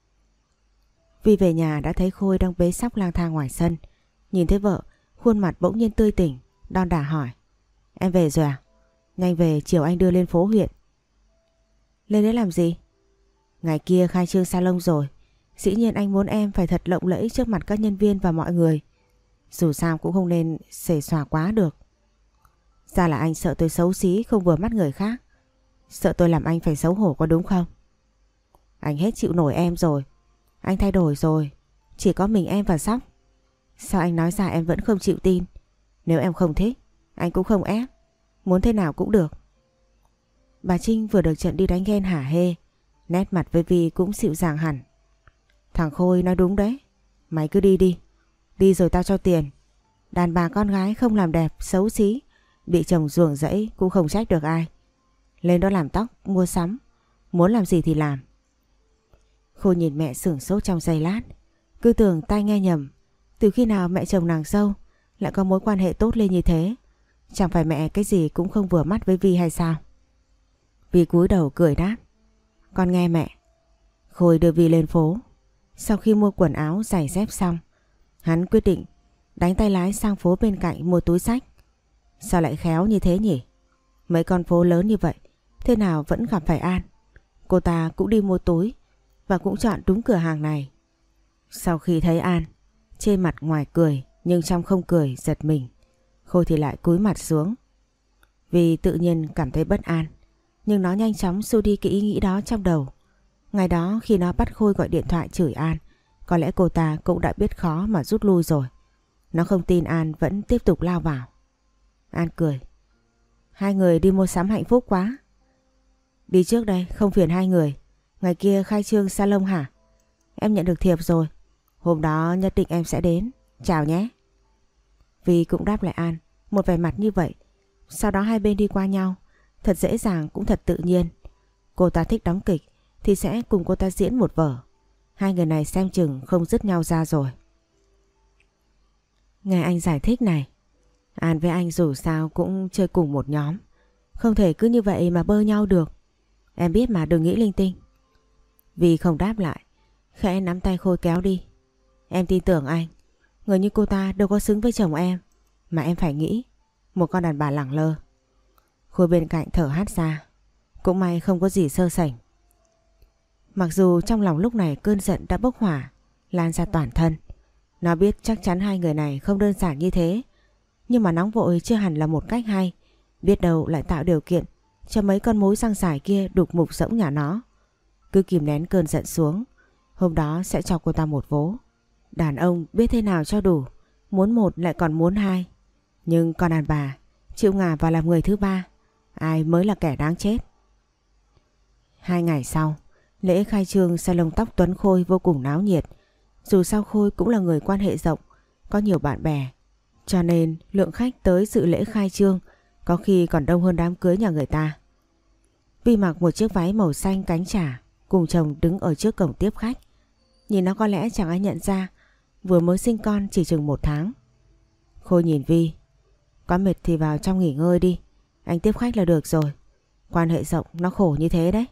Vi về nhà đã thấy Khôi đang bế sóc lang thang ngoài sân. Nhìn thấy vợ, khuôn mặt bỗng nhiên tươi tỉnh, đon đả hỏi. Em về rồi à? Nhanh về, chiều anh đưa lên phố huyện. Lên đấy làm gì? Ngày kia khai trương salon rồi, dĩ nhiên anh muốn em phải thật lộng lẫy trước mặt các nhân viên và mọi người. Dù sao cũng không nên xề xòa quá được. Ra là anh sợ tôi xấu xí không vừa mắt người khác, sợ tôi làm anh phải xấu hổ có đúng không? Anh hết chịu nổi em rồi. Anh thay đổi rồi, chỉ có mình em và Sóc. Sao anh nói ra em vẫn không chịu tin? Nếu em không thích, anh cũng không ép. Muốn thế nào cũng được. Bà Trinh vừa được trận đi đánh ghen hả hê, nét mặt với Vi cũng dịu dàng hẳn. Thằng Khôi nói đúng đấy. Mày cứ đi đi. Đi rồi tao cho tiền. Đàn bà con gái không làm đẹp, xấu xí, bị chồng ruồng rẫy cũng không trách được ai. Lên đó làm tóc, mua sắm, muốn làm gì thì làm. Khôi nhìn mẹ sửng sốt trong giây lát, cứ tưởng tai nghe nhầm. Từ khi nào mẹ chồng nàng dâu lại có mối quan hệ tốt lên như thế? Chẳng phải mẹ cái gì cũng không vừa mắt với Vi hay sao? Vi cúi đầu cười đáp. Con nghe mẹ. Khôi đưa Vi lên phố. Sau khi mua quần áo giày dép xong, hắn quyết định đánh tay lái sang phố bên cạnh mua túi xách. Sao lại khéo như thế nhỉ? Mấy con phố lớn như vậy, thế nào vẫn gặp phải An. Cô ta cũng đi mua túi và cũng chọn đúng cửa hàng này. Sau khi thấy An, trên mặt ngoài cười nhưng trong không cười giật mình, Khôi thì lại cúi mặt xuống. Vì tự nhiên cảm thấy bất an, nhưng nó nhanh chóng xua đi cái ý nghĩ đó trong đầu. Ngày đó khi nó bắt Khôi gọi điện thoại chửi An, có lẽ cô ta cũng đã biết khó mà rút lui rồi. Nó không tin An vẫn tiếp tục lao vào. An cười. Hai người đi mua sắm hạnh phúc quá. Đi trước đây, không phiền hai người. Ngày kia khai trương salon hả? Em nhận được thiệp rồi. Hôm đó nhất định em sẽ đến. Chào nhé. Vi cũng đáp lại An một vẻ mặt như vậy. Sau đó hai bên đi qua nhau, thật dễ dàng cũng thật tự nhiên. Cô ta thích đóng kịch thì sẽ cùng cô ta diễn một vở. Hai người này xem chừng không dứt nhau ra rồi. Nghe anh giải thích này, An với anh dù sao cũng chơi cùng một nhóm, không thể cứ như vậy mà bơ nhau được. Em biết mà, đừng nghĩ linh tinh. Vi không đáp lại, khẽ nắm tay Khôi kéo đi. Em tin tưởng anh. Người như cô ta đâu có xứng với chồng em. Mà em phải nghĩ, một con đàn bà lẳng lơ. Khôi bên cạnh thở hắt ra. Cũng may không có gì sơ sẩy. Mặc dù trong lòng lúc này cơn giận đã bốc hỏa lan ra toàn thân. Nó biết chắc chắn hai người này không đơn giản như thế, nhưng mà nóng vội chưa hẳn là một cách hay. Biết đâu lại tạo điều kiện cho mấy con mối răng dài kia đục mục rỗng nhà nó. Cứ kìm nén cơn giận xuống, hôm đó sẽ cho cô ta một vố. Đàn ông biết thế nào cho đủ, muốn một lại còn muốn hai. Nhưng con đàn bà chịu ngả vào làm người thứ ba, ai mới là kẻ đáng chết. Hai ngày sau, lễ khai trương salon tóc Tuấn Khôi vô cùng náo nhiệt. Dù sao Khôi cũng là người quan hệ rộng, có nhiều bạn bè, cho nên lượng khách tới dự lễ khai trương có khi còn đông hơn đám cưới nhà người ta. Vi mặc một chiếc váy màu xanh cánh chả, cùng chồng đứng ở trước cổng tiếp khách. Nhìn nó có lẽ chẳng ai nhận ra, vừa mới sinh con chỉ chừng một tháng. Khôi nhìn Vi. Có mệt thì vào trong nghỉ ngơi đi, anh tiếp khách là được rồi. Quan hệ rộng nó khổ như thế đấy.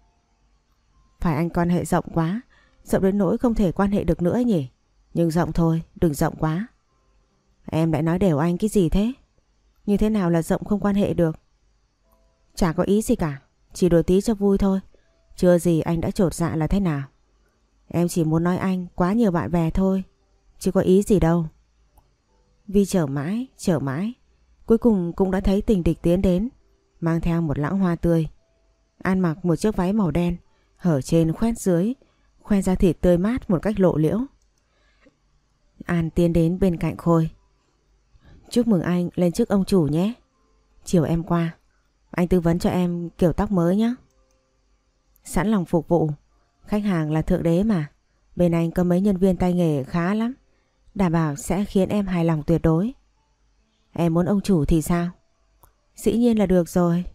Phải anh quan hệ rộng quá, rộng đến nỗi không thể quan hệ được nữa nhỉ. Nhưng rộng thôi, đừng rộng quá. Em lại nói đều anh cái gì thế? Như thế nào là rộng không quan hệ được? Chả có ý gì cả, chỉ đùa tí cho vui thôi. Chưa gì anh đã chột dạ là thế nào. Em chỉ muốn nói anh quá nhiều bạn bè thôi, chứ có ý gì đâu. Vi chờ mãi, chờ mãi, cuối cùng cũng đã thấy tình địch tiến đến, mang theo một lẵng hoa tươi. An mặc một chiếc váy màu đen, hở trên khoét dưới, khoe ra thịt tươi mát một cách lộ liễu. An tiến đến bên cạnh Khôi. Chúc mừng anh lên chức ông chủ nhé. Chiều em qua, anh tư vấn cho em kiểu tóc mới nhé. Sẵn lòng phục vụ, khách hàng là thượng đế mà. Bên anh có mấy nhân viên tay nghề khá lắm, đảm bảo sẽ khiến em hài lòng tuyệt đối. Em muốn ông chủ thì sao? Dĩ nhiên là được rồi.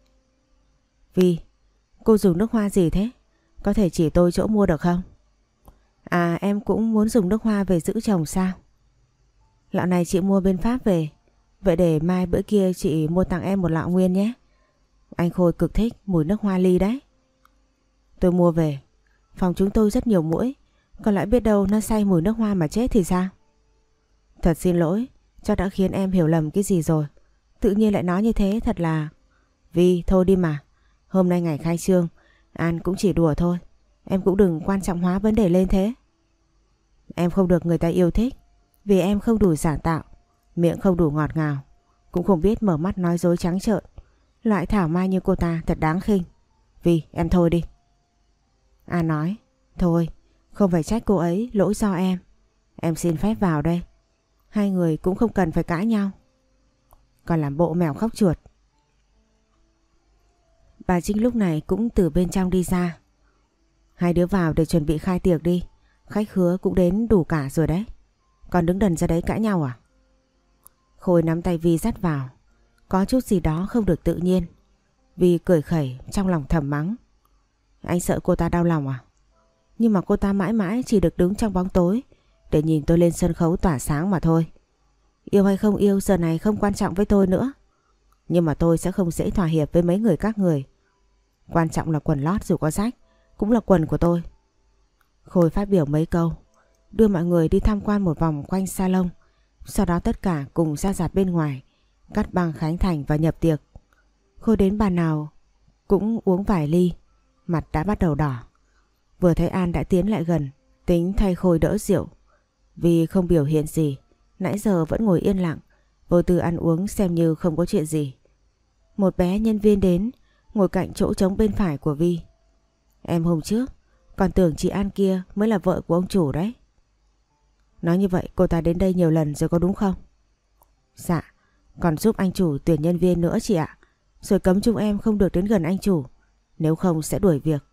Vi, cô dùng nước hoa gì thế? Có thể chỉ tôi chỗ mua được không? À, em cũng muốn dùng nước hoa về giữ chồng sao? Lọ này chị mua bên Pháp về, vậy để mai bữa kia chị mua tặng em một lọ nguyên nhé. Anh Khôi cực thích mùi nước hoa ly đấy. Tôi mua về, phòng chúng tôi rất nhiều muỗi, còn lại biết đâu nó say mùi nước hoa mà chết thì sao? Thật xin lỗi, chắc đã khiến em hiểu lầm cái gì rồi. Tự nhiên lại nói như thế thật là... Vi, thôi đi mà. Hôm nay ngày khai trương, An cũng chỉ đùa thôi. Em cũng đừng quan trọng hóa vấn đề lên thế. Em không được người ta yêu thích, vì em không đủ giả tạo, miệng không đủ ngọt ngào, cũng không biết mở mắt nói dối trắng trợn. Loại thảo mai như cô ta thật đáng khinh. Vi, em thôi đi. An nói, thôi, không phải trách cô ấy, lỗi do em. Em xin phép vào đây. Hai người cũng không cần phải cãi nhau. Còn làm bộ mèo khóc chuột. Bà Trinh lúc này cũng từ bên trong đi ra. Hai đứa vào để chuẩn bị khai tiệc đi. Khách khứa cũng đến đủ cả rồi đấy. Còn đứng đần ra đấy cãi nhau à? Khôi nắm tay Vi dắt vào. Có chút gì đó không được tự nhiên. Vi cười khẩy trong lòng thầm mắng. Anh sợ cô ta đau lòng à? Nhưng mà cô ta mãi mãi chỉ được đứng trong bóng tối để nhìn tôi lên sân khấu tỏa sáng mà thôi. Yêu hay không yêu giờ này không quan trọng với tôi nữa. Nhưng mà tôi sẽ không dễ thỏa hiệp với mấy người các người. Quan trọng là quần lót dù có rách cũng là quần của tôi. Khôi phát biểu mấy câu, đưa mọi người đi tham quan một vòng quanh salon. Sau đó tất cả cùng ra rạp bên ngoài, cắt băng khánh thành và nhập tiệc. Khôi đến bàn nào cũng uống vài ly, mặt đã bắt đầu đỏ. Vừa thấy An đã tiến lại gần, tính thay Khôi đỡ rượu. Vì không biểu hiện gì, nãy giờ vẫn ngồi yên lặng, vô tư ăn uống xem như không có chuyện gì. Một bé nhân viên đến, ngồi cạnh chỗ trống bên phải của Vi. Em hôm trước còn tưởng chị An kia mới là vợ của ông chủ đấy. Nói như vậy cô ta đến đây nhiều lần rồi có đúng không? Dạ, còn giúp anh chủ tuyển nhân viên nữa chị ạ. Rồi cấm chúng em không được đến gần anh chủ, nếu không sẽ đuổi việc.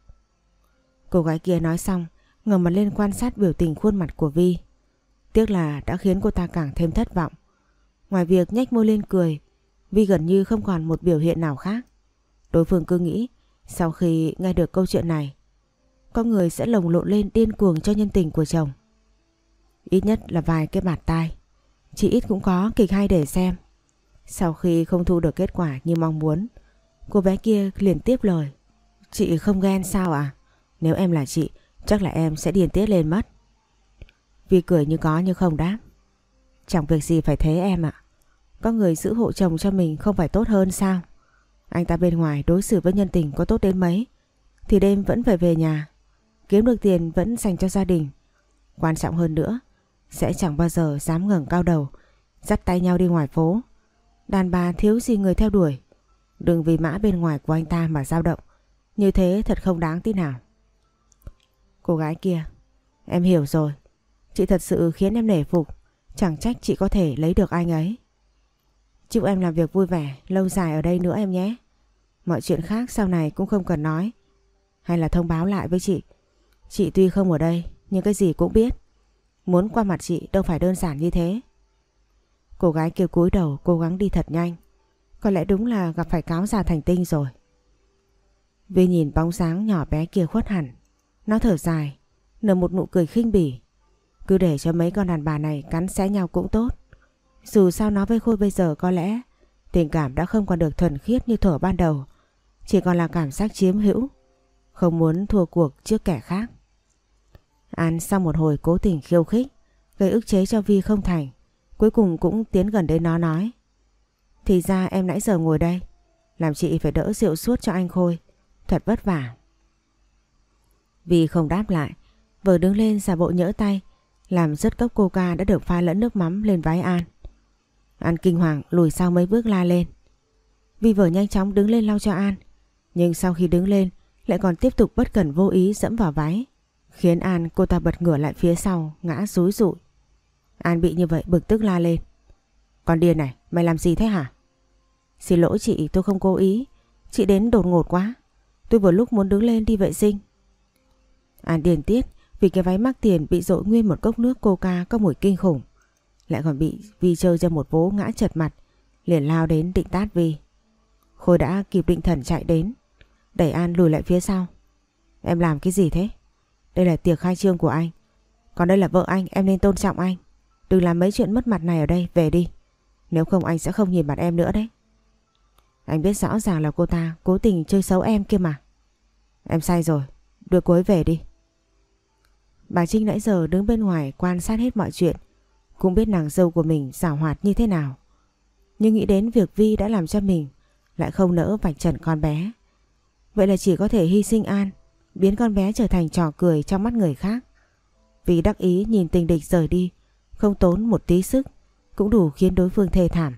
Cô gái kia nói xong, ngẩng mặt lên quan sát biểu tình khuôn mặt của Vi. Tiếc là đã khiến cô ta càng thêm thất vọng. Ngoài việc nhếch môi lên cười, Vi gần như không còn một biểu hiện nào khác. Đối phương cứ nghĩ sau khi nghe được câu chuyện này, có người sẽ lồng lộn lên điên cuồng cho nhân tình của chồng. Ít nhất là vài cái bạt tai, chỉ ít cũng có kịch hay để xem. Sau khi không thu được kết quả như mong muốn, cô bé kia liền tiếp lời. Chị không ghen sao à? Nếu em là chị, chắc là em sẽ điên tiết lên mất. Vi cười như có như không đáp. Chẳng việc gì phải thế em ạ. Có người giữ hộ chồng cho mình không phải tốt hơn sao? Anh ta bên ngoài đối xử với nhân tình có tốt đến mấy thì đêm vẫn phải về nhà, kiếm được tiền vẫn dành cho gia đình. Quan trọng hơn nữa, sẽ chẳng bao giờ dám ngẩng cao đầu dắt tay nhau đi ngoài phố. Đàn bà thiếu gì người theo đuổi. Đừng vì mã bên ngoài của anh ta mà dao động. Như thế thật không đáng tí nào. Cô gái kia, em hiểu rồi. Chị thật sự khiến em nể phục. Chẳng trách chị có thể lấy được anh ấy. Chúc em làm việc vui vẻ lâu dài ở đây nữa em nhé. Mọi chuyện khác sau này cũng không cần nói. Hay là thông báo lại với chị. Chị tuy không ở đây nhưng cái gì cũng biết. Muốn qua mặt chị đâu phải đơn giản như thế. Cô gái kia cúi đầu cố gắng đi thật nhanh. Có lẽ đúng là gặp phải cáo già thành tinh rồi. Vi nhìn bóng dáng nhỏ bé kia khuất hẳn. Nó thở dài, nở một nụ cười khinh bỉ. Cứ để cho mấy con đàn bà này cắn xé nhau cũng tốt. Dù sao nó với Khôi bây giờ có lẽ tình cảm đã không còn được thuần khiết như thuở ban đầu. Chỉ còn là cảm giác chiếm hữu, không muốn thua cuộc trước kẻ khác. An sau một hồi cố tình khiêu khích, gây ức chế cho Vi không thành, cuối cùng cũng tiến gần đến nó nói. Thì ra em nãy giờ ngồi đây làm chị phải đỡ rượu suốt cho anh Khôi, thật vất vả. Vi không đáp lại, vừa đứng lên giả bộ nhỡ tay, làm rớt cốc coca đã được pha lẫn nước mắm lên váy An. An kinh hoàng lùi sau mấy bước la lên. Vi vừa nhanh chóng đứng lên lau cho An, nhưng sau khi đứng lên lại còn tiếp tục bất cẩn vô ý dẫm vào váy, khiến An cô ta bật ngửa lại phía sau, ngã rúi rụi. An bị như vậy bực tức la lên. Con điên này, mày làm gì thế hả? Xin lỗi chị, tôi không cố ý. Chị đến đột ngột quá. Tôi vừa lúc muốn đứng lên đi vệ sinh. An điên tiết vì cái váy mắc tiền bị dội nguyên một cốc nước coca có mùi kinh khủng. Lại còn bị Vi chơi cho một vố ngã chật mặt, liền lao đến định tát Vi. Khôi đã kịp định thần chạy đến, đẩy An lùi lại phía sau. Em làm cái gì thế? Đây là tiệc khai trương của anh. Còn đây là vợ anh, em nên tôn trọng anh. Đừng làm mấy chuyện mất mặt này ở đây, về đi. Nếu không anh sẽ không nhìn mặt em nữa đấy. Anh biết rõ ràng là cô ta cố tình chơi xấu em kia mà. Em sai rồi, đưa cô ấy về đi. Bà Trinh nãy giờ đứng bên ngoài quan sát hết mọi chuyện, cũng biết nàng dâu của mình giảo hoạt như thế nào. Nhưng nghĩ đến việc Vi đã làm cho mình, lại không nỡ vạch trần con bé. Vậy là chỉ có thể hy sinh An, biến con bé trở thành trò cười trong mắt người khác. Vì đắc ý nhìn tình địch rời đi, không tốn một tí sức, cũng đủ khiến đối phương thê thảm.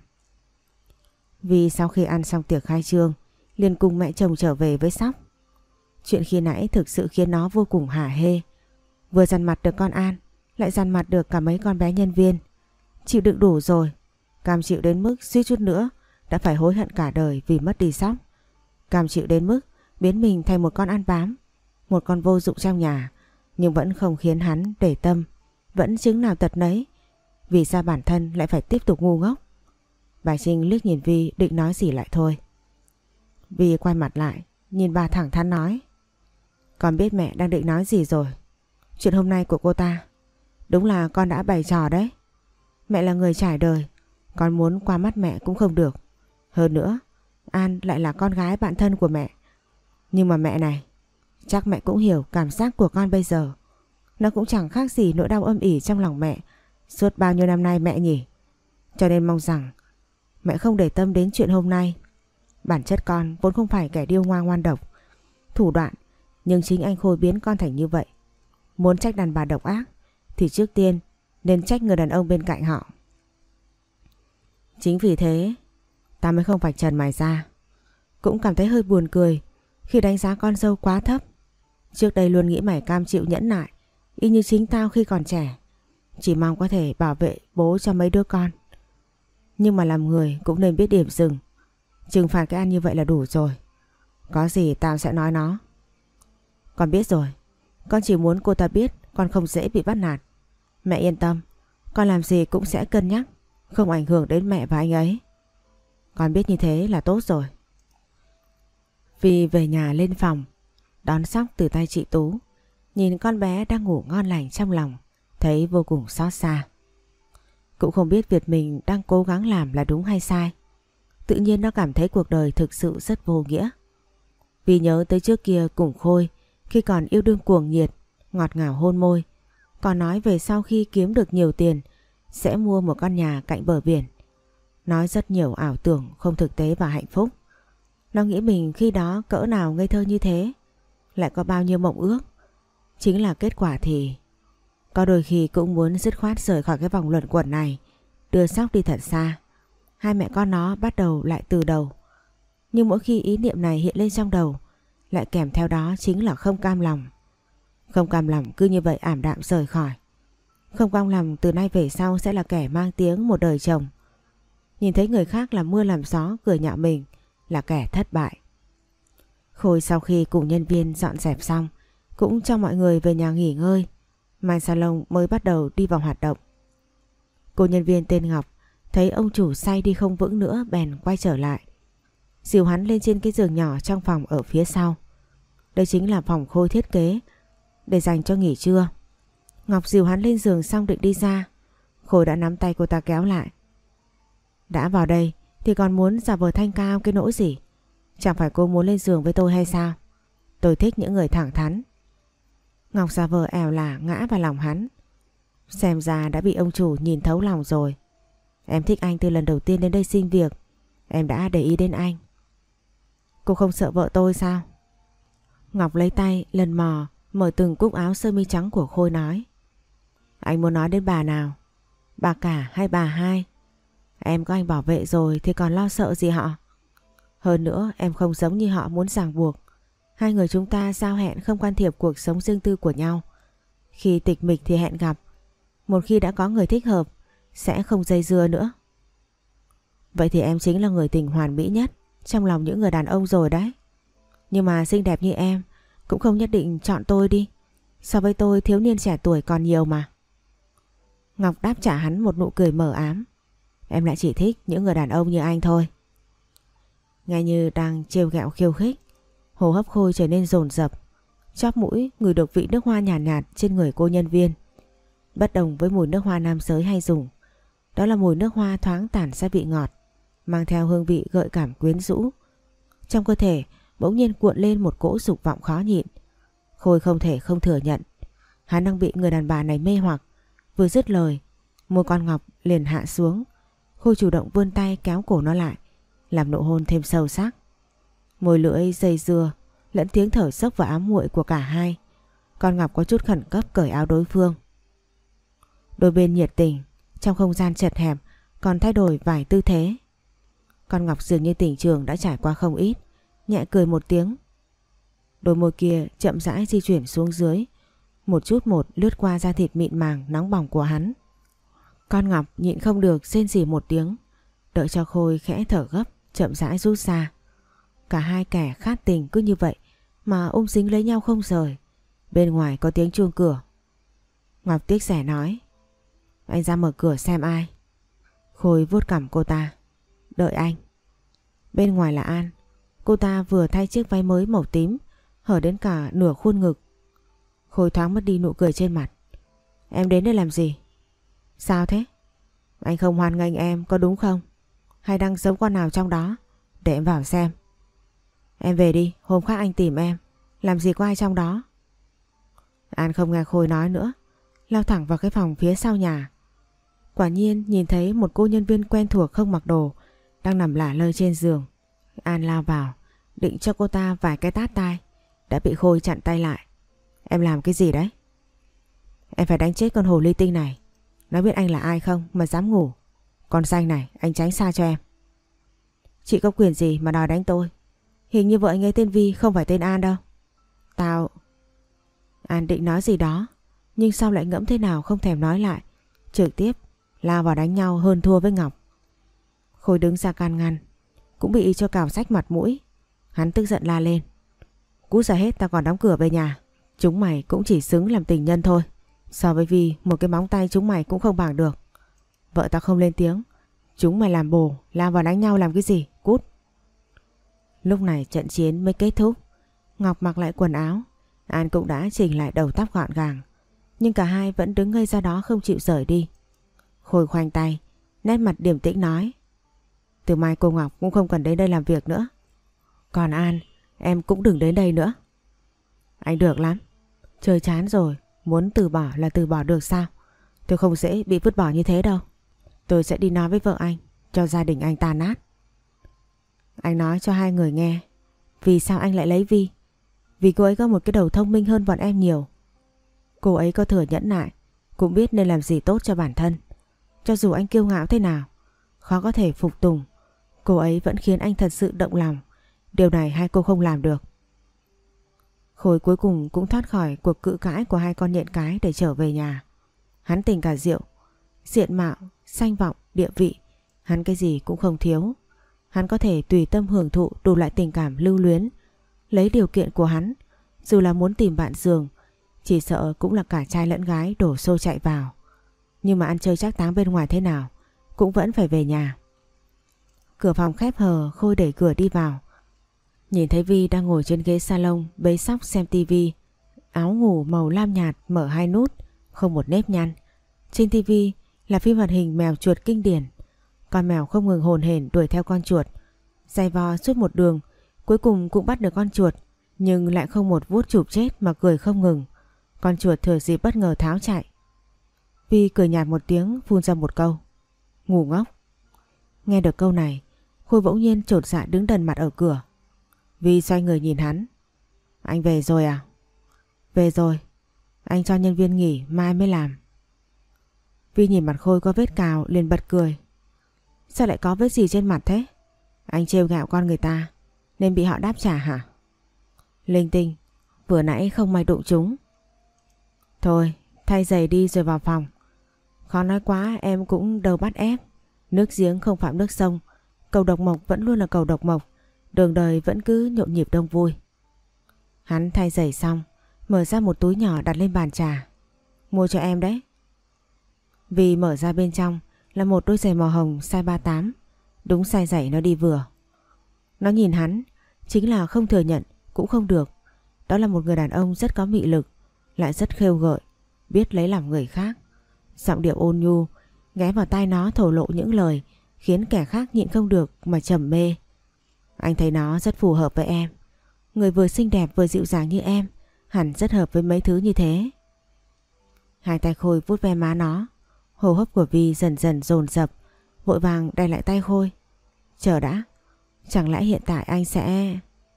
Vì sau khi ăn xong tiệc khai trương, liền cùng mẹ chồng trở về với Sóc. Chuyện khi nãy thực sự khiến nó vô cùng hả hê. Vừa dằn mặt được con An, lại dằn mặt được cả mấy con bé nhân viên. chịu đựng đủ rồi. Cam chịu đến mức suýt chút nữa đã phải hối hận cả đời vì mất đi Sóc. Cam chịu đến mức biến mình thành một con ăn bám, một con vô dụng trong nhà, nhưng vẫn không khiến hắn để tâm, vẫn chứng nào tật nấy. Vì sao bản thân lại phải tiếp tục ngu ngốc? Bà Trinh liếc nhìn Vi định nói gì lại thôi. Vi quay mặt lại nhìn bà thẳng thắn nói: Con biết mẹ đang định nói gì rồi. Chuyện hôm nay của cô ta đúng là con đã bày trò đấy. Mẹ là người trải đời, con muốn qua mắt mẹ cũng không được. Hơn nữa An lại là con gái bạn thân của mẹ. Nhưng mà mẹ này, chắc mẹ cũng hiểu cảm giác của con bây giờ. Nó cũng chẳng khác gì nỗi đau âm ỉ trong lòng mẹ suốt bao nhiêu năm nay mẹ nhỉ. Cho nên mong rằng mẹ không để tâm đến chuyện hôm nay. Bản chất con vốn không phải kẻ điêu ngoa ngoan độc, thủ đoạn, nhưng chính anh Khôi biến con thành như vậy. Muốn trách đàn bà độc ác thì trước tiên nên trách người đàn ông bên cạnh họ. Chính vì thế ta mới không vạch trần mày ra. Cũng cảm thấy hơi buồn cười khi đánh giá con dâu quá thấp. Trước đây luôn nghĩ mày cam chịu nhẫn nại y như chính tao khi còn trẻ, chỉ mong có thể bảo vệ bố cho mấy đứa con. Nhưng mà làm người cũng nên biết điểm dừng. Trừng phạt cái An như vậy là đủ rồi. Có gì tao sẽ nói nó. Con biết rồi. Con chỉ muốn cô ta biết con không dễ bị bắt nạt. Mẹ yên tâm, con làm gì cũng sẽ cân nhắc, không ảnh hưởng đến mẹ và anh ấy. Con biết như thế là tốt rồi. Vì về nhà lên phòng, đón Sóc từ tay chị Tú, nhìn con bé đang ngủ ngon lành trong lòng, thấy vô cùng xót xa. Cũng không biết việc mình đang cố gắng làm là đúng hay sai. Tự nhiên nó cảm thấy cuộc đời thực sự rất vô nghĩa. Vì nhớ tới trước kia cùng Khôi, khi còn yêu đương cuồng nhiệt, ngọt ngào hôn môi, còn nói về sau khi kiếm được nhiều tiền sẽ mua một căn nhà cạnh bờ biển. Nói rất nhiều ảo tưởng không thực tế và hạnh phúc. Nó nghĩ mình khi đó cỡ nào ngây thơ như thế, lại có bao nhiêu mộng ước. Chính là kết quả thì có đôi khi cũng muốn dứt khoát rời khỏi cái vòng luẩn quẩn này, đưa Sóc đi thật xa. Hai mẹ con nó bắt đầu lại từ đầu. Nhưng mỗi khi ý niệm này hiện lên trong đầu, lại kèm theo đó chính là không cam lòng. Không cam lòng cứ như vậy ảm đạm rời khỏi. Không cam lòng từ nay về sau sẽ là kẻ mang tiếng một đời chồng. Nhìn thấy người khác làm mưa làm gió cười nhạo mình là kẻ thất bại. Khôi sau khi cùng nhân viên dọn dẹp xong cũng cho mọi người về nhà nghỉ ngơi. Mai salon mới bắt đầu đi vào hoạt động. Cô nhân viên tên Ngọc thấy ông chủ say đi không vững nữa bèn quay trở lại, dìu hắn lên trên cái giường nhỏ trong phòng ở phía sau. Đây chính là phòng Khôi thiết kế để dành cho nghỉ trưa. Ngọc dìu hắn lên giường xong định đi ra, Khôi đã nắm tay cô ta kéo lại. Đã vào đây thì còn muốn giả vờ thanh cao cái nỗi gì? Chẳng phải cô muốn lên giường với tôi hay sao? Tôi thích những người thẳng thắn. Ngọc giả vờ ẻo lả ngã vào lòng hắn. Xem ra đã bị ông chủ nhìn thấu lòng rồi. Em thích anh từ lần đầu tiên đến đây xin việc. Em đã để ý đến anh. Cô không sợ vợ tôi sao? Ngọc lấy tay lần mò mở từng cúc áo sơ mi trắng của Khôi nói. Anh muốn nói đến bà nào? Bà cả hay bà hai? Em có anh bảo vệ rồi thì còn lo sợ gì họ? Hơn nữa em không giống như họ muốn ràng buộc. Hai người chúng ta giao hẹn không can thiệp cuộc sống riêng tư của nhau. Khi tịch mịch thì hẹn gặp. Một khi đã có người thích hợp sẽ không dây dưa nữa. Vậy thì em chính là người tình hoàn mỹ nhất trong lòng những người đàn ông rồi đấy. Nhưng mà xinh đẹp như em cũng không nhất định chọn tôi đi. So với tôi thiếu niên trẻ tuổi còn nhiều mà. Ngọc đáp trả hắn một nụ cười mờ ám. Em lại chỉ thích những người đàn ông như anh thôi. Nghe như đang trêu ghẹo khiêu khích, hô hấp Khôi trở nên dồn dập. Chóp mũi ngửi được vị nước hoa nhàn nhạt, nhạt trên người cô nhân viên. Bất đồng với mùi nước hoa nam giới hay dùng, đó là mùi nước hoa thoáng tản ra vị ngọt, mang theo hương vị gợi cảm quyến rũ. Trong cơ thể bỗng nhiên cuộn lên một cỗ dục vọng khó nhịn. Khôi không thể không thừa nhận, hắn đang bị người đàn bà này mê hoặc. Vừa dứt lời, môi con Ngọc liền hạ xuống. Khôi chủ động vươn tay kéo cổ nó lại, làm nụ hôn thêm sâu sắc. Môi lưỡi dây dưa lẫn tiếng thở sốc và ám muội của cả hai. Con Ngọc có chút khẩn cấp cởi áo đối phương. Đôi bên nhiệt tình, trong không gian chật hẹp còn thay đổi vài tư thế. Con Ngọc dường như tình trường đã trải qua không ít, nhẹ cười một tiếng. Đôi môi kia chậm rãi di chuyển xuống dưới, một chút một lướt qua da thịt mịn màng nóng bỏng của hắn. Con Ngọc nhịn không được rên rỉ một tiếng, đợi cho Khôi khẽ thở gấp, chậm rãi rút ra. Cả hai kẻ khát tình cứ như vậy mà ôm dính lấy nhau không rời. Bên ngoài có tiếng chuông cửa. Ngọc tiếc rẻ nói: Anh ra mở cửa xem ai. Khôi vuốt cằm cô ta: Đợi anh. Bên ngoài là An. Cô ta vừa thay chiếc váy mới màu tím, hở đến cả nửa khuôn ngực. Khôi thoáng mất đi nụ cười trên mặt. Em đến đây làm gì? Sao thế? Anh không hoan nghênh em có đúng không? Hay đang giấu con nào trong đó? Để em vào xem. Em về đi, hôm khác anh tìm em. Làm gì có ai trong đó? An không nghe Khôi nói nữa, lao thẳng vào cái phòng phía sau nhà. Quả nhiên nhìn thấy một cô nhân viên quen thuộc không mặc đồ đang nằm lả lơi trên giường. An lao vào, định cho cô ta vài cái tát tai, đã bị Khôi chặn tay lại. Em làm cái gì đấy? Em phải đánh chết con hồ ly tinh này. Nó biết anh là ai không mà dám ngủ. Con xanh này, anh tránh xa cho em. Chị có quyền gì mà đòi đánh tôi? Hình như vợ anh ấy tên Vi không phải tên An đâu. Tao... An định nói gì đó, nhưng sau lại ngẫm thế nào không thèm nói lại, trực tiếp lao vào đánh nhau hơn thua với Ngọc. Khôi đứng ra can ngăn, cũng bị cho cào rách mặt mũi. Hắn tức giận la lên: Cút ra hết, tao còn đóng cửa về nhà. Chúng mày cũng chỉ xứng làm tình nhân thôi. So với Vi, một cái móng tay chúng mày cũng không bằng được. Vợ tao không lên tiếng, chúng mày làm bồ, lao vào đánh nhau làm cái gì? Cút. Lúc này trận chiến mới kết thúc. Ngọc mặc lại quần áo, An cũng đã chỉnh lại đầu tóc gọn gàng, nhưng cả hai vẫn đứng ngây ra đó không chịu rời đi. Khôi khoanh tay, nét mặt điềm tĩnh nói: Từ mai cô Ngọc cũng không cần đến đây làm việc nữa. Còn An, em cũng đừng đến đây nữa. Anh được lắm. Chơi chán rồi, muốn từ bỏ là từ bỏ được sao? Tôi không dễ bị vứt bỏ như thế đâu. Tôi sẽ đi nói với vợ anh, cho gia đình anh tan nát. Anh nói cho hai người nghe, vì sao anh lại lấy Vi? Vì cô ấy có một cái đầu thông minh hơn bọn em nhiều. Cô ấy có thừa nhẫn nại, cũng biết nên làm gì tốt cho bản thân. Cho dù anh kiêu ngạo thế nào, khó có thể phục tùng, cô ấy vẫn khiến anh thật sự động lòng. Điều này hai cô không làm được. Khôi cuối cùng cũng thoát khỏi cuộc cự cãi của hai con nhện cái để trở về nhà. Hắn tình cả rượu, diện mạo, danh vọng, địa vị, hắn cái gì cũng không thiếu. Hắn có thể tùy tâm hưởng thụ đủ loại tình cảm lưu luyến. Lấy điều kiện của hắn, dù là muốn tìm bạn giường, chỉ sợ cũng là cả trai lẫn gái đổ xô chạy vào. Nhưng mà ăn chơi trác táng bên ngoài thế nào, cũng vẫn phải về nhà. Cửa phòng khép hờ, Khôi đẩy cửa đi vào. Nhìn thấy Vi đang ngồi trên ghế salon bế sóc xem tivi. Áo ngủ màu lam nhạt mở hai nút, không một nếp nhăn. Trên tivi là phim hoạt hình mèo chuột kinh điển. Con mèo không ngừng hồn hển đuổi theo con chuột, giày vò suốt một đường, cuối cùng cũng bắt được con chuột, nhưng lại không một vuốt chụp chết mà cười không ngừng. Con chuột thừa dịp bất ngờ tháo chạy. Vi cười nhạt một tiếng, phun ra một câu: Ngu ngốc. Nghe được câu này, Khôi bỗng nhiên chột dạ đứng đần mặt ở cửa. Vi xoay người nhìn hắn: Anh về rồi à? Về rồi. Anh cho nhân viên nghỉ, mai mới làm. Vi nhìn mặt Khôi có vết cào liền bật cười: Sao lại có vết gì trên mặt thế? Anh trêu ghẹo con người ta nên bị họ đáp trả hả? Linh tinh, vừa nãy không may đụng chúng. Thôi, thay giày đi rồi vào phòng. Khó nói quá, em cũng đâu bắt ép. Nước giếng không phạm nước sông, cầu độc mộc vẫn luôn là cầu độc mộc, đường đời vẫn cứ nhộn nhịp đông vui. Hắn thay giày xong, mở ra một túi nhỏ đặt lên bàn trà. Mua cho em đấy. Vì mở ra bên trong là một đôi giày màu hồng size ba mươi tám, đúng size giày nó đi vừa. Nó nhìn hắn, chính là không thừa nhận cũng không được. Đó là một người đàn ông rất có mị lực, lại rất khêu gợi, biết lấy lòng người khác. Giọng điệu ôn nhu ghé vào tai nó thổ lộ những lời khiến kẻ khác nhịn không được mà trầm mê. Anh thấy nó rất phù hợp với em. Người vừa xinh đẹp vừa dịu dàng như em hẳn rất hợp với mấy thứ như thế. Hai tay Khôi vuốt ve má nó. Hô hấp của Vi dần dần dồn dập, vội vàng đè lại tay Khôi. Chờ đã, chẳng lẽ hiện tại anh sẽ...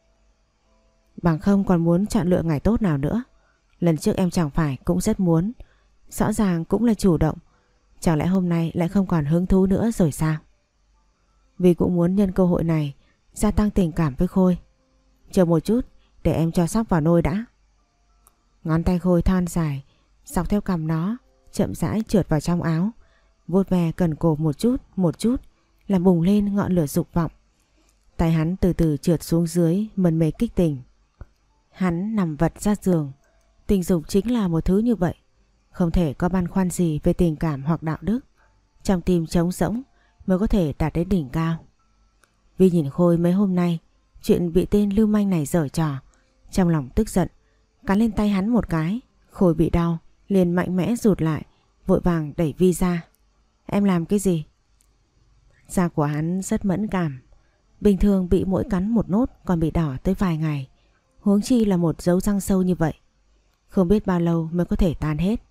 Bằng không còn muốn chọn lựa ngày tốt nào nữa. Lần trước em chẳng phải cũng rất muốn, rõ ràng cũng là chủ động. Chẳng lẽ hôm nay lại không còn hứng thú nữa rồi sao? Vì cũng muốn nhân cơ hội này gia tăng tình cảm với Khôi. Chờ một chút, để em cho sóc vào nôi đã. Ngón tay Khôi thon dài dọc theo cằm nó, chậm rãi trượt vào trong áo, vuốt ve cần cổ một chút một chút, làm bùng lên ngọn lửa dục vọng. Tay hắn từ từ trượt xuống dưới, mân mê kích tình. Hắn nằm vật ra giường. Tình dục chính là một thứ như vậy, không thể có băn khoăn gì về tình cảm hoặc đạo đức. Trong tim trống rỗng mới có thể đạt đến đỉnh cao. Vi nhìn Khôi mấy hôm nay chuyện bị tên lưu manh này giở trò, trong lòng tức giận, cắn lên tay hắn một cái. Khôi bị đau liền mạnh mẽ rụt lại, vội vàng đẩy Vi ra. Em làm cái gì? Da của hắn rất mẫn cảm, bình thường bị muỗi cắn một nốt còn bị đỏ tới vài ngày, huống chi là một dấu răng sâu như vậy, không biết bao lâu mới có thể tan hết.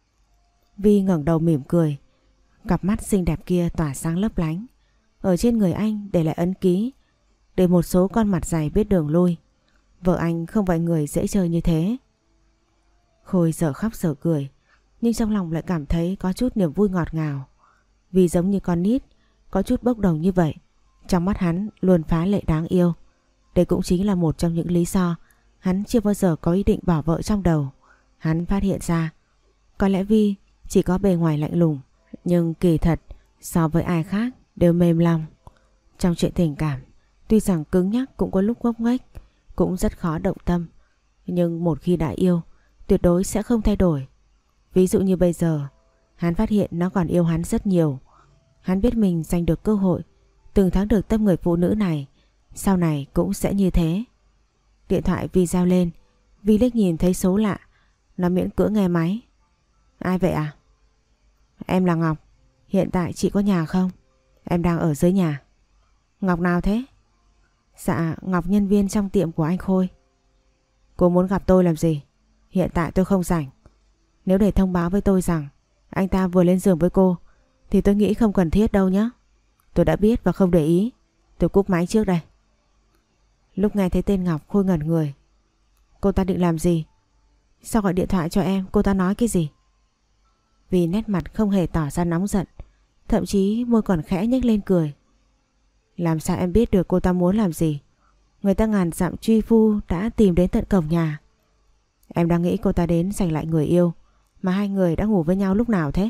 Vi ngẩng đầu mỉm cười, cặp mắt xinh đẹp kia tỏa sáng lấp lánh. Ở trên người anh để lại ấn ký, để một số con mặt dày biết đường lui. Vợ anh không phải người dễ chơi như thế. Khôi dở khóc dở cười, nhưng trong lòng lại cảm thấy có chút niềm vui ngọt ngào. Vì giống như con nít, có chút bốc đồng như vậy, trong mắt hắn luôn phá lệ đáng yêu. Đây cũng chính là một trong những lý do hắn chưa bao giờ có ý định bỏ vợ trong đầu. Hắn phát hiện ra, có lẽ Vi chỉ có bề ngoài lạnh lùng, nhưng kỳ thật so với ai khác đều mềm lòng. Trong chuyện tình cảm, tuy rằng cứng nhắc cũng có lúc ngốc nghếch, cũng rất khó động tâm, nhưng một khi đã yêu, tuyệt đối sẽ không thay đổi. Ví dụ như bây giờ, hắn phát hiện nó còn yêu hắn rất nhiều. Hắn biết mình giành được cơ hội, từng thắng được tâm người phụ nữ này, sau này cũng sẽ như thế. Điện thoại Vi reo lên, Vi liếc nhìn thấy số lạ, nó miễn cưỡng nghe máy. Ai vậy à? Em là Ngọc, hiện tại chị có nhà không? Em đang ở dưới nhà. Ngọc nào thế? Dạ, Ngọc nhân viên trong tiệm của anh Khôi. Cô muốn gặp tôi làm gì? Hiện tại tôi không rảnh. Nếu để thông báo với tôi rằng anh ta vừa lên giường với cô thì tôi nghĩ không cần thiết đâu nhé. Tôi đã biết và không để ý. Tôi cúp máy trước đây. Lúc nghe thấy tên Ngọc, Khôi ngẩn người. Cô ta định làm gì? Sao gọi điện thoại cho em? Cô ta nói cái gì? Vì nét mặt không hề tỏ ra nóng giận, thậm chí môi còn khẽ nhếch lên cười. Làm sao em biết được cô ta muốn làm gì? Người ta ngàn dặm truy phu đã tìm đến tận cổng nhà. Em đang nghĩ cô ta đến giành lại người yêu, mà hai người đã ngủ với nhau lúc nào thế?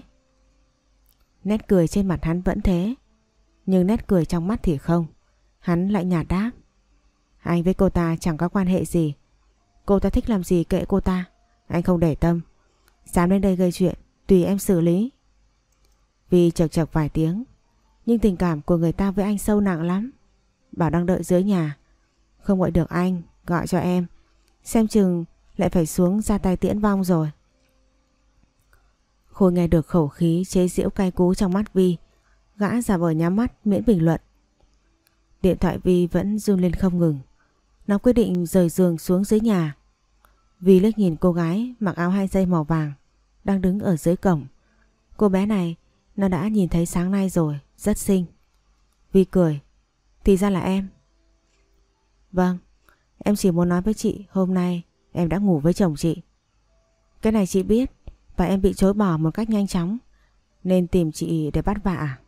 Nét cười trên mặt hắn vẫn thế, nhưng nét cười trong mắt thì không. Hắn lại nhạt đáp. Anh với cô ta chẳng có quan hệ gì. Cô ta thích làm gì kệ cô ta, anh không để tâm. Dám lên đây gây chuyện, tùy em xử lý. Vì chật chật vài tiếng, nhưng tình cảm của người ta với anh sâu nặng lắm. Bảo đang đợi dưới nhà, không gọi được anh, gọi cho em, xem chừng lại phải xuống ra tay tiễn vong rồi. Khôi nghe được khẩu khí chế giễu cay cú trong mắt Vi, gã giả vờ nhắm mắt miễn bình luận. Điện thoại Vi vẫn run lên không ngừng. Nó quyết định rời giường xuống dưới nhà. Vi liếc nhìn cô gái mặc áo hai dây màu vàng đang đứng ở dưới cổng. Cô bé này nó đã nhìn thấy sáng nay rồi, rất xinh. Vi cười. Thì ra là em. Vâng, em chỉ muốn nói với chị hôm nay em đã ngủ với chồng chị. Cái này chị biết, và em bị chối bỏ một cách nhanh chóng nên tìm chị để bắt vạ à?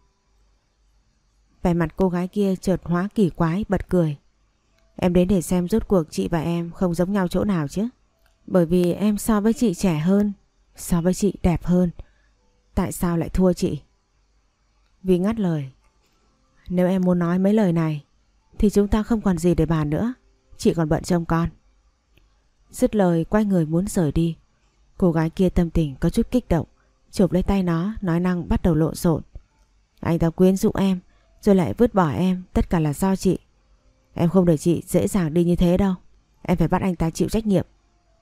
Vẻ mặt cô gái kia chợt hóa kỳ quái, bật cười. Em đến để xem rốt cuộc chị và em không giống nhau chỗ nào chứ. Bởi vì em so với chị trẻ hơn, so với chị đẹp hơn. Tại sao lại thua chị? Vi ngắt lời. Nếu em muốn nói mấy lời này thì chúng ta không còn gì để bàn nữa. Chị còn bận trông con. Dứt lời quay người muốn rời đi. Cô gái kia tâm tình có chút kích động, chụp lấy tay nó, nói năng bắt đầu lộn xộn. Anh ta quyến rũ em rồi lại vứt bỏ em, tất cả là do chị. Em không để chị dễ dàng đi như thế đâu. Em phải bắt anh ta chịu trách nhiệm.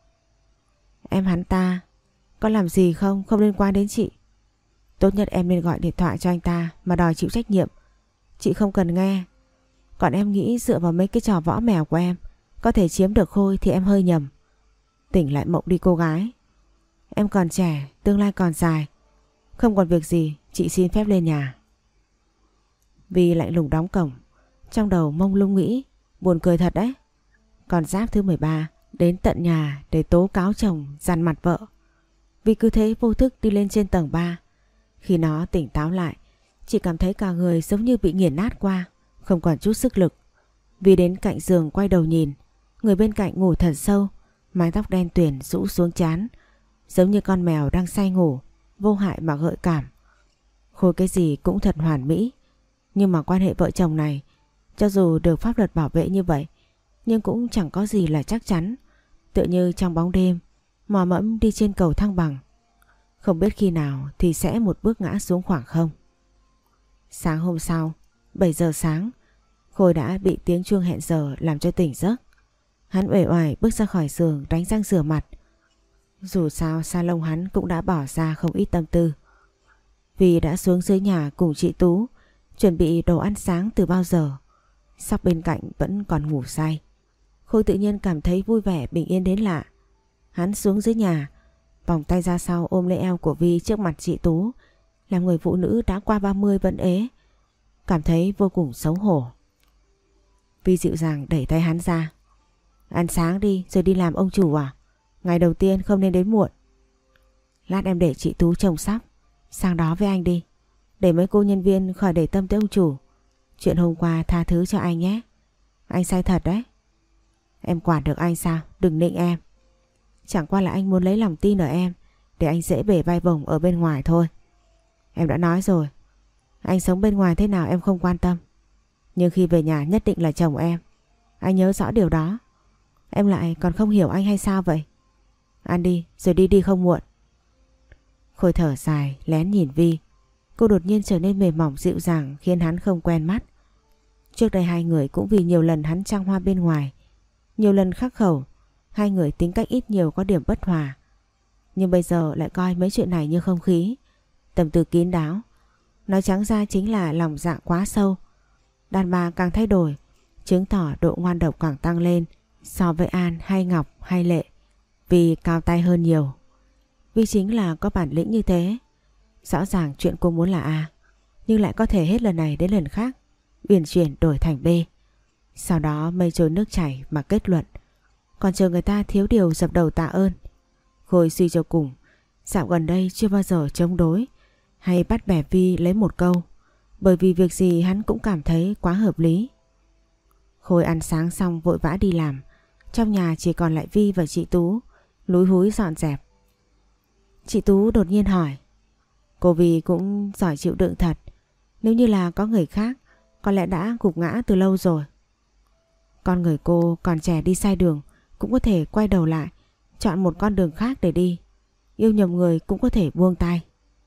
Em hắn ta có làm gì không, không liên quan đến chị. Tốt nhất em nên gọi điện thoại cho anh ta mà đòi chịu trách nhiệm. Chị không cần nghe. Còn em nghĩ dựa vào mấy cái trò võ mèo của em có thể chiếm được Khôi thì em hơi nhầm. Tỉnh lại mộng đi cô gái. Em còn trẻ, tương lai còn dài. Không còn việc gì, chị xin phép lên nhà. Vi lạnh lùng đóng cổng, trong đầu mông lung nghĩ. Buồn cười thật đấy. Còn giáp thứ mười ba đến tận nhà để tố cáo chồng dằn mặt vợ. Vi cứ thế vô thức đi lên trên tầng ba. Khi nó tỉnh táo lại, chị cảm thấy cả người giống như bị nghiền nát qua, không còn chút sức lực. Vi đến cạnh giường quay đầu nhìn. Người bên cạnh ngủ thật sâu, mái tóc đen tuyền rũ xuống trán, giống như con mèo đang say ngủ, vô hại mà gợi cảm. Khôi cái gì cũng thật hoàn mỹ. Nhưng mà quan hệ vợ chồng này, cho dù được pháp luật bảo vệ như vậy, nhưng cũng chẳng có gì là chắc chắn. Tựa như trong bóng đêm, mò mẫm đi trên cầu thăng bằng. Không biết khi nào thì sẽ một bước ngã xuống khoảng không. Sáng hôm sau, bảy giờ sáng, Khôi đã bị tiếng chuông hẹn giờ làm cho tỉnh giấc. Hắn uể oải bước ra khỏi giường đánh răng rửa mặt. Dù sao salon hắn cũng đã bỏ ra không ít tâm tư. Vì đã xuống dưới nhà cùng chị Tú chuẩn bị đồ ăn sáng từ bao giờ. Sóc bên cạnh vẫn còn ngủ say. Khôi tự nhiên cảm thấy vui vẻ bình yên đến lạ. Hắn xuống dưới nhà, vòng tay ra sau ôm lấy eo của Vi trước mặt chị Tú, làm người phụ nữ đã qua ba mươi vẫn ế, cảm thấy vô cùng xấu hổ. Vi dịu dàng đẩy tay hắn ra. Ăn sáng đi rồi đi làm ông chủ à? Ngày đầu tiên không nên đến muộn. Lát em để chị Tú trông sóc, sang đó với anh đi. Để mấy cô nhân viên khỏi để tâm tới ông chủ. Chuyện hôm qua tha thứ cho anh nhé. Anh sai thật đấy. Em quản được anh sao? Đừng nịnh em. Chẳng qua là anh muốn lấy lòng tin ở em, để anh dễ bể vai vồng ở bên ngoài thôi. Em đã nói rồi, anh sống bên ngoài thế nào em không quan tâm, nhưng khi về nhà nhất định là chồng em. Anh nhớ rõ điều đó. Em lại còn không hiểu anh hay sao vậy? Ăn đi rồi đi đi không muộn. Khôi thở dài lén nhìn Vi. Cô đột nhiên trở nên mềm mỏng dịu dàng khiến hắn không quen mắt. Trước đây hai người cũng vì nhiều lần hắn trăng hoa bên ngoài, nhiều lần khắc khẩu, hai người tính cách ít nhiều có điểm bất hòa. Nhưng bây giờ lại coi mấy chuyện này như không khí, tâm tư kín đáo. Nói trắng ra chính là lòng dạ quá sâu. Đàn bà càng thay đổi, chứng tỏ độ ngoan độc càng tăng lên so với An hay Ngọc hay Lệ. Vì cao tay hơn nhiều. Vì chính là có bản lĩnh như thế. Rõ ràng chuyện cô muốn là A, nhưng lại có thể hết lần này đến lần khác uyển chuyển đổi thành B. Sau đó mây trôi nước chảy mà kết luận. Còn chờ người ta thiếu điều dập đầu tạ ơn. Khôi suy cho cùng, dạo gần đây chưa bao giờ chống đối hay bắt bẻ Vi lấy một câu, bởi vì việc gì hắn cũng cảm thấy quá hợp lý. Khôi ăn sáng xong vội vã đi làm. Trong nhà chỉ còn lại Vi và chị Tú lúi húi dọn dẹp. Chị Tú đột nhiên hỏi: Cô Vi cũng giỏi chịu đựng thật. Nếu như là có người khác, có lẽ đã gục ngã từ lâu rồi. Con người cô còn trẻ đi sai đường cũng có thể quay đầu lại, chọn một con đường khác để đi. Yêu nhầm người cũng có thể buông tay.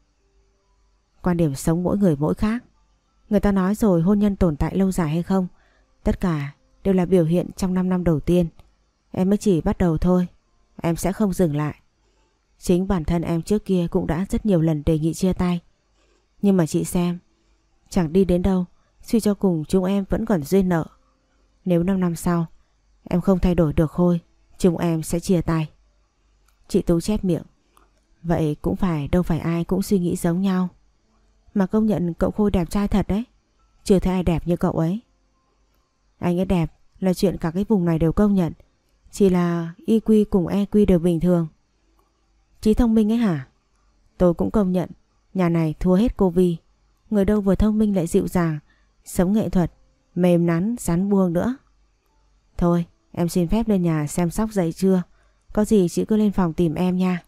Quan điểm sống mỗi người mỗi khác. Người ta nói rồi, hôn nhân tồn tại lâu dài hay không, tất cả đều là biểu hiện trong năm năm đầu tiên. Em mới chỉ bắt đầu thôi. Em sẽ không dừng lại. Chính bản thân em trước kia cũng đã rất nhiều lần đề nghị chia tay. Nhưng mà chị xem, chẳng đi đến đâu. Suy cho cùng chúng em vẫn còn duyên nợ. Nếu năm năm sau em không thay đổi được Khôi, chúng em sẽ chia tay. Chị Tú chép miệng. Vậy cũng phải, đâu phải ai cũng suy nghĩ giống nhau. Mà công nhận cậu Khôi đẹp trai thật đấy. Chưa thấy ai đẹp như cậu ấy. Anh ấy đẹp là chuyện cả cái vùng này đều công nhận. Chỉ là i kiu cùng e kiu đều bình thường. Trí thông minh ấy hả? Tôi cũng công nhận nhà này thua hết cô Vi. Người đâu vừa thông minh lại dịu dàng, sống nghệ thuật, mềm nắn, rắn buông nữa. Thôi em xin phép lên nhà xem Sóc dậy chưa. Có gì chị cứ lên phòng tìm em nha.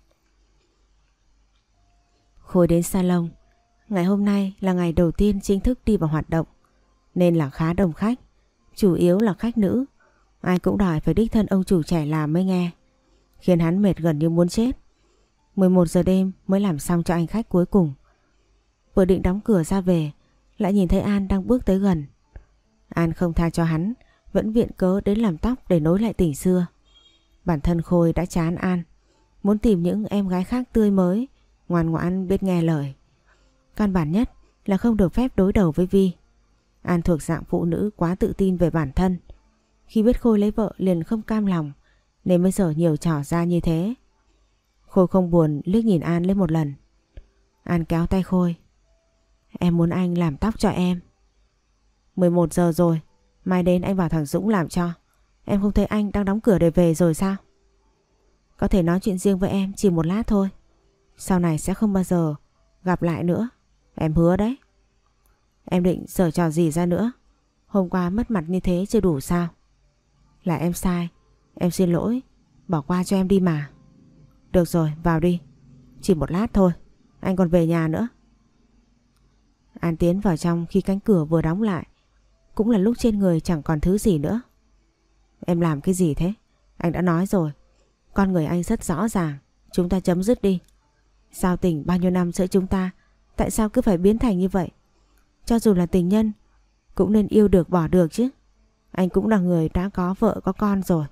Khôi đến salon. Ngày hôm nay là ngày đầu tiên chính thức đi vào hoạt động, nên là khá đông khách. Chủ yếu là khách nữ. Ai cũng đòi phải đích thân ông chủ trẻ làm mới nghe, khiến hắn mệt gần như muốn chết. mười một giờ đêm mới làm xong cho anh khách cuối cùng. Vừa định đóng cửa ra về, lại nhìn thấy An đang bước tới gần. An không tha cho hắn, vẫn viện cớ đến làm tóc để nối lại tình xưa. Bản thân Khôi đã chán An, muốn tìm những em gái khác tươi mới, ngoan ngoãn biết nghe lời. Căn bản nhất là không được phép đối đầu với Vi. An thuộc dạng phụ nữ quá tự tin về bản thân. Khi biết Khôi lấy vợ liền không cam lòng, nên mới dở nhiều trò ra như thế. Khôi không buồn liếc nhìn An lên một lần. An kéo tay Khôi. Em muốn anh làm tóc cho em. mười một giờ rồi, mai đến anh bảo thằng Dũng làm cho. Em không thấy anh đang đóng cửa để về rồi sao? Có thể nói chuyện riêng với em chỉ một lát thôi. Sau này sẽ không bao giờ gặp lại nữa. Em hứa đấy. Em định giở trò gì ra nữa? Hôm qua mất mặt như thế chưa đủ sao? Là em sai. Em xin lỗi. Bỏ qua cho em đi mà. Được rồi, vào đi. Chỉ một lát thôi. Anh còn về nhà nữa. An tiến vào trong khi cánh cửa vừa đóng lại. Cũng là lúc trên người chẳng còn thứ gì nữa. Em làm cái gì thế? Anh đã nói rồi. Con người anh rất rõ ràng. Chúng ta chấm dứt đi. Giao tình bao nhiêu năm giữa chúng ta, tại sao cứ phải biến thành như vậy? Cho dù là tình nhân cũng nên yêu được bỏ được chứ. Anh cũng là người đã có vợ có con rồi.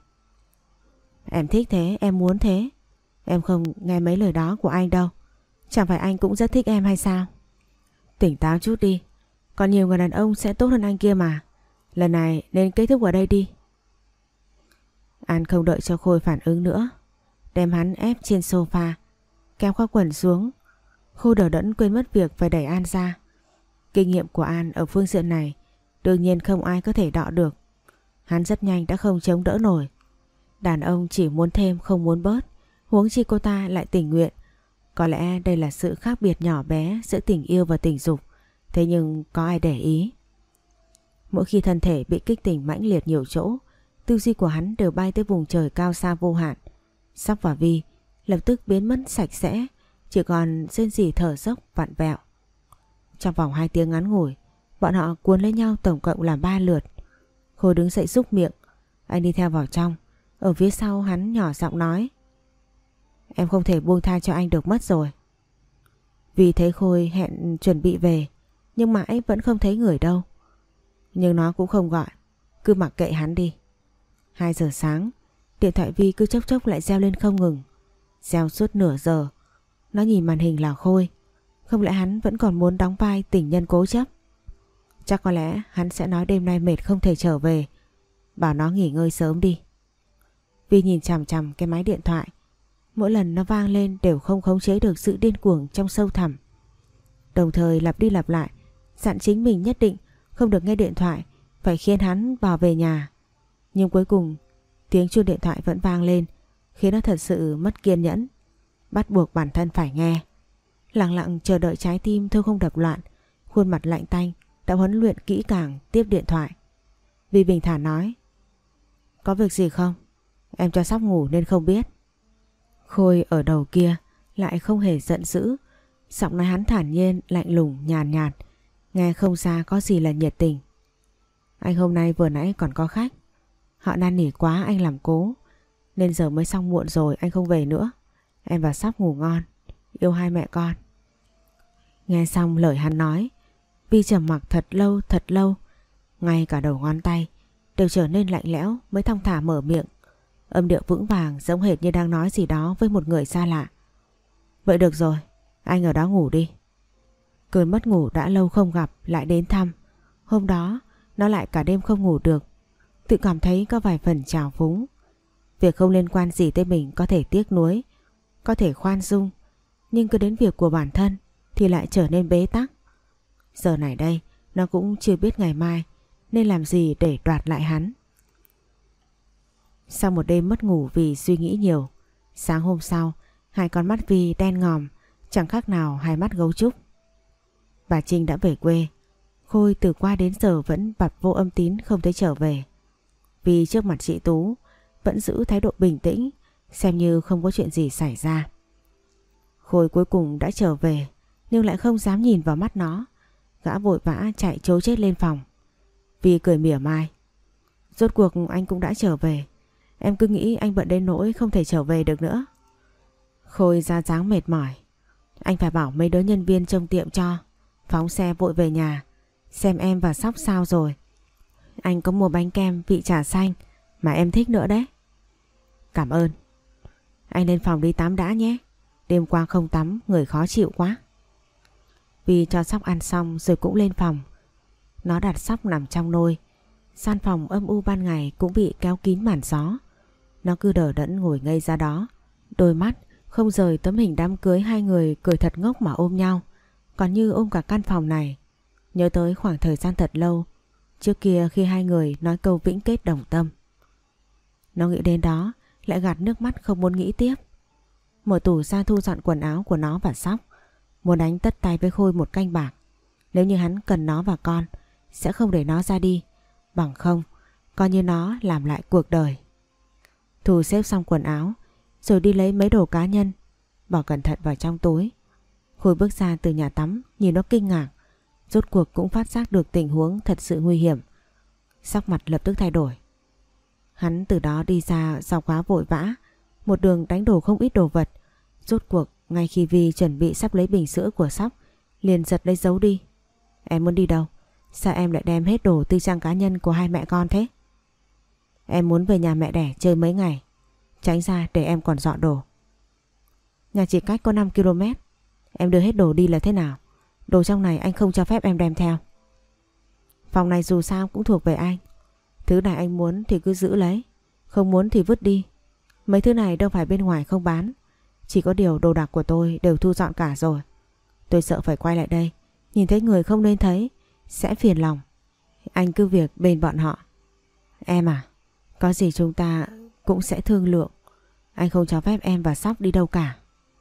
Em thích thế, em muốn thế. Em không nghe mấy lời đó của anh đâu. Chẳng phải anh cũng rất thích em hay sao? Tỉnh táo chút đi. Còn nhiều người đàn ông sẽ tốt hơn anh kia mà. Lần này nên kết thúc ở đây đi. An không đợi cho Khôi phản ứng nữa, đem hắn ép trên sofa, kéo khóa quần xuống. Khôi đờ đẫn quên mất việc phải đẩy An ra. Kinh nghiệm của An ở phương diện này đương nhiên không ai có thể đọ được. Hắn rất nhanh đã không chống đỡ nổi. Đàn ông chỉ muốn thêm không muốn bớt, huống chi cô ta lại tình nguyện. Có lẽ đây là sự khác biệt nhỏ bé giữa tình yêu và tình dục, thế nhưng có ai để ý. Mỗi khi thân thể bị kích tình mãnh liệt nhiều chỗ, tư duy của hắn đều bay tới vùng trời cao xa vô hạn. Sóc và Vi lập tức biến mất sạch sẽ, chỉ còn rên rỉ thở dốc vặn vẹo. Trong vòng hai tiếng ngắn ngủi, bọn họ cuốn lấy nhau tổng cộng là ba lượt. Khôi đứng dậy xúc miệng, anh đi theo vào trong. Ở phía sau hắn nhỏ giọng nói: Em không thể buông tha cho anh được mất rồi. Vì thấy Khôi hẹn chuẩn bị về, nhưng mãi vẫn không thấy người đâu. Nhưng nó cũng không gọi, cứ mặc kệ hắn đi. Hai giờ sáng, điện thoại Vi cứ chốc chốc lại reo lên không ngừng. Reo suốt nửa giờ. Nó nhìn màn hình là Khôi. Không lẽ hắn vẫn còn muốn đóng vai tình nhân cố chấp? Chắc có lẽ hắn sẽ nói đêm nay mệt không thể trở về, bảo nó nghỉ ngơi sớm đi. Vi nhìn chằm chằm cái máy điện thoại. Mỗi lần nó vang lên đều không khống chế được sự điên cuồng trong sâu thẳm. Đồng thời lặp đi lặp lại dặn chính mình nhất định không được nghe điện thoại, phải khiến hắn vào về nhà. Nhưng cuối cùng tiếng chuông điện thoại vẫn vang lên, khiến nó thật sự mất kiên nhẫn, bắt buộc bản thân phải nghe. Lặng lặng chờ đợi trái tim thôi không đập loạn, khuôn mặt lạnh tanh đã huấn luyện kỹ càng tiếp điện thoại. Vi bình thản nói: Có việc gì không? Em cho Sóc ngủ nên không biết. Khôi ở đầu kia lại không hề giận dữ, giọng nói hắn thản nhiên, lạnh lùng, nhàn nhạt, nhạt, nghe không ra có gì là nhiệt tình. Anh hôm nay vừa nãy còn có khách, họ năn nỉ quá anh làm cố, nên giờ mới xong muộn rồi anh không về nữa. Em và Sóc ngủ ngon, yêu hai mẹ con. Nghe xong lời hắn nói, Vi trầm mặc thật lâu thật lâu, ngay cả đầu ngón tay đều trở nên lạnh lẽo mới thong thả mở miệng. Âm điệu vững vàng giống hệt như đang nói gì đó với một người xa lạ. Vậy được rồi, anh ở đó ngủ đi. Cơn mất ngủ đã lâu không gặp lại đến thăm. Hôm đó nó lại cả đêm không ngủ được, tự cảm thấy có vài phần trào phúng. Việc không liên quan gì tới mình có thể tiếc nuối, có thể khoan dung, nhưng cứ đến việc của bản thân thì lại trở nên bế tắc. Giờ này đây nó cũng chưa biết ngày mai nên làm gì để đoạt lại hắn. Sau một đêm mất ngủ vì suy nghĩ nhiều, sáng hôm sau hai con mắt Vi đen ngòm, chẳng khác nào hai mắt gấu trúc. Bà Trinh đã về quê. Khôi từ qua đến giờ vẫn bặt vô âm tín không thấy trở về. Vi trước mặt chị Tú vẫn giữ thái độ bình tĩnh, xem như không có chuyện gì xảy ra. Khôi cuối cùng đã trở về, nhưng lại không dám nhìn vào mắt nó. Gã vội vã chạy trối chết lên phòng. Vi cười mỉa mai: Rốt cuộc anh cũng đã trở về. Em cứ nghĩ anh bận đến nỗi không thể trở về được nữa. Khôi ra dáng mệt mỏi: Anh phải bảo mấy đứa nhân viên trông tiệm cho. Phóng xe vội về nhà, xem em và Sóc sao rồi. Anh có mua bánh kem vị trà xanh mà em thích nữa đấy. Cảm ơn. Anh lên phòng đi tắm đã nhé, đêm qua không tắm người khó chịu quá. Vi cho Sóc ăn xong rồi cũng lên phòng. Nó đặt Sóc nằm trong nôi. Gian phòng âm u ban ngày cũng bị kéo kín màn gió. Nó cứ đờ đẫn ngồi ngây ra đó, đôi mắt không rời tấm hình đám cưới hai người cười thật ngốc mà ôm nhau, còn như ôm cả căn phòng này. Nhớ tới khoảng thời gian thật lâu trước kia khi hai người nói câu vĩnh kết đồng tâm. Nó nghĩ đến đó lại gạt nước mắt không muốn nghĩ tiếp. Mở tủ ra thu dọn quần áo của nó và Sóc, muốn đánh tất tay với Khôi một canh bạc. Nếu như hắn cần nó và con sẽ không để nó ra đi, bằng không coi như nó làm lại cuộc đời. Thu xếp xong quần áo rồi đi lấy mấy đồ cá nhân, bỏ cẩn thận vào trong túi. Khôi bước ra từ nhà tắm nhìn nó kinh ngạc. rốt cuộc cũng phát giác được tình huống thật sự nguy hiểm. Sắc mặt lập tức thay đổi. Hắn từ đó đi ra do quá vội vã, một đường đánh đổ không ít đồ vật. Rốt cuộc ngay khi Vi chuẩn bị sắp lấy bình sữa của Sóc, liền giật lấy giấu đi. Em muốn đi đâu? Sao em lại đem hết đồ tư trang cá nhân của hai mẹ con thế? Em muốn về nhà mẹ đẻ chơi mấy ngày. Tránh ra để em còn dọn đồ. Nhà chỉ cách có năm ki lô mét. Em đưa hết đồ đi là thế nào? Đồ trong này anh không cho phép em đem theo. Phòng này dù sao cũng thuộc về anh. Thứ này anh muốn thì cứ giữ lấy, không muốn thì vứt đi. Mấy thứ này đâu phải bên ngoài không bán. Chỉ có điều đồ đạc của tôi đều thu dọn cả rồi. Tôi sợ phải quay lại đây, nhìn thấy người không nên thấy, sẽ phiền lòng. Anh cứ việc bên bọn họ. Em à, có gì chúng ta cũng sẽ thương lượng. Anh không cho phép em và Sóc đi đâu cả.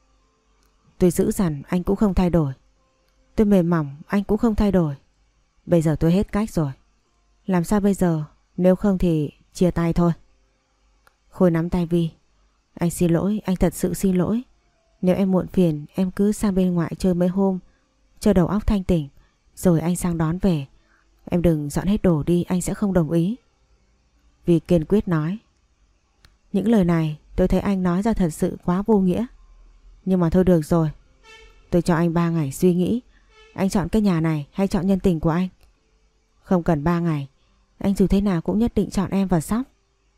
Tôi giữ dằn anh cũng không thay đổi. Tôi mềm mỏng anh cũng không thay đổi. Bây giờ tôi hết cách rồi. Làm sao bây giờ? Nếu không thì chia tay thôi. Khôi nắm tay Vi. Anh xin lỗi, anh thật sự xin lỗi. Nếu em muộn phiền, em cứ sang bên ngoại chơi mấy hôm, cho đầu óc thanh tỉnh, rồi anh sang đón về. Em đừng dọn hết đồ đi, anh sẽ không đồng ý. Vi kiên quyết nói. Những lời này tôi thấy anh nói ra thật sự quá vô nghĩa. Nhưng mà thôi được rồi. Tôi cho anh ba ngày suy nghĩ. Anh chọn cái nhà này hay chọn nhân tình của anh? Không cần ba ngày. Anh dù thế nào cũng nhất định chọn em và Sóc.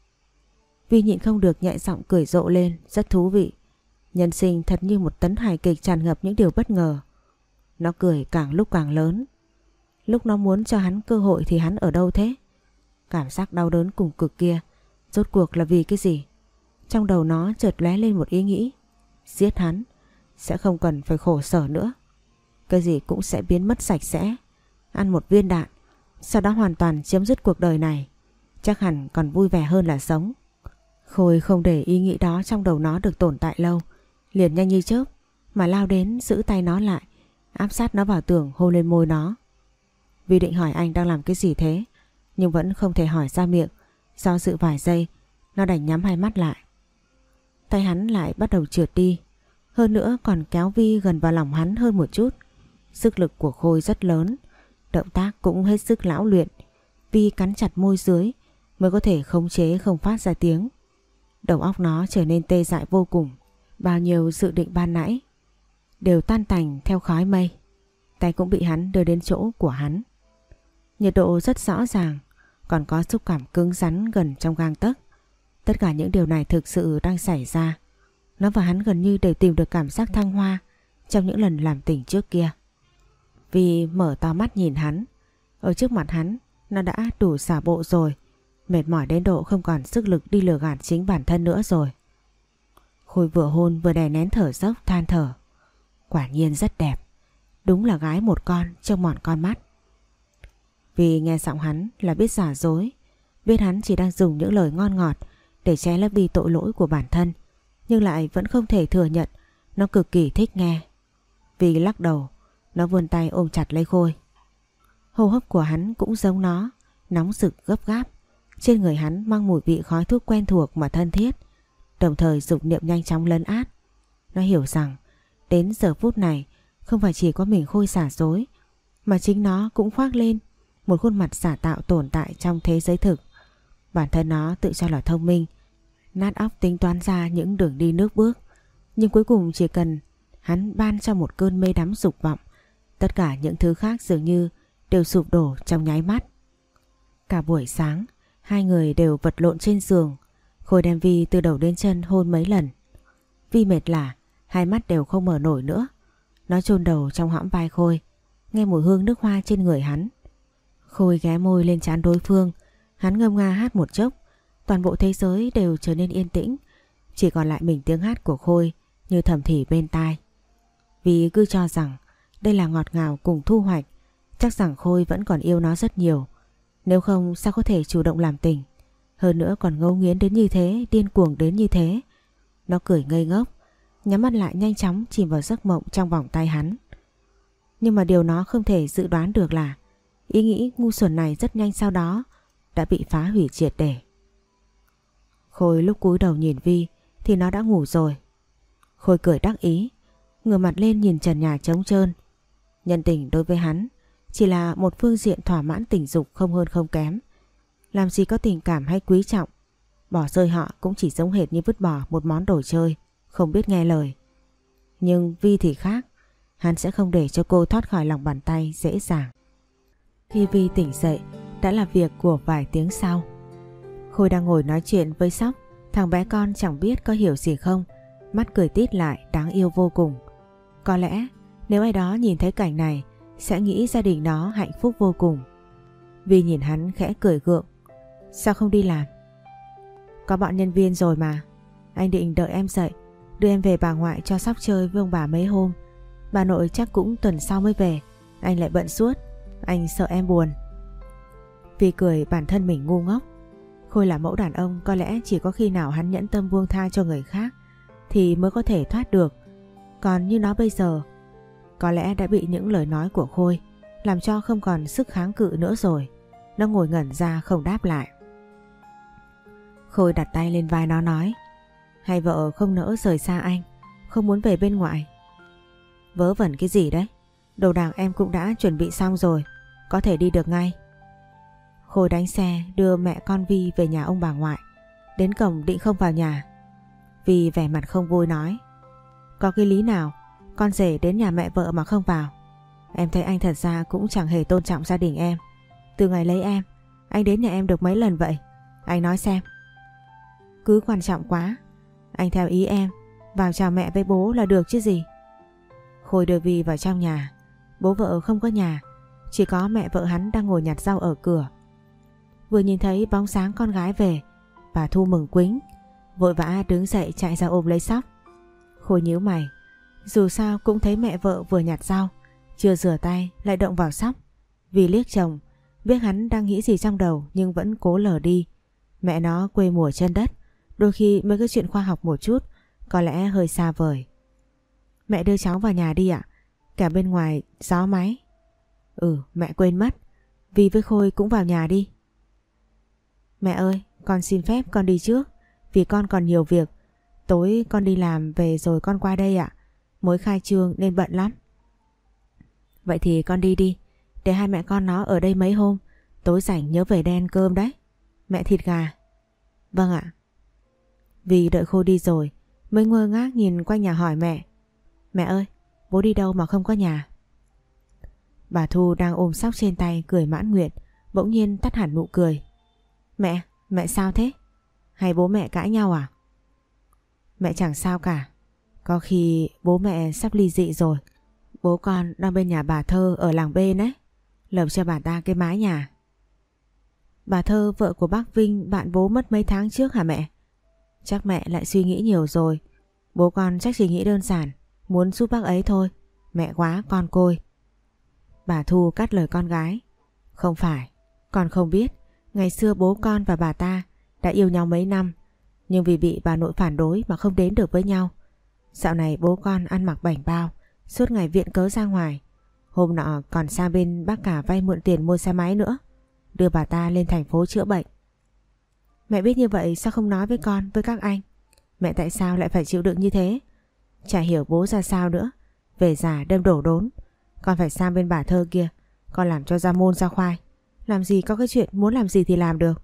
Vi nhịn không được nhẹ giọng cười rộ lên. Rất thú vị. Nhân sinh thật như một tấn hài kịch tràn ngập những điều bất ngờ. Nó cười càng lúc càng lớn. Lúc nó muốn cho hắn cơ hội thì hắn ở đâu thế? Cảm giác đau đớn cùng cực kia rốt cuộc là vì cái gì? Trong đầu nó chợt lóe lên một ý nghĩ. Giết hắn sẽ không cần phải khổ sở nữa. Cái gì cũng sẽ biến mất sạch sẽ. Ăn một viên đạn, sau đó hoàn toàn chấm dứt cuộc đời này. Chắc hẳn còn vui vẻ hơn là sống. Khôi không để ý nghĩ đó trong đầu nó được tồn tại lâu, liền nhanh như chớp mà lao đến giữ tay nó lại, áp sát nó vào tường, hôn lên môi nó. Vi định hỏi anh đang làm cái gì thế, nhưng vẫn không thể hỏi ra miệng. Do dự vài giây, nó đành nhắm hai mắt lại. Tay hắn lại bắt đầu trượt đi, hơn nữa còn kéo Vi gần vào lòng hắn hơn một chút. Sức lực của Khôi rất lớn, động tác cũng hết sức lão luyện. Vi cắn chặt môi dưới mới có thể khống chế không phát ra tiếng. Đầu óc nó trở nên tê dại vô cùng. Bao nhiêu dự định ban nãy đều tan tành theo khói mây. Tay cũng bị hắn đưa đến chỗ của hắn. Nhiệt độ rất rõ ràng, còn có xúc cảm cứng rắn gần trong gang tấc. Tất cả những điều này thực sự đang xảy ra. Nó và hắn gần như đều tìm được cảm giác thăng hoa trong những lần làm tình trước kia. Vi mở to mắt nhìn hắn. Ở trước mặt hắn, nó đã đủ xả bộ rồi. Mệt mỏi đến độ không còn sức lực đi lừa gạt chính bản thân nữa rồi. Khôi vừa hôn vừa đè nén thở dốc than thở. Quả nhiên rất đẹp. Đúng là gái một con trong mòn con mắt. Vì nghe giọng hắn là biết giả dối, biết hắn chỉ đang dùng những lời ngon ngọt để che lấp đi tội lỗi của bản thân, nhưng lại vẫn không thể thừa nhận nó cực kỳ thích nghe. Vì lắc đầu, nó vươn tay ôm chặt lấy Khôi. Hô hấp của hắn cũng giống nó, nóng rực gấp gáp. Trên người hắn mang mùi vị khói thuốc quen thuộc mà thân thiết, đồng thời dục niệm nhanh chóng lấn át. Nó hiểu rằng đến giờ phút này không phải chỉ có mình Khôi giả dối, mà chính nó cũng khoác lên một khuôn mặt giả tạo tồn tại trong thế giới thực. Bản thân nó tự cho là thông minh, nát óc tính toán ra những đường đi nước bước, nhưng cuối cùng chỉ cần hắn ban cho một cơn mê đắm dục vọng, tất cả những thứ khác dường như đều sụp đổ trong nháy mắt. Cả buổi sáng hai người đều vật lộn trên giường. Khôi đem Vi từ đầu đến chân hôn mấy lần. Vi mệt lả, hai mắt đều không mở nổi nữa. Nó chôn đầu trong hõm vai Khôi, nghe mùi hương nước hoa trên người hắn. Khôi ghé môi lên trán đối phương. Hắn ngâm nga hát một chốc, toàn bộ thế giới đều trở nên yên tĩnh, chỉ còn lại mình tiếng hát của Khôi như thầm thì bên tai. Vì cứ cho rằng đây là ngọt ngào cùng thu hoạch, chắc rằng Khôi vẫn còn yêu nó rất nhiều. Nếu không sao có thể chủ động làm tình, hơn nữa còn ngấu nghiến đến như thế, điên cuồng đến như thế. Nó cười ngây ngốc, nhắm mắt lại nhanh chóng chìm vào giấc mộng trong vòng tay hắn. Nhưng mà điều nó không thể dự đoán được là ý nghĩ ngu xuẩn này rất nhanh sau đó đã bị phá hủy triệt để. Khôi lúc cúi đầu nhìn Vi thì nó đã ngủ rồi. Khôi cười đắc ý, ngửa mặt lên nhìn trần nhà trống trơn. Nhân tình đối với hắn chỉ là một phương diện thỏa mãn tình dục không hơn không kém. Làm gì có tình cảm hay quý trọng. Bỏ rơi họ cũng chỉ giống hệt như vứt bỏ một món đồ chơi, không biết nghe lời. Nhưng Vi thì khác, hắn sẽ không để cho cô thoát khỏi lòng bàn tay dễ dàng. Khi Vi tỉnh dậy, đã là việc của vài tiếng sau. Khôi đang ngồi nói chuyện với Sóc, thằng bé con chẳng biết có hiểu gì không, mắt cười tít lại đáng yêu vô cùng. Có lẽ nếu ai đó nhìn thấy cảnh này sẽ nghĩ gia đình nó hạnh phúc vô cùng. Vi nhìn hắn khẽ cười gượng. Sao không đi làm? Có bọn nhân viên rồi mà. Anh định đợi em dậy, đưa em về bà ngoại cho Sóc chơi với ông bà mấy hôm. Bà nội chắc cũng tuần sau mới về. Anh lại bận suốt, anh sợ em buồn. Vi cười bản thân mình ngu ngốc. Khôi là mẫu đàn ông, có lẽ chỉ có khi nào hắn nhẫn tâm buông tha cho người khác thì mới có thể thoát được. Còn như nó bây giờ, có lẽ đã bị những lời nói của Khôi làm cho không còn sức kháng cự nữa rồi. Nó ngồi ngẩn ra không đáp lại. Khôi đặt tay lên vai nó nói: Hay vợ không nỡ rời xa anh, không muốn về bên ngoại? Vớ vẩn cái gì đấy? Đồ đạc em cũng đã chuẩn bị xong rồi, có thể đi được ngay. Khôi đánh xe đưa mẹ con Vi về nhà ông bà ngoại. Đến cổng định không vào nhà. Vi vẻ mặt không vui nói: Có cái lý nào con rể đến nhà mẹ vợ mà không vào? Em thấy anh thật ra cũng chẳng hề tôn trọng gia đình em. Từ ngày lấy em, anh đến nhà em được mấy lần vậy? Anh nói xem. Cứ quan trọng quá. Anh theo ý em, vào chào mẹ với bố là được chứ gì. Khôi đưa Vi vào trong nhà. Bố vợ không có nhà, chỉ có mẹ vợ hắn đang ngồi nhặt rau ở cửa. Vừa nhìn thấy bóng sáng con gái về, bà Thu mừng quính, vội vã đứng dậy chạy ra ôm lấy Sóc. Khôi nhíu mày, dù sao cũng thấy mẹ vợ vừa nhặt rau, chưa rửa tay lại động vào Sóc. Vì liếc chồng, biết hắn đang nghĩ gì trong đầu nhưng vẫn cố lờ đi. Mẹ nó quê mùa chân đất, đôi khi mấy cái chuyện khoa học một chút có lẽ hơi xa vời. Mẹ đưa cháu vào nhà đi ạ, cả bên ngoài gió máy. Ừ, mẹ quên mất, Vi với Khôi cũng vào nhà đi. Mẹ ơi, con xin phép con đi trước, vì con còn nhiều việc. Tối con đi làm về rồi con qua đây ạ, mới khai trương nên bận lắm. Vậy thì con đi đi, để hai mẹ con nó ở đây mấy hôm, tối rảnh nhớ về đây ăn cơm đấy. Mẹ thịt gà. Vâng ạ. Vì đợi Khôi đi rồi mới ngơ ngác nhìn quanh nhà hỏi mẹ: Mẹ ơi, bố đi đâu mà không có nhà? Bà Thu đang ôm Sóc trên tay cười mãn nguyện, bỗng nhiên tắt hẳn nụ cười. Mẹ, mẹ sao thế? Hay bố mẹ cãi nhau à? Mẹ chẳng sao cả. Có khi bố mẹ sắp ly dị rồi. Bố con đang bên nhà bà Thơ ở làng bên ấy, lợp cho bà ta cái mái nhà. Bà Thơ vợ của bác Vinh bạn bố mất mấy tháng trước hả mẹ? Chắc mẹ lại suy nghĩ nhiều rồi. Bố con chắc chỉ nghĩ đơn giản muốn giúp bác ấy thôi. Mẹ quá con côi. Bà Thu cắt lời con gái. Không phải, con không biết. Ngày xưa bố con và bà ta đã yêu nhau mấy năm, nhưng vì bị bà nội phản đối mà không đến được với nhau. Dạo này bố con ăn mặc bảnh bao, suốt ngày viện cớ ra ngoài. Hôm nọ còn sang bên bác cả vay mượn tiền mua xe máy nữa, đưa bà ta lên thành phố chữa bệnh. Mẹ biết như vậy sao không nói với con, với các anh? Mẹ tại sao lại phải chịu đựng như thế? Chả hiểu bố ra sao nữa. Về già đâm đổ đốn. Con phải sang bên bà Thơ kia, con làm cho ra môn ra khoai. Làm gì có cái chuyện muốn làm gì thì làm được.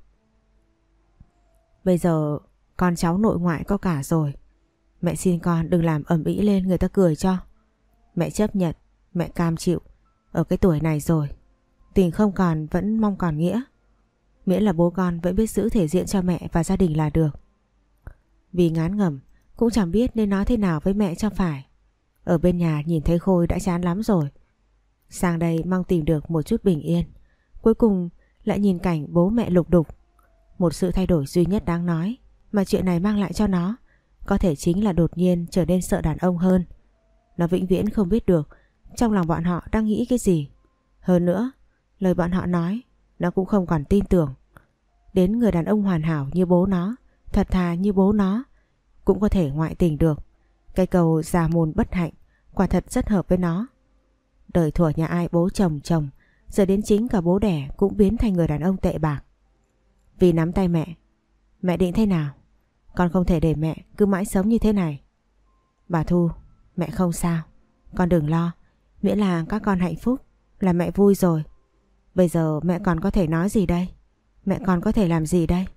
Bây giờ con cháu nội ngoại có cả rồi. Mẹ xin con đừng làm ầm ĩ lên người ta cười cho. Mẹ chấp nhận, mẹ cam chịu. Ở cái tuổi này rồi, tình không còn vẫn mong còn nghĩa. Miễn là bố con vẫn biết giữ thể diện cho mẹ và gia đình là được. Vì ngán ngẩm cũng chẳng biết nên nói thế nào với mẹ cho phải. Ở bên nhà nhìn thấy Khôi đã chán lắm rồi. Sang đây mong tìm được một chút bình yên. Cuối cùng lại nhìn cảnh bố mẹ lục đục. Một sự thay đổi duy nhất đáng nói mà chuyện này mang lại cho nó có thể chính là đột nhiên trở nên sợ đàn ông hơn. Nó vĩnh viễn không biết được trong lòng bọn họ đang nghĩ cái gì. Hơn nữa, lời bọn họ nói nó cũng không còn tin tưởng. Đến người đàn ông hoàn hảo như bố nó, thật thà như bố nó, cũng có thể ngoại tình được. Cái cầu già môn bất hạnh quả thật rất hợp với nó. Đời thuở nhà ai bố chồng chồng, giờ đến chính cả bố đẻ cũng biến thành người đàn ông tệ bạc. Vì nắm tay mẹ. Mẹ định thế nào? Con không thể để mẹ cứ mãi sống như thế này. Bà Thu, mẹ không sao. Con đừng lo, miễn là các con hạnh phúc là mẹ vui rồi. Bây giờ mẹ còn có thể nói gì đây? Mẹ còn có thể làm gì đây?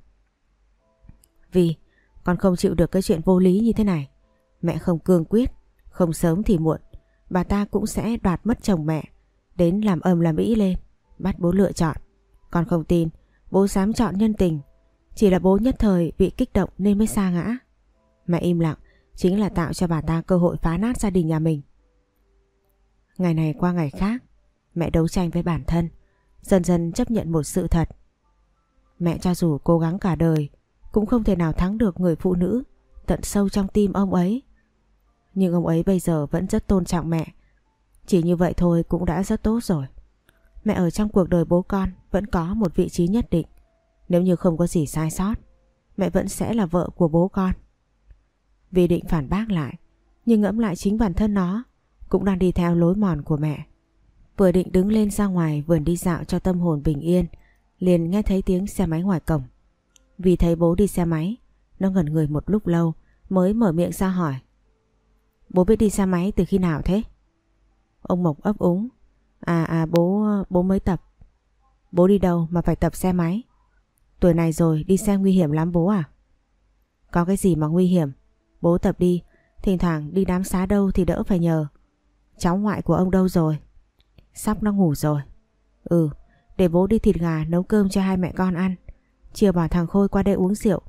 Vì con không chịu được cái chuyện vô lý như thế này. Mẹ không cương quyết, không sớm thì muộn, bà ta cũng sẽ đoạt mất chồng mẹ, đến làm ầm làm ĩ lên, bắt bố lựa chọn. Con không tin bố dám chọn nhân tình, chỉ là bố nhất thời bị kích động nên mới sa ngã. Mẹ im lặng chính là tạo cho bà ta cơ hội phá nát gia đình nhà mình. Ngày này qua ngày khác, mẹ đấu tranh với bản thân, dần dần chấp nhận một sự thật. Mẹ cho dù cố gắng cả đời cũng không thể nào thắng được người phụ nữ tận sâu trong tim ông ấy. Nhưng ông ấy bây giờ vẫn rất tôn trọng mẹ. Chỉ như vậy thôi cũng đã rất tốt rồi. Mẹ ở trong cuộc đời bố con vẫn có một vị trí nhất định. Nếu như không có gì sai sót, mẹ vẫn sẽ là vợ của bố con. Vì định phản bác lại, nhưng ngẫm lại chính bản thân nó cũng đang đi theo lối mòn của mẹ. Vừa định đứng lên ra ngoài vườn đi dạo cho tâm hồn bình yên, liền nghe thấy tiếng xe máy ngoài cổng. Vì thấy bố đi xe máy, nó ngẩn người một lúc lâu mới mở miệng ra hỏi: Bố biết đi xe máy từ khi nào thế? Ông Mộc ấp úng: À à bố, bố mới tập. Bố đi đâu mà phải tập xe máy? Tuổi này rồi đi xe nguy hiểm lắm bố à? Có cái gì mà nguy hiểm? Bố tập đi, thỉnh thoảng đi đám xá đâu thì đỡ phải nhờ. Cháu ngoại của ông đâu rồi? Sóc nó ngủ rồi. Ừ, để bố đi thịt gà nấu cơm cho hai mẹ con ăn, chiều bảo thằng Khôi qua đây uống rượu.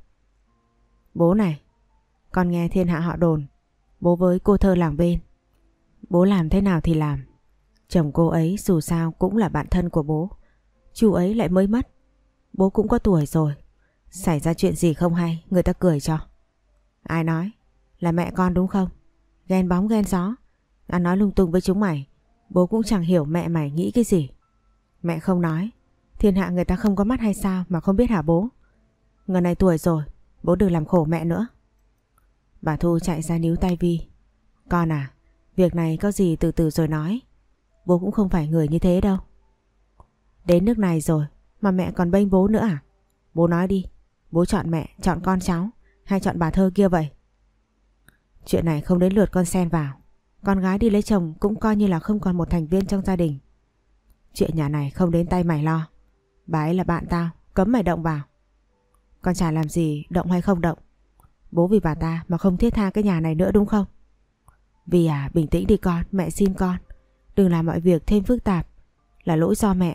Bố này, con nghe thiên hạ họ đồn bố với cô thơ làng bên. Bố làm thế nào thì làm, chồng cô ấy dù sao cũng là bạn thân của bố. Chú ấy lại mới mất, bố cũng có tuổi rồi, xảy ra chuyện gì không hay người ta cười cho. Ai nói? Là mẹ con đúng không? Ghen bóng ghen gió, ăn nói lung tung với chúng mày. Bố cũng chẳng hiểu mẹ mày nghĩ cái gì. Mẹ không nói, thiên hạ người ta không có mắt hay sao mà không biết hả bố? Người này tuổi rồi, bố đừng làm khổ mẹ nữa. Bà Thu chạy ra níu tay Vi. Con à, việc này có gì từ từ rồi nói. Bố cũng không phải người như thế đâu. Đến nước này rồi mà mẹ còn bênh bố nữa à? Bố nói đi, bố chọn mẹ, chọn con cháu hay chọn bà Thơ kia vậy? Chuyện này không đến lượt con xen vào. Con gái đi lấy chồng cũng coi như là không còn một thành viên trong gia đình. Chuyện nhà này không đến tay mày lo. Bà ấy là bạn tao, cấm mày động vào. Con chả làm gì động hay không động. Bố vì bà ta mà không thiết tha cái nhà này nữa đúng không? Vì à, bình tĩnh đi con, mẹ xin con. Đừng làm mọi việc thêm phức tạp. Là lỗi do mẹ.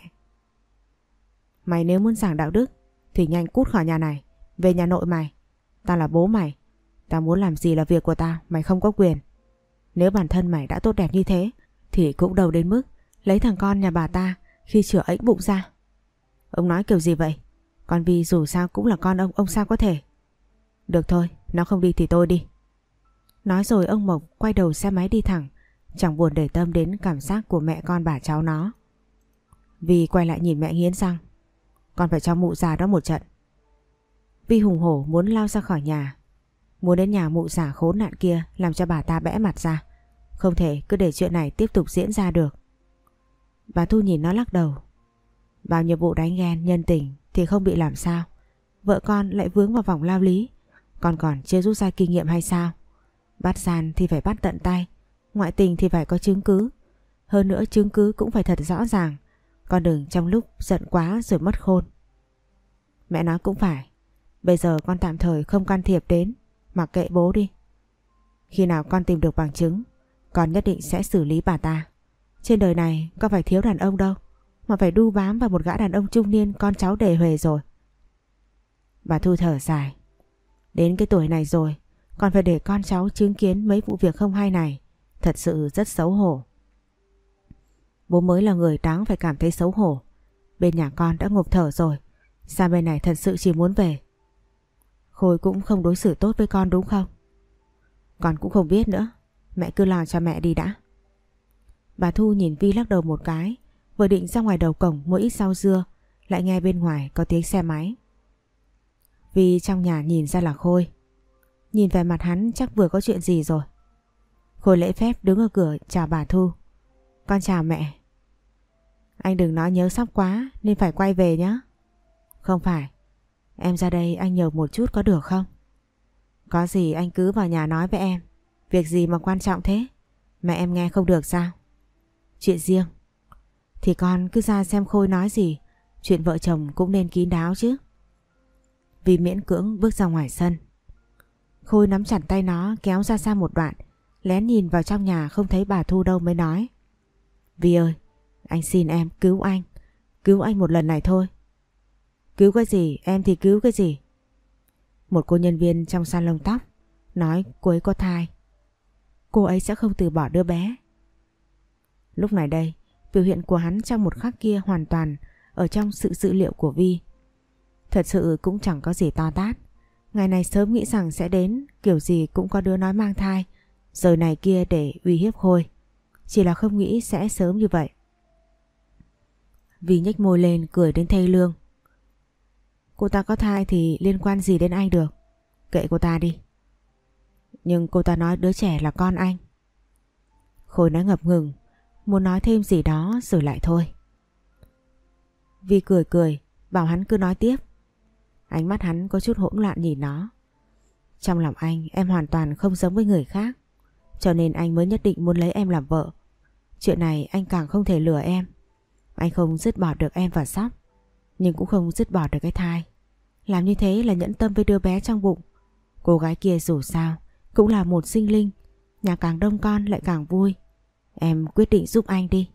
Mày nếu muốn giảng đạo đức thì nhanh cút khỏi nhà này, về nhà nội mày. Tao là bố mày, tao muốn làm gì là việc của tao, mày không có quyền. Nếu bản thân mày đã tốt đẹp như thế thì cũng đâu đến mức lấy thằng con nhà bà ta khi chữa ếch bụng ra. Ông nói kiểu gì vậy? Con Vi dù sao cũng là con ông, ông sao có thể? Được thôi, nó không đi thì tôi đi. Nói rồi ông Mộc quay đầu xe máy đi thẳng, chẳng buồn để tâm đến cảm giác của mẹ con bà cháu nó. Vi quay lại nhìn mẹ nghiến răng: Con phải cho mụ già đó một trận. Vi hùng hổ muốn lao ra khỏi nhà, muốn đến nhà mụ già khốn nạn kia làm cho bà ta bẽ mặt ra. Không thể cứ để chuyện này tiếp tục diễn ra được. Bà Thu nhìn nó lắc đầu. Bao nhiêu vụ đánh ghen nhân tình thì không bị làm sao, vợ con lại vướng vào vòng lao lý. Con còn chưa rút ra kinh nghiệm hay sao? Bắt gian thì phải bắt tận tay, ngoại tình thì phải có chứng cứ. Hơn nữa chứng cứ cũng phải thật rõ ràng. Con đừng trong lúc giận quá rồi mất khôn. Mẹ nói cũng phải. Bây giờ con tạm thời không can thiệp đến, mặc kệ bố đi. Khi nào con tìm được bằng chứng, con nhất định sẽ xử lý bà ta. Trên đời này có phải thiếu đàn ông đâu mà phải đu bám vào một gã đàn ông trung niên con cháu đề huề rồi. Bà Thu thở dài. Đến cái tuổi này rồi còn phải để con cháu chứng kiến mấy vụ việc không hay này, thật sự rất xấu hổ. Bố mới là người đáng phải cảm thấy xấu hổ. Bên nhà con đã ngộp thở rồi, sao bên này thật sự chỉ muốn về? Khôi cũng không đối xử tốt với con đúng không? Con cũng không biết nữa. Mẹ cứ lo cho mẹ đi đã. Bà Thu nhìn Vi lắc đầu một cái, vừa định ra ngoài đầu cổng mua ít rau dưa, lại nghe bên ngoài có tiếng xe máy. Vi trong nhà nhìn ra là Khôi. Nhìn về mặt hắn chắc vừa có chuyện gì rồi. Khôi lễ phép đứng ở cửa chào bà Thu. Con chào mẹ. Anh đừng nói nhớ Sóc quá nên phải quay về nhé. Không phải. Em ra đây anh nhờ một chút có được không? Có gì anh cứ vào nhà nói với em. Việc gì mà quan trọng thế? Mẹ em nghe không được sao? Chuyện riêng. Thì con cứ ra xem Khôi nói gì. Chuyện vợ chồng cũng nên kín đáo chứ. Vi miễn cưỡng bước ra ngoài sân. Khôi nắm chặt tay nó kéo ra xa một đoạn, lén nhìn vào trong nhà không thấy bà Thu đâu mới nói. Vi ơi, anh xin em cứu anh. Cứu anh một lần này thôi. Cứu cái gì? Em thì cứu cái gì? Một cô nhân viên trong salon tóc nói cô ấy có thai. Cô ấy sẽ không từ bỏ đứa bé. Lúc này đây, biểu hiện của hắn trong một khắc kia hoàn toàn ở trong sự dự liệu của Vi. Thật sự cũng chẳng có gì to tát. Ngày này sớm nghĩ rằng sẽ đến, kiểu gì cũng có đứa nói mang thai, rồi này kia để uy hiếp Khôi. Chỉ là không nghĩ sẽ sớm như vậy. Vi nhếch môi lên cười đến thê lương. Cô ta có thai thì liên quan gì đến anh được. Kệ cô ta đi. Nhưng cô ta nói đứa trẻ là con anh. Khôi nói ngập ngừng, muốn nói thêm gì đó rồi lại thôi. Vi cười cười, bảo hắn cứ nói tiếp. Ánh mắt hắn có chút hỗn loạn nhìn nó. Trong lòng anh, em hoàn toàn không giống với người khác, cho nên anh mới nhất định muốn lấy em làm vợ. Chuyện này anh càng không thể lừa em. Anh không dứt bỏ được em và Sóc, nhưng cũng không dứt bỏ được cái thai. Làm như thế là nhẫn tâm với đứa bé trong bụng. Cô gái kia dù sao cũng là một sinh linh, nhà càng đông con lại càng vui. Em quyết định giúp anh đi.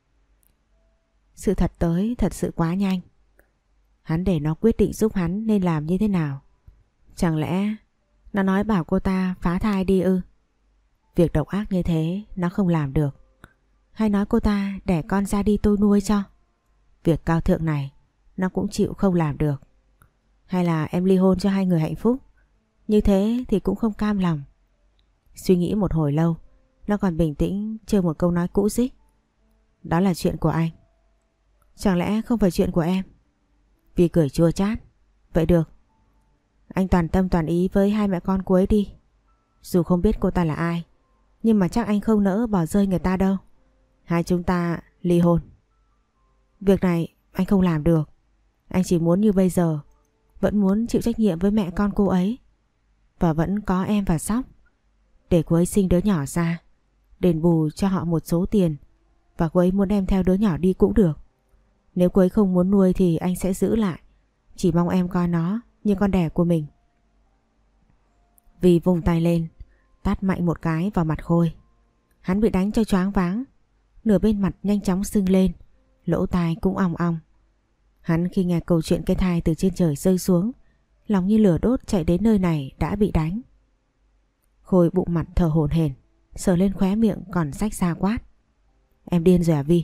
Sự thật tới thật sự quá nhanh. Hắn để nó quyết định giúp hắn nên làm như thế nào? Chẳng lẽ nó nói bảo cô ta phá thai đi ư? Việc độc ác như thế nó không làm được. Hay nói cô ta đẻ con ra đi tôi nuôi cho? Việc cao thượng này nó cũng chịu không làm được. Hay là em ly hôn cho hai người hạnh phúc? Như thế thì cũng không cam lòng. Suy nghĩ một hồi lâu, nó còn bình tĩnh chơi một câu nói cũ dích. Đó là chuyện của anh. Chẳng lẽ không phải chuyện của em? Vi cười chua chát. Vậy được, anh toàn tâm toàn ý với hai mẹ con cô ấy đi. Dù không biết cô ta là ai, nhưng mà chắc anh không nỡ bỏ rơi người ta đâu. Hai chúng ta ly hôn. Việc này anh không làm được. Anh chỉ muốn như bây giờ, vẫn muốn chịu trách nhiệm với mẹ con cô ấy, và vẫn có em và Sóc. Để cô ấy sinh đứa nhỏ ra, đền bù cho họ một số tiền, và cô ấy muốn đem theo đứa nhỏ đi cũng được. Nếu cô ấy không muốn nuôi thì anh sẽ giữ lại. Chỉ mong em coi nó như con đẻ của mình. Vi vung tay lên, tát mạnh một cái vào mặt Khôi. Hắn bị đánh cho choáng váng, nửa bên mặt nhanh chóng sưng lên, lỗ tai cũng ong ong. Hắn khi nghe câu chuyện cái thai từ trên trời rơi xuống, lòng như lửa đốt chạy đến nơi này đã bị đánh. Khôi bụng mặt thở hổn hển, sờ lên khóe miệng còn rách ra quát. Em điên rồi à Vi?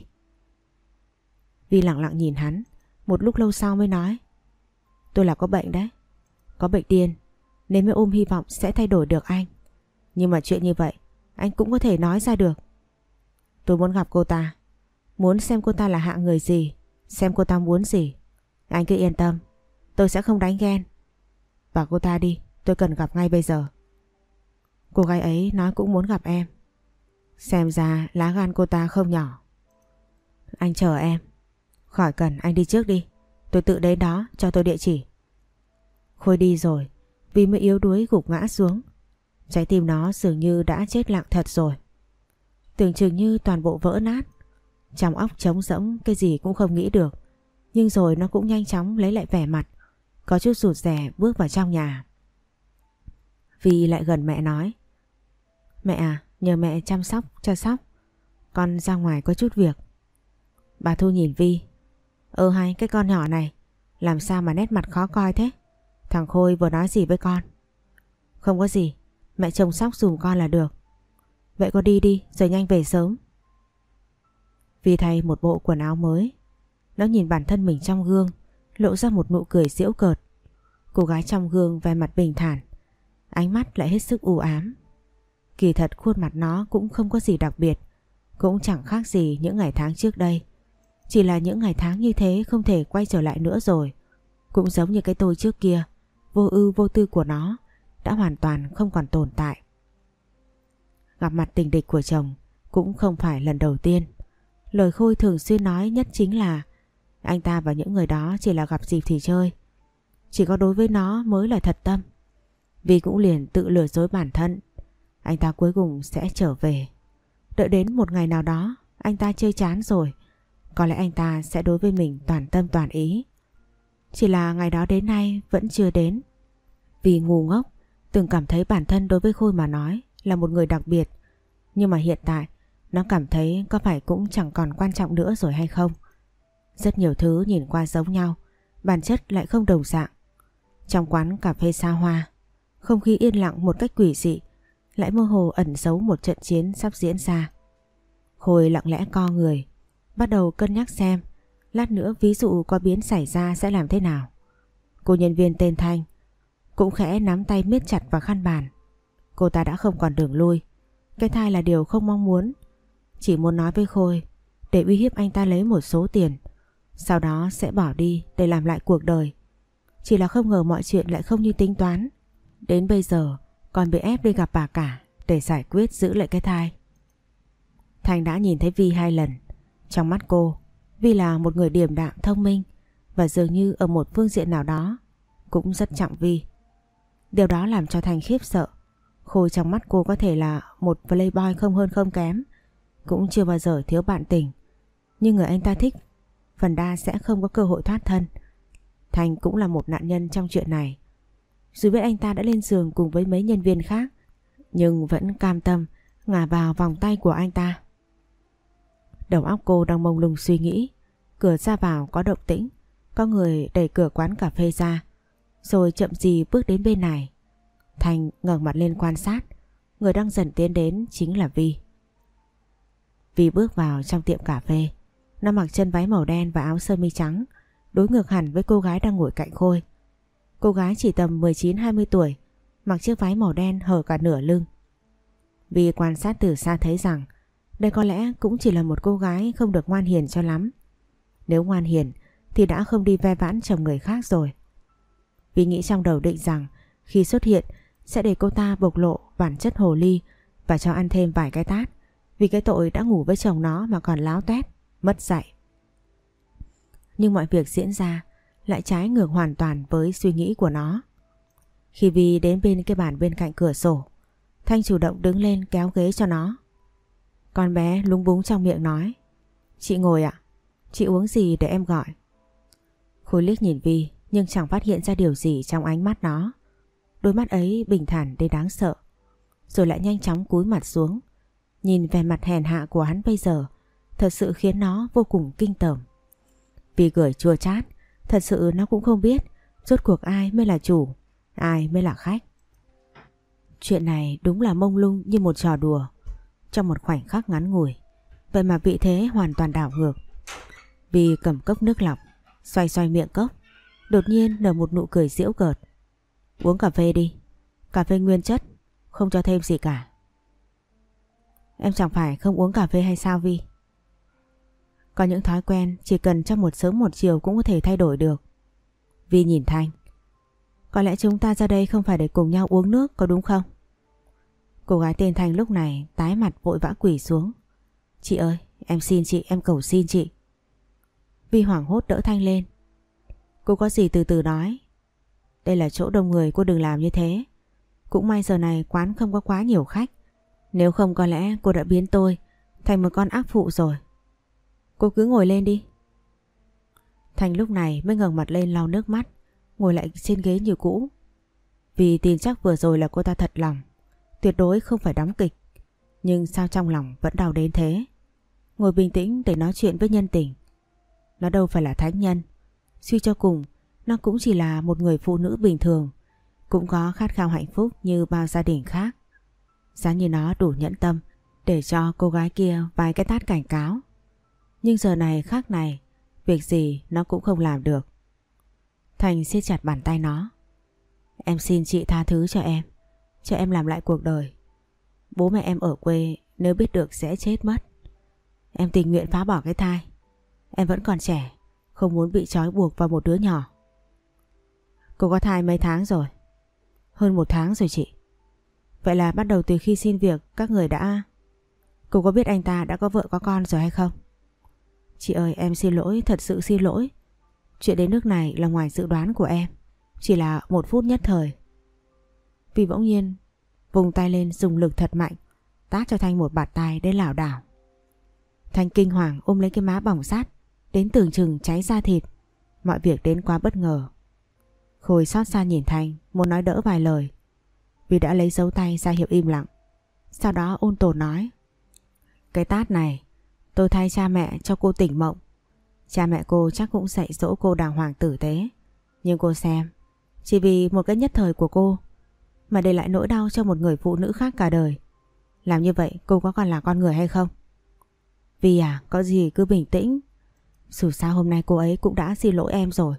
Vi lặng lặng nhìn hắn, một lúc lâu sau mới nói. Tôi là có bệnh đấy, có bệnh điên, nên mới ôm hy vọng sẽ thay đổi được anh. Nhưng mà chuyện như vậy anh cũng có thể nói ra được. Tôi muốn gặp cô ta, muốn xem cô ta là hạng người gì, xem cô ta muốn gì. Anh cứ yên tâm, tôi sẽ không đánh ghen. Bảo cô ta đi, tôi cần gặp ngay bây giờ. Cô gái ấy nói cũng muốn gặp em. Xem ra lá gan cô ta không nhỏ. Anh chờ em. Khỏi cần, anh đi trước đi, tôi tự đến đó, cho tôi địa chỉ. Khôi đi rồi, Vi mới yếu đuối gục ngã xuống. Trái tim nó dường như đã chết lặng thật rồi. Tưởng chừng như toàn bộ vỡ nát. Trong óc trống rỗng, cái gì cũng không nghĩ được. Nhưng rồi nó cũng nhanh chóng lấy lại vẻ mặt, có chút rụt rè bước vào trong nhà. Vi lại gần mẹ nói. Mẹ à, nhờ mẹ chăm sóc cho Sóc, con ra ngoài có chút việc. Bà Thu nhìn Vi. Ơ hay, cái con nhỏ này làm sao mà nét mặt khó coi thế? Thằng Khôi vừa nói gì với con? Không có gì, mẹ trông Sóc dùm con là được. Vậy con đi đi, rồi nhanh về sớm. Vi thay một bộ quần áo mới. Nó nhìn bản thân mình trong gương, lộ ra một nụ cười giễu cợt. Cô gái trong gương vẻ mặt bình thản, ánh mắt lại hết sức u ám. Kỳ thật khuôn mặt nó cũng không có gì đặc biệt, cũng chẳng khác gì những ngày tháng trước đây. Chỉ là những ngày tháng như thế không thể quay trở lại nữa rồi. Cũng giống như cái tôi trước kia, vô ưu vô tư của nó đã hoàn toàn không còn tồn tại. Gặp mặt tình địch của chồng cũng không phải lần đầu tiên. Lời Khôi thường xuyên nói nhất chính là anh ta và những người đó chỉ là gặp dịp thì chơi. Chỉ có đối với nó mới là thật tâm. Vi cũng liền tự lừa dối bản thân. Anh ta cuối cùng sẽ trở về. Đợi đến một ngày nào đó anh ta chơi chán rồi, có lẽ anh ta sẽ đối với mình toàn tâm toàn ý. Chỉ là ngày đó đến nay vẫn chưa đến. Vì ngu ngốc, từng cảm thấy bản thân đối với Khôi mà nói là một người đặc biệt. Nhưng mà hiện tại nó cảm thấy có phải cũng chẳng còn quan trọng nữa rồi hay không? Rất nhiều thứ nhìn qua giống nhau, bản chất lại không đồng dạng. Trong quán cà phê xa hoa, không khí yên lặng một cách quỷ dị, lại mơ hồ ẩn giấu một trận chiến sắp diễn ra. Khôi lặng lẽ co người, bắt đầu cân nhắc xem lát nữa ví dụ có biến xảy ra sẽ làm thế nào. Cô nhân viên tên Thanh cũng khẽ nắm tay miết chặt vào khăn bàn. Cô ta đã không còn đường lui. Cái thai là điều không mong muốn. Chỉ muốn nói với Khôi để uy hiếp anh ta lấy một số tiền, sau đó sẽ bỏ đi để làm lại cuộc đời. Chỉ là không ngờ mọi chuyện lại không như tính toán. Đến bây giờ còn bị ép đi gặp bà cả để giải quyết giữ lại cái thai. Thanh đã nhìn thấy Vi hai lần. Trong mắt cô, Vi là một người điềm đạm thông minh, và dường như ở một phương diện nào đó cũng rất trọng Vi. Điều đó làm cho Thanh khiếp sợ. Khôi trong mắt cô có thể là một playboy không hơn không kém, cũng chưa bao giờ thiếu bạn tình, nhưng người anh ta thích phần đa sẽ không có cơ hội thoát thân. Thanh cũng là một nạn nhân trong chuyện này. Dù biết anh ta đã lên giường cùng với mấy nhân viên khác, nhưng vẫn cam tâm ngả vào vòng tay của anh ta. Đầu óc cô đang mông lung suy nghĩ. Cửa ra vào có động tĩnh, có người đẩy cửa quán cà phê ra, rồi chậm gì bước đến bên này. Thanh ngẩng mặt lên quan sát. Người đang dần tiến đến chính là Vi. Vi bước vào trong tiệm cà phê. Nó mặc chân váy màu đen và áo sơ mi trắng, đối ngược hẳn với cô gái đang ngồi cạnh Khôi. Cô gái chỉ tầm mười chín hai mươi tuổi, mặc chiếc váy màu đen hở cả nửa lưng. Vi quan sát từ xa thấy rằng đây có lẽ cũng chỉ là một cô gái không được ngoan hiền cho lắm. Nếu ngoan hiền thì đã không đi ve vãn chồng người khác rồi. Vi nghĩ trong đầu định rằng khi xuất hiện sẽ để cô ta bộc lộ bản chất hồ ly và cho ăn thêm vài cái tát, vì cái tội đã ngủ với chồng nó mà còn láo toét, mất dạy. Nhưng mọi việc diễn ra lại trái ngược hoàn toàn với suy nghĩ của nó. Khi Vi đến bên cái bàn bên cạnh cửa sổ, Thanh chủ động đứng lên kéo ghế cho nó. Con bé lúng búng trong miệng nói: Chị ngồi ạ? Chị uống gì để em gọi? Khôi liếc nhìn Vi nhưng chẳng phát hiện ra điều gì trong ánh mắt nó. Đôi mắt ấy bình thản đến đáng sợ. Rồi lại nhanh chóng cúi mặt xuống. Nhìn vẻ mặt hèn hạ của hắn bây giờ thật sự khiến nó vô cùng kinh tởm. Vi cười chua chát. Thật sự nó cũng không biết rốt cuộc ai mới là chủ, ai mới là khách. Chuyện này đúng là mông lung như một trò đùa. Trong một khoảnh khắc ngắn ngủi, vậy mà vị thế hoàn toàn đảo ngược. Vi cầm cốc nước lọc, xoay xoay miệng cốc, đột nhiên nở một nụ cười giễu cợt. Uống cà phê đi. Cà phê nguyên chất, không cho thêm gì cả. Em chẳng phải không uống cà phê hay sao Vi? Có những thói quen chỉ cần trong một sớm một chiều cũng có thể thay đổi được. Vi nhìn Thanh. Có lẽ chúng ta ra đây không phải để cùng nhau uống nước, có đúng không? Cô gái tên Thanh lúc này tái mặt vội vã quỳ xuống. Chị ơi, em xin chị, em cầu xin chị. Vi hoảng hốt đỡ Thanh lên. Cô có gì từ từ nói. Đây là chỗ đông người, cô đừng làm như thế. Cũng may giờ này quán không có quá nhiều khách. Nếu không có lẽ cô đã biến tôi thành một con ác phụ rồi. Cô cứ ngồi lên đi. Thanh lúc này mới ngẩng mặt lên lau nước mắt, ngồi lại trên ghế như cũ. Vì tin chắc vừa rồi là cô ta thật lòng, tuyệt đối không phải đóng kịch. Nhưng sao trong lòng vẫn đau đến thế. Ngồi bình tĩnh để nói chuyện với nhân tình. Nó đâu phải là thánh nhân. Suy cho cùng, nó cũng chỉ là một người phụ nữ bình thường, cũng có khát khao hạnh phúc như bao gia đình khác. Giá như nó đủ nhẫn tâm để cho cô gái kia vài cái tát cảnh cáo. Nhưng giờ này khác này, việc gì nó cũng không làm được. Thành siết chặt bàn tay nó. Em xin chị tha thứ cho em, cho em làm lại cuộc đời. Bố mẹ em ở quê nếu biết được sẽ chết mất. Em tình nguyện phá bỏ cái thai. Em vẫn còn trẻ, không muốn bị trói buộc vào một đứa nhỏ. Cô có thai mấy tháng rồi? Hơn một tháng rồi chị. Vậy là bắt đầu từ khi xin việc các người đã... Cô có biết anh ta đã có vợ có con rồi hay không? Chị ơi, em xin lỗi, thật sự xin lỗi. Chuyện đến nước này là ngoài dự đoán của em. Chỉ là một phút nhất thời. Vì bỗng nhiên vùng tay lên dùng lực thật mạnh, tát cho Thanh một bạt tai đến lảo đảo. Thanh kinh hoàng ôm lấy cái má bỏng rát, đến tưởng chừng cháy da thịt. Mọi việc đến quá bất ngờ. Khôi xót xa nhìn Thanh, muốn nói đỡ vài lời. Vi đã lấy dấu tay ra hiệu im lặng. Sau đó ôn tồn nói: Cái tát này tôi thay cha mẹ cho cô tỉnh mộng. Cha mẹ cô chắc cũng dạy dỗ cô đàng hoàng tử tế. Nhưng cô xem, chỉ vì một cái nhất thời của cô mà để lại nỗi đau cho một người phụ nữ khác cả đời. Làm như vậy cô có còn là con người hay không? Vi à, có gì cứ bình tĩnh. Dù sao hôm nay cô ấy cũng đã xin lỗi em rồi.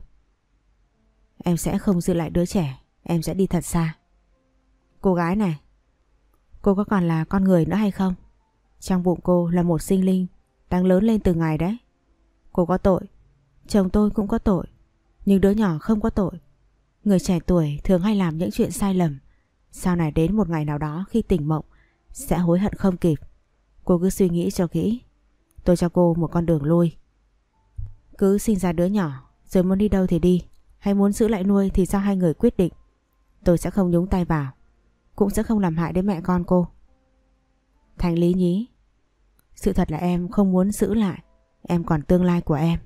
Em sẽ không giữ lại đứa trẻ. Em sẽ đi thật xa. Cô gái này, cô có còn là con người nữa hay không? Trong bụng cô là một sinh linh đang lớn lên từng ngày đấy. Cô có tội, chồng tôi cũng có tội, nhưng đứa nhỏ không có tội. Người trẻ tuổi thường hay làm những chuyện sai lầm, sau này đến một ngày nào đó khi tỉnh mộng sẽ hối hận không kịp. Cô cứ suy nghĩ cho kỹ. Tôi cho cô một con đường lui. Cứ sinh ra đứa nhỏ rồi muốn đi đâu thì đi, hay muốn giữ lại nuôi thì sao hai người quyết định. Tôi sẽ không nhúng tay vào, cũng sẽ không làm hại đến mẹ con cô. Thành lý nhí, sự thật là em không muốn giữ lại. Em còn tương lai của em.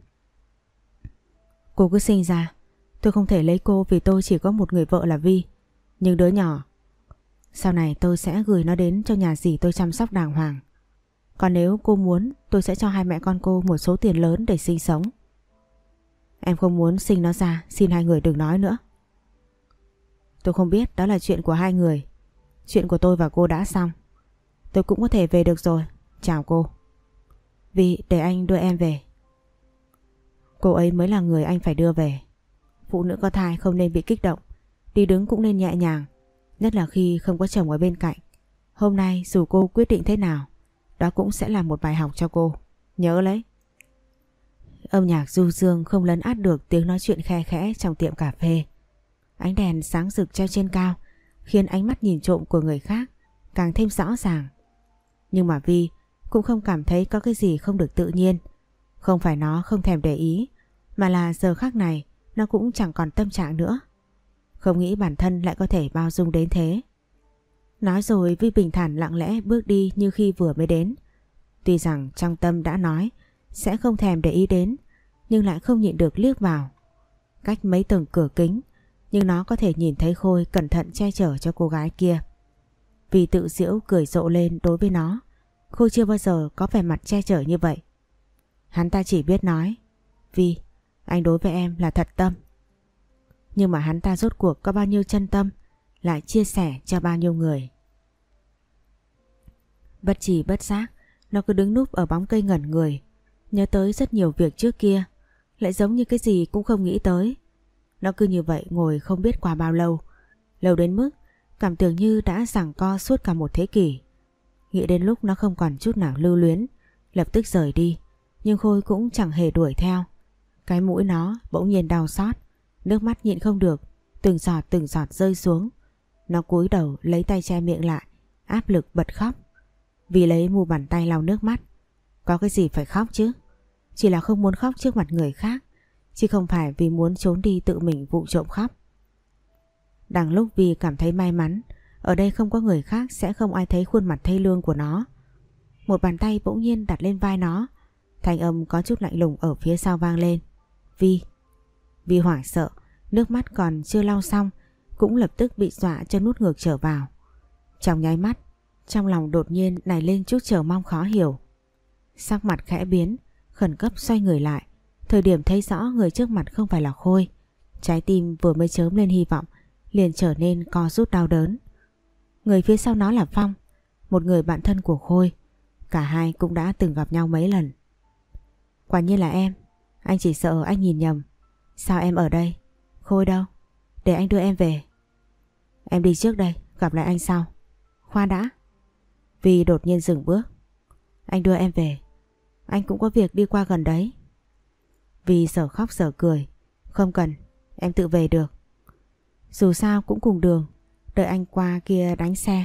Cô cứ sinh ra, tôi không thể lấy cô vì tôi chỉ có một người vợ là Vi. Nhưng đứa nhỏ, sau này tôi sẽ gửi nó đến cho nhà dì tôi chăm sóc đàng hoàng. Còn nếu cô muốn, tôi sẽ cho hai mẹ con cô một số tiền lớn để sinh sống. Em không muốn sinh nó ra, xin hai người đừng nói nữa. Tôi không biết, đó là chuyện của hai người. Chuyện của tôi và cô đã xong. Tôi cũng có thể về được rồi. Chào cô. Vi, để anh đưa em về. Cô ấy mới là người anh phải đưa về. Phụ nữ có thai không nên bị kích động, đi đứng cũng nên nhẹ nhàng, nhất là khi không có chồng ở bên cạnh. Hôm nay dù cô quyết định thế nào, đó cũng sẽ là một bài học cho cô. Nhớ lấy. Âm nhạc du dương không lấn át được tiếng nói chuyện khe khẽ trong tiệm cà phê. Ánh đèn sáng rực treo trên cao khiến ánh mắt nhìn trộm của người khác càng thêm rõ ràng. Nhưng mà Vi cũng không cảm thấy có cái gì không được tự nhiên. Không phải nó không thèm để ý, mà là giờ khắc này nó cũng chẳng còn tâm trạng nữa. Không nghĩ bản thân lại có thể bao dung đến thế. Nói rồi Vi bình thản lặng lẽ bước đi như khi vừa mới đến. Tuy rằng trong tâm đã nói sẽ không thèm để ý đến, nhưng lại không nhịn được liếc vào. Cách mấy tầng cửa kính, nhưng nó có thể nhìn thấy Khôi cẩn thận che chở cho cô gái kia. Vi tự giễu cười rộ lên đối với nó. Khôi chưa bao giờ có vẻ mặt che chở như vậy. Hắn ta chỉ biết nói: Vi, anh đối với em là thật tâm. Nhưng mà hắn ta rốt cuộc có bao nhiêu chân tâm, lại chia sẻ cho bao nhiêu người. Bất trì bất giác, nó cứ đứng núp ở bóng cây ngẩn người, nhớ tới rất nhiều việc trước kia, lại giống như cái gì cũng không nghĩ tới. Nó cứ như vậy ngồi không biết qua bao lâu, lâu đến mức cảm tưởng như đã giằng co suốt cả một thế kỷ. Nghĩ đến lúc nó không còn chút nào lưu luyến, lập tức rời đi, nhưng Khôi cũng chẳng hề đuổi theo. Cái mũi nó bỗng nhiên đau xót, nước mắt nhịn không được, từng giọt từng giọt rơi xuống. Nó cúi đầu lấy tay che miệng lại, áp lực bật khóc. Vì lấy mu bàn tay lau nước mắt. Có cái gì phải khóc chứ? Chỉ là không muốn khóc trước mặt người khác, chứ không phải vì muốn trốn đi tự mình vụng trộm khóc. Đằng lúc Vi cảm thấy may mắn, ở đây không có người khác sẽ không ai thấy khuôn mặt thê lương của nó. Một bàn tay bỗng nhiên đặt lên vai nó, thanh âm có chút lạnh lùng ở phía sau vang lên: Vi. Vi hoảng sợ, nước mắt còn chưa lau xong cũng lập tức bị dọa cho nuốt ngược trở vào. Trong nháy mắt, trong lòng đột nhiên nảy lên chút chờ mong khó hiểu. Sắc mặt khẽ biến, khẩn cấp xoay người lại. Thời điểm thấy rõ người trước mặt không phải là Khôi, trái tim vừa mới chớm lên hy vọng liền trở nên co rút đau đớn. Người phía sau nó là Phong, một người bạn thân của Khôi. Cả hai cũng đã từng gặp nhau mấy lần. Quả nhiên là em. Anh chỉ sợ anh nhìn nhầm. Sao em ở đây? Khôi đâu? Để anh đưa em về. Em đi trước đây, gặp lại anh sau. Khoan đã. Vi đột nhiên dừng bước. Anh đưa em về. Anh cũng có việc đi qua gần đấy. Vi sở khóc sở cười. Không cần, em tự về được. Dù sao cũng cùng đường, đợi anh qua kia đánh xe.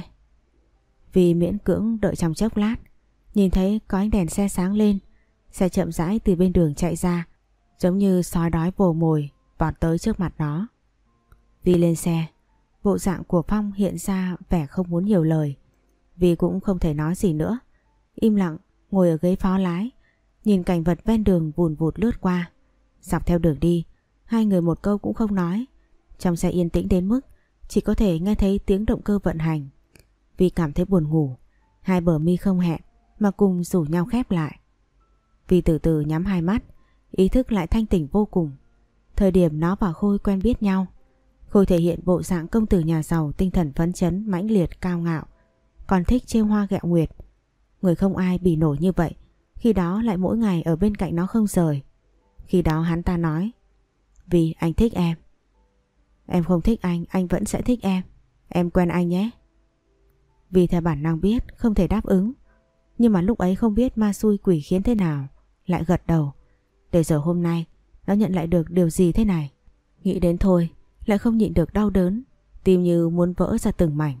Vi miễn cưỡng đợi trong chốc lát, nhìn thấy có ánh đèn xe sáng lên. Xe chậm rãi từ bên đường chạy ra, giống như sói đói vồ mồi vọt tới trước mặt nó. Vi lên xe, bộ dạng của Phong hiện ra vẻ không muốn nhiều lời. Vi cũng không thể nói gì nữa, im lặng ngồi ở ghế phó lái, nhìn cảnh vật ven đường vùn vụt lướt qua. Dọc theo đường đi, hai người một câu cũng không nói. Trong xe yên tĩnh đến mức chỉ có thể nghe thấy tiếng động cơ vận hành. Vì cảm thấy buồn ngủ, hai bờ mi không hẹn mà cùng rủ nhau khép lại. Vì từ từ nhắm hai mắt, ý thức lại thanh tỉnh vô cùng. Thời điểm nó và Khôi quen biết nhau, Khôi thể hiện bộ dạng công tử nhà giàu, tinh thần phấn chấn, mãnh liệt, cao ngạo, còn thích trêu hoa ghẹo nguyệt. Người không ai bì nổi như vậy, khi đó lại mỗi ngày ở bên cạnh nó không rời. Khi đó hắn ta nói: Vì anh thích em. Em không thích anh, anh vẫn sẽ thích em. Em quen anh nhé. Vì theo bản năng biết không thể đáp ứng, nhưng mà lúc ấy không biết ma xui quỷ khiến thế nào, lại gật đầu. Để giờ hôm nay nó nhận lại được điều gì thế này. Nghĩ đến thôi lại không nhịn được đau đớn, tim như muốn vỡ ra từng mảnh.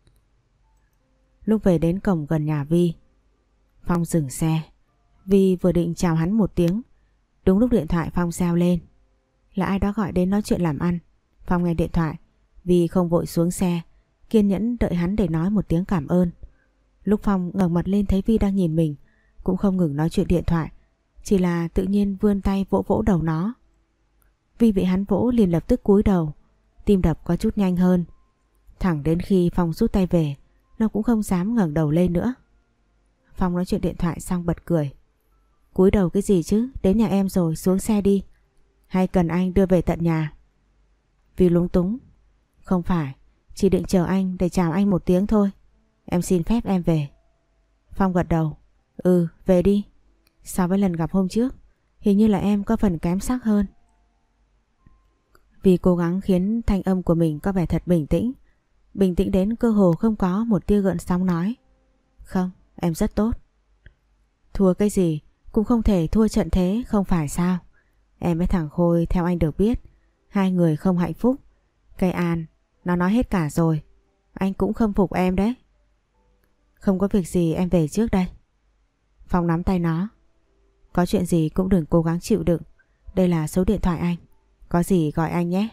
Lúc về đến cổng gần nhà Vi, Phong dừng xe. Vi vừa định chào hắn một tiếng, đúng lúc điện thoại Phong reo lên. Là ai đó gọi đến nói chuyện làm ăn. Phong nghe điện thoại, Vi không vội xuống xe, kiên nhẫn đợi hắn để nói một tiếng cảm ơn. Lúc Phong ngẩng mặt lên thấy Vi đang nhìn mình, cũng không ngừng nói chuyện điện thoại, chỉ là tự nhiên vươn tay vỗ vỗ đầu nó. Vi bị hắn vỗ liền lập tức cúi đầu, tim đập có chút nhanh hơn. Thẳng đến khi Phong rút tay về, nó cũng không dám ngẩng đầu lên nữa. Phong nói chuyện điện thoại xong bật cười. Cúi đầu cái gì chứ, đến nhà em rồi, xuống xe đi. Hay cần anh đưa về tận nhà? Vi lúng túng. Không phải, chỉ định chờ anh để chào anh một tiếng thôi. Em xin phép em về. Phong gật đầu. Ừ, về đi. So với lần gặp hôm trước, hình như là em có phần kém sắc hơn. Vì cố gắng khiến thanh âm của mình có vẻ thật bình tĩnh. Bình tĩnh đến cơ hồ không có một tia gợn sóng nói. Không, em rất tốt. Thua cái gì cũng không thể thua trận thế, không phải sao? Em với thằng Khôi theo anh được biết, hai người không hạnh phúc. Cây An, nó nói hết cả rồi. Anh cũng khâm phục em đấy. Không có việc gì, em về trước đây. Phong nắm tay nó. Có chuyện gì cũng đừng cố gắng chịu đựng. Đây là số điện thoại anh, có gì gọi anh nhé.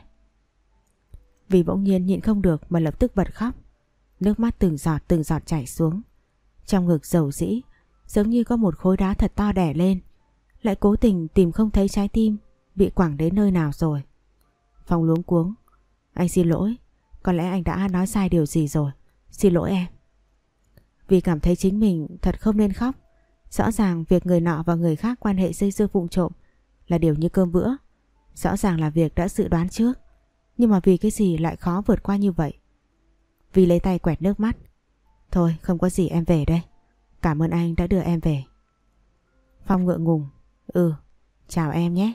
Vì bỗng nhiên nhịn không được mà lập tức bật khóc. Nước mắt từng giọt từng giọt chảy xuống. Trong ngực dầu dĩ, giống như có một khối đá thật to đè lên. Lại cố tình tìm không thấy trái tim bị quẳng đến nơi nào rồi. Phong luống cuống. Anh xin lỗi, có lẽ anh đã nói sai điều gì rồi. Xin lỗi em. Vì cảm thấy chính mình thật không nên khóc. Rõ ràng việc người nọ và người khác quan hệ dây dưa vụng trộm là điều như cơm bữa. Rõ ràng là việc đã dự đoán trước, nhưng mà vì cái gì lại khó vượt qua như vậy. Vì lấy tay quẹt nước mắt. Thôi không có gì, em về đây. Cảm ơn anh đã đưa em về. Phong ngượng ngùng. Ừ, chào em nhé.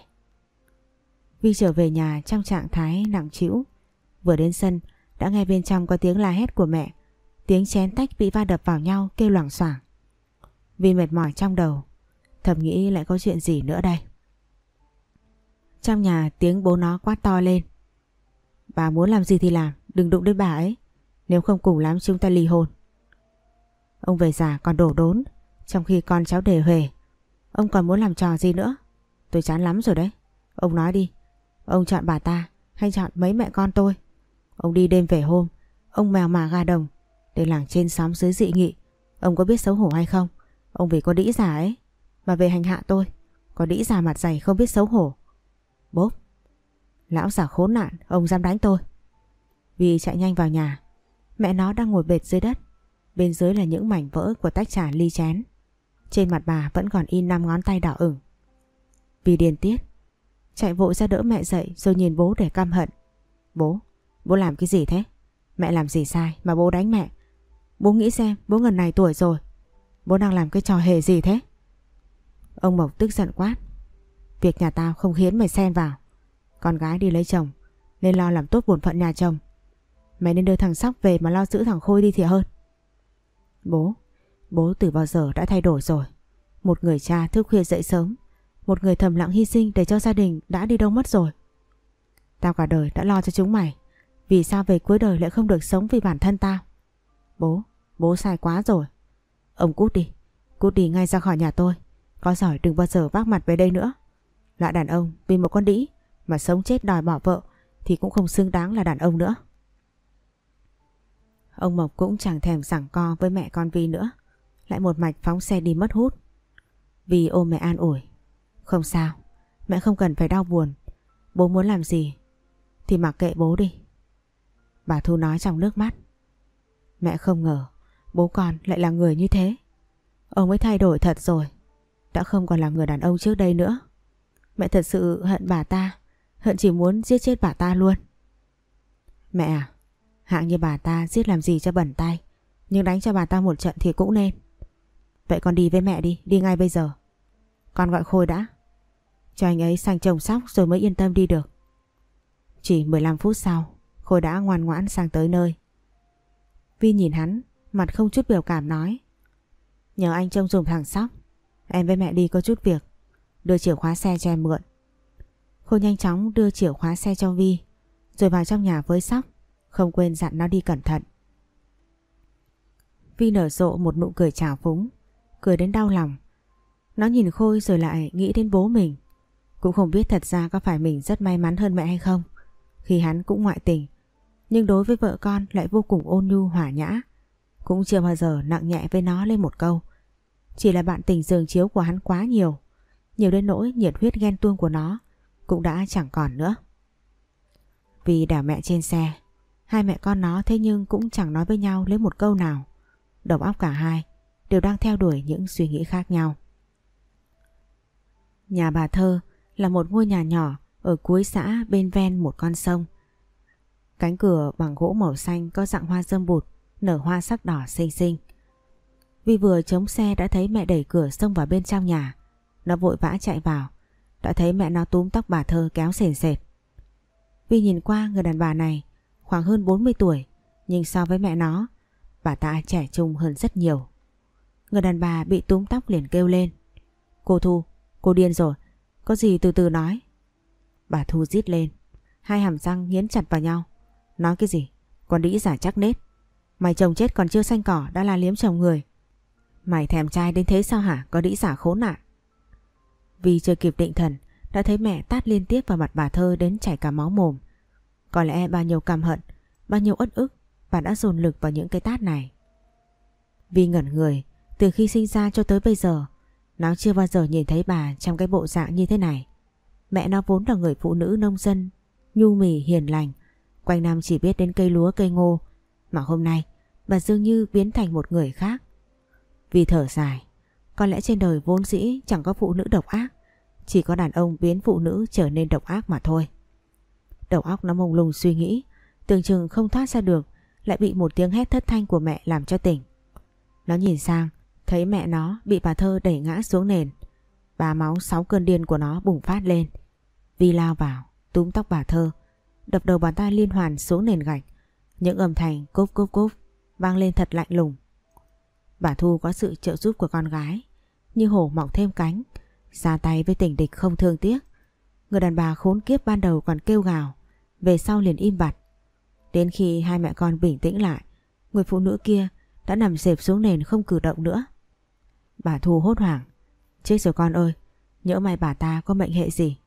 Vi trở về nhà trong trạng thái nặng trĩu. Vừa đến sân đã nghe bên trong có tiếng la hét của mẹ. Tiếng chén tách bị va đập vào nhau kêu loảng xoảng. Vi mệt mỏi trong đầu, thầm nghĩ lại có chuyện gì nữa đây. Trong nhà tiếng bố nó quát to lên. Bà muốn làm gì thì làm, đừng đụng đến bà ấy. Nếu không cùng lắm chúng ta ly hôn. Ông về già còn đổ đốn, trong khi con cháu đề huề. Ông còn muốn làm trò gì nữa? Tôi chán lắm rồi đấy. Ông nói đi, ông chọn bà ta hay chọn mấy mẹ con tôi? Ông đi đêm về hôm, ông mèo mả gà đồng để làng trên xóm dưới dị nghị. Ông có biết xấu hổ hay không? Ông vì có đĩ già ấy mà về hành hạ tôi. Có đĩ già mặt dày không biết xấu hổ. Bốp. Lão già khốn nạn, ông dám đánh tôi. Vì chạy nhanh vào nhà. Mẹ nó đang ngồi bệt dưới đất. Bên dưới là những mảnh vỡ của tách trà ly chén. Trên mặt bà vẫn còn in năm ngón tay đỏ ửng. Vì điên tiết chạy vội ra đỡ mẹ dậy rồi nhìn bố để căm hận. Bố, bố làm cái gì thế? Mẹ làm gì sai mà bố đánh mẹ? Bố nghĩ xem, bố ngần này tuổi rồi, bố đang làm cái trò hề gì thế? Ông Mộc tức giận quát. Việc nhà tao không khiến mày xen vào. Con gái đi lấy chồng nên lo làm tốt bổn phận nhà chồng. Mày nên đưa thằng Sóc về mà lo giữ thằng Khôi đi thì hơn. Bố, bố từ bao giờ đã thay đổi rồi. Một người cha thức khuya dậy sớm, một người thầm lặng hy sinh để cho gia đình đã đi đâu mất rồi. Tao cả đời đã lo cho chúng mày, vì sao về cuối đời lại không được sống vì bản thân tao? Bố, bố sai quá rồi. Ông cút đi, cút đi ngay ra khỏi nhà tôi. Có giỏi đừng bao giờ vác mặt về đây nữa. Loại đàn ông vì một con đĩ mà sống chết đòi bỏ vợ thì cũng không xứng đáng là đàn ông nữa. Ông Mộc cũng chẳng thèm giằng co với mẹ con Vi nữa, lại một mạch phóng xe đi mất hút. Vi ôm mẹ an ủi. Không sao, mẹ không cần phải đau buồn. Bố muốn làm gì thì mặc kệ bố đi. Bà Thu nói trong nước mắt. Mẹ không ngờ bố con lại là người như thế. Ông ấy thay đổi thật rồi, đã không còn là người đàn ông trước đây nữa. Mẹ thật sự hận bà ta, hận chỉ muốn giết chết bà ta luôn. Mẹ à, hạng như bà ta giết làm gì cho bẩn tay, nhưng đánh cho bà ta một trận thì cũng nên. Vậy con đi với mẹ đi, đi ngay bây giờ. Con gọi Khôi đã, cho anh ấy sang chồng sóc rồi mới yên tâm đi được. Chỉ mười lăm phút sau, Khôi đã ngoan ngoãn sang tới nơi. Vi nhìn hắn, mặt không chút biểu cảm nói. Nhờ anh trông giùm thằng Sóc, em với mẹ đi có chút việc. Đưa chìa khóa xe cho em mượn. Khôi nhanh chóng đưa chìa khóa xe cho Vi, rồi vào trong nhà với Sóc, không quên dặn nó đi cẩn thận. Vi nở rộ một nụ cười trào phúng, cười đến đau lòng. Nó nhìn Khôi rồi lại nghĩ đến bố mình. Cũng không biết thật ra có phải mình rất may mắn hơn mẹ hay không, khi hắn cũng ngoại tình, nhưng đối với vợ con lại vô cùng ôn nhu hòa nhã. Cũng chưa bao giờ nặng nhẹ với nó lên một câu. Chỉ là bạn tình giường chiếu của hắn quá nhiều, nhiều đến nỗi nhiệt huyết ghen tuông của nó cũng đã chẳng còn nữa. Vì đảo mẹ trên xe, hai mẹ con nó thế nhưng cũng chẳng nói với nhau lấy một câu nào. Đầu óc cả hai đều đang theo đuổi những suy nghĩ khác nhau. Nhà bà Thơ là một ngôi nhà nhỏ ở cuối xã bên ven một con sông. Cánh cửa bằng gỗ màu xanh có dạng hoa dâm bụt, nở hoa sắc đỏ xinh xinh. Vi vừa chống xe đã thấy mẹ đẩy cửa xông vào bên trong nhà. Nó vội vã chạy vào, đã thấy mẹ nó túm tóc bà Thơ kéo sền sệt. Vi nhìn qua, người đàn bà này khoảng hơn bốn mươi tuổi, nhưng so với mẹ nó, bà ta trẻ trung hơn rất nhiều. Người đàn bà bị túm tóc liền kêu lên. Cô Thu, cô điên rồi, có gì từ từ nói. Bà Thu rít lên, hai hàm răng nghiến chặt vào nhau. Nói cái gì? Con đĩ giả chắc nết. Mày chồng chết còn chưa xanh cỏ đã la liếm chồng người. Mày thèm trai đến thế sao hả? Có đĩ giả khốn nạn. Vì chưa kịp định thần đã thấy mẹ tát liên tiếp vào mặt bà Thơ đến chảy cả máu mồm. Có lẽ bao nhiêu căm hận, bao nhiêu uất ức bà đã dồn lực vào những cái tát này. Vi ngẩn người, từ khi sinh ra cho tới bây giờ nó chưa bao giờ nhìn thấy bà trong cái bộ dạng như thế này. Mẹ nó vốn là người phụ nữ nông dân, nhu mì hiền lành, quanh năm chỉ biết đến cây lúa cây ngô, mà hôm nay bà dường như biến thành một người khác. Vì thở dài, có lẽ trên đời vốn dĩ chẳng có phụ nữ độc ác, chỉ có đàn ông biến phụ nữ trở nên độc ác mà thôi. Đầu óc nó mông lung suy nghĩ, tưởng chừng không thoát ra được, lại bị một tiếng hét thất thanh của mẹ làm cho tỉnh. Nó nhìn sang, thấy mẹ nó bị bà Thơ đẩy ngã xuống nền. Ba máu sáu cơn điên của nó bùng phát lên. Vi lao vào, túm tóc bà Thơ, đập đầu bàn tay liên hoàn xuống nền gạch. Những âm thanh cốp cốp cốp vang lên thật lạnh lùng. Bà Thu có sự trợ giúp của con gái, như hổ mọc thêm cánh, ra tay với tình địch không thương tiếc. Người đàn bà khốn kiếp ban đầu còn kêu gào, về sau liền im bặt. Đến khi hai mẹ con bình tĩnh lại, người phụ nữ kia đã nằm xẹp xuống nền không cử động nữa. Bà Thu hốt hoảng. Chết rồi con ơi, nhỡ may bà ta có mệnh hệ gì.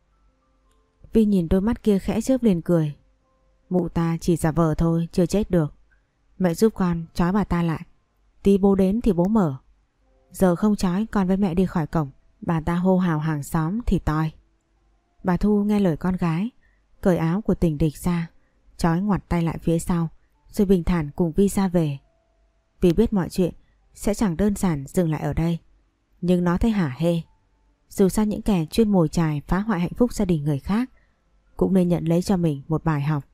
Vi nhìn đôi mắt kia khẽ chớp liền cười. Mụ ta chỉ giả vờ thôi, chưa chết được. Mẹ giúp con trói bà ta lại, tí bố đến thì bố mở. Giờ không trói con với mẹ đi khỏi cổng, bà ta hô hào hàng xóm thì toi. Bà Thu nghe lời con gái, cởi áo của tình địch ra, trói ngoặt tay lại phía sau, rồi bình thản cùng Vi ra về. Vì biết mọi chuyện sẽ chẳng đơn giản dừng lại ở đây, nhưng nó thấy hả hê. Dù sao những kẻ chuyên mồi chài phá hoại hạnh phúc gia đình người khác cũng nên nhận lấy cho mình một bài học.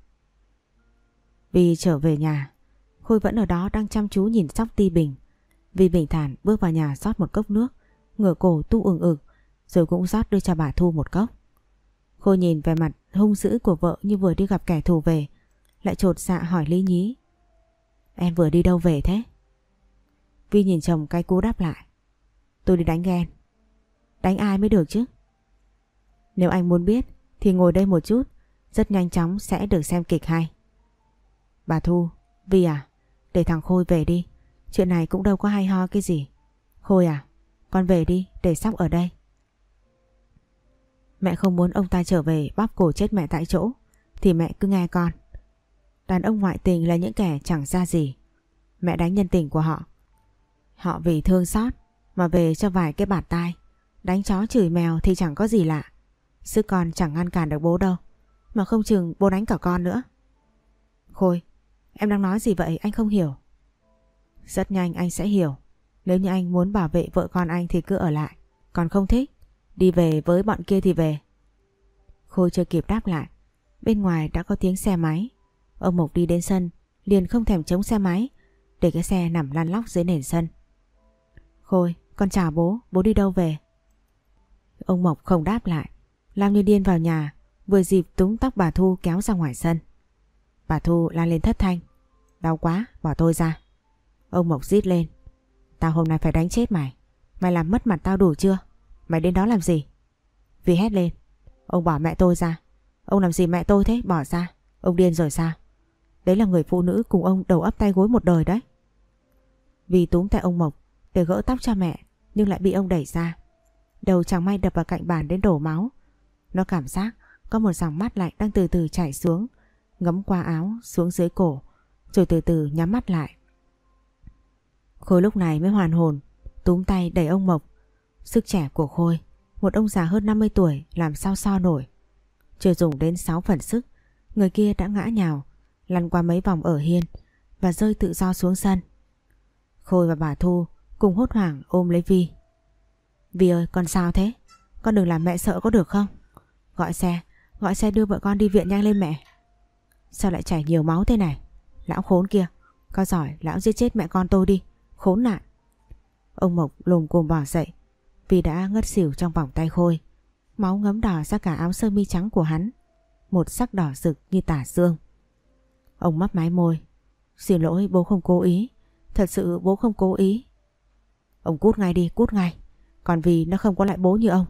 Vi trở về nhà, Khôi vẫn ở đó đang chăm chú nhìn Sóc ti bình. Vi bình thản bước vào nhà rót một cốc nước, ngửa cổ tu ừng ực, rồi cũng rót đưa cho bà Thu một cốc. Khôi nhìn về mặt hung dữ của vợ như vừa đi gặp kẻ thù về, lại chột dạ hỏi lý nhí. Em vừa đi đâu về thế? Vi nhìn chồng cay cú đáp lại. Tôi đi đánh ghen. Đánh ai mới được chứ? Nếu anh muốn biết thì ngồi đây một chút, rất nhanh chóng sẽ được xem kịch hay. Bà Thu, Vi à, để thằng Khôi về đi, chuyện này cũng đâu có hay ho cái gì. Khôi à, con về đi, để Sóc ở đây. Mẹ không muốn ông ta trở về bóp cổ chết mẹ tại chỗ, thì mẹ cứ nghe con. Đàn ông ngoại tình là những kẻ chẳng ra gì. Mẹ đánh nhân tình của họ. Họ vì thương xót mà về cho vài cái bạt tai, Đánh chó chửi mèo thì chẳng có gì lạ. Sức con chẳng ngăn cản được bố đâu. Mà không chừng bố đánh cả con nữa. Khôi, em đang nói gì vậy anh không hiểu. Rất nhanh anh sẽ hiểu. Nếu như anh muốn bảo vệ vợ con anh thì cứ ở lại. Còn không thích, đi về với bọn kia thì về. Khôi chưa kịp đáp lại, bên ngoài đã có tiếng xe máy. Ông Mộc đi đến sân, liền không thèm chống xe máy, để cái xe nằm lăn lóc dưới nền sân. Khôi, con chào bố, bố đi đâu về? Ông Mộc không đáp lại, lao như điên vào nhà, vừa dịp túm tóc bà Thu kéo ra ngoài sân. Bà Thu la lên thất thanh. Đau quá, bỏ tôi ra. Ông Mộc rít lên. Tao hôm nay phải đánh chết mày. Mày làm mất mặt tao đủ chưa? Mày đến đó làm gì? Vi hét lên. Ông bỏ mẹ tôi ra. Ông làm gì mẹ tôi thế? Bỏ ra. Ông điên rồi sao? Đấy là người phụ nữ cùng ông đầu ấp tay gối một đời đấy. Vi túm tay ông Mộc để gỡ tóc cho mẹ, nhưng lại bị ông đẩy ra. Đầu chẳng may đập vào cạnh bàn đến đổ máu. Nó cảm giác có một dòng mắt lạnh đang từ từ chảy xuống, ngấm qua áo xuống dưới cổ, rồi từ từ nhắm mắt lại. Khôi lúc này mới hoàn hồn, túm tay đẩy ông Mộc. Sức trẻ của Khôi, một ông già hơn năm mươi tuổi làm sao so nổi. Chưa dùng đến sáu phần sức, người kia đã ngã nhào, lăn qua mấy vòng ở hiên và rơi tự do xuống sân. Khôi và bà Thu cùng hốt hoảng ôm lấy Vi. Vi ơi, con sao thế? Con đừng làm mẹ sợ có được không? Gọi xe, gọi xe đưa vợ con đi viện nhanh lên mẹ. Sao lại chảy nhiều máu thế này? Lão khốn kia, có giỏi lão giết chết mẹ con tôi đi, khốn nạn. Ông Mộc lồm cồm bỏ dậy, vì đã ngất xỉu trong vòng tay Khôi. Máu ngấm đỏ ra cả áo sơ mi trắng của hắn, một sắc đỏ rực như tả xương. Ông mấp máy môi. Xin lỗi, bố không cố ý. Thật sự bố không cố ý. Ông cút ngay đi, cút ngay. Còn vì nó không có lại bố như ông.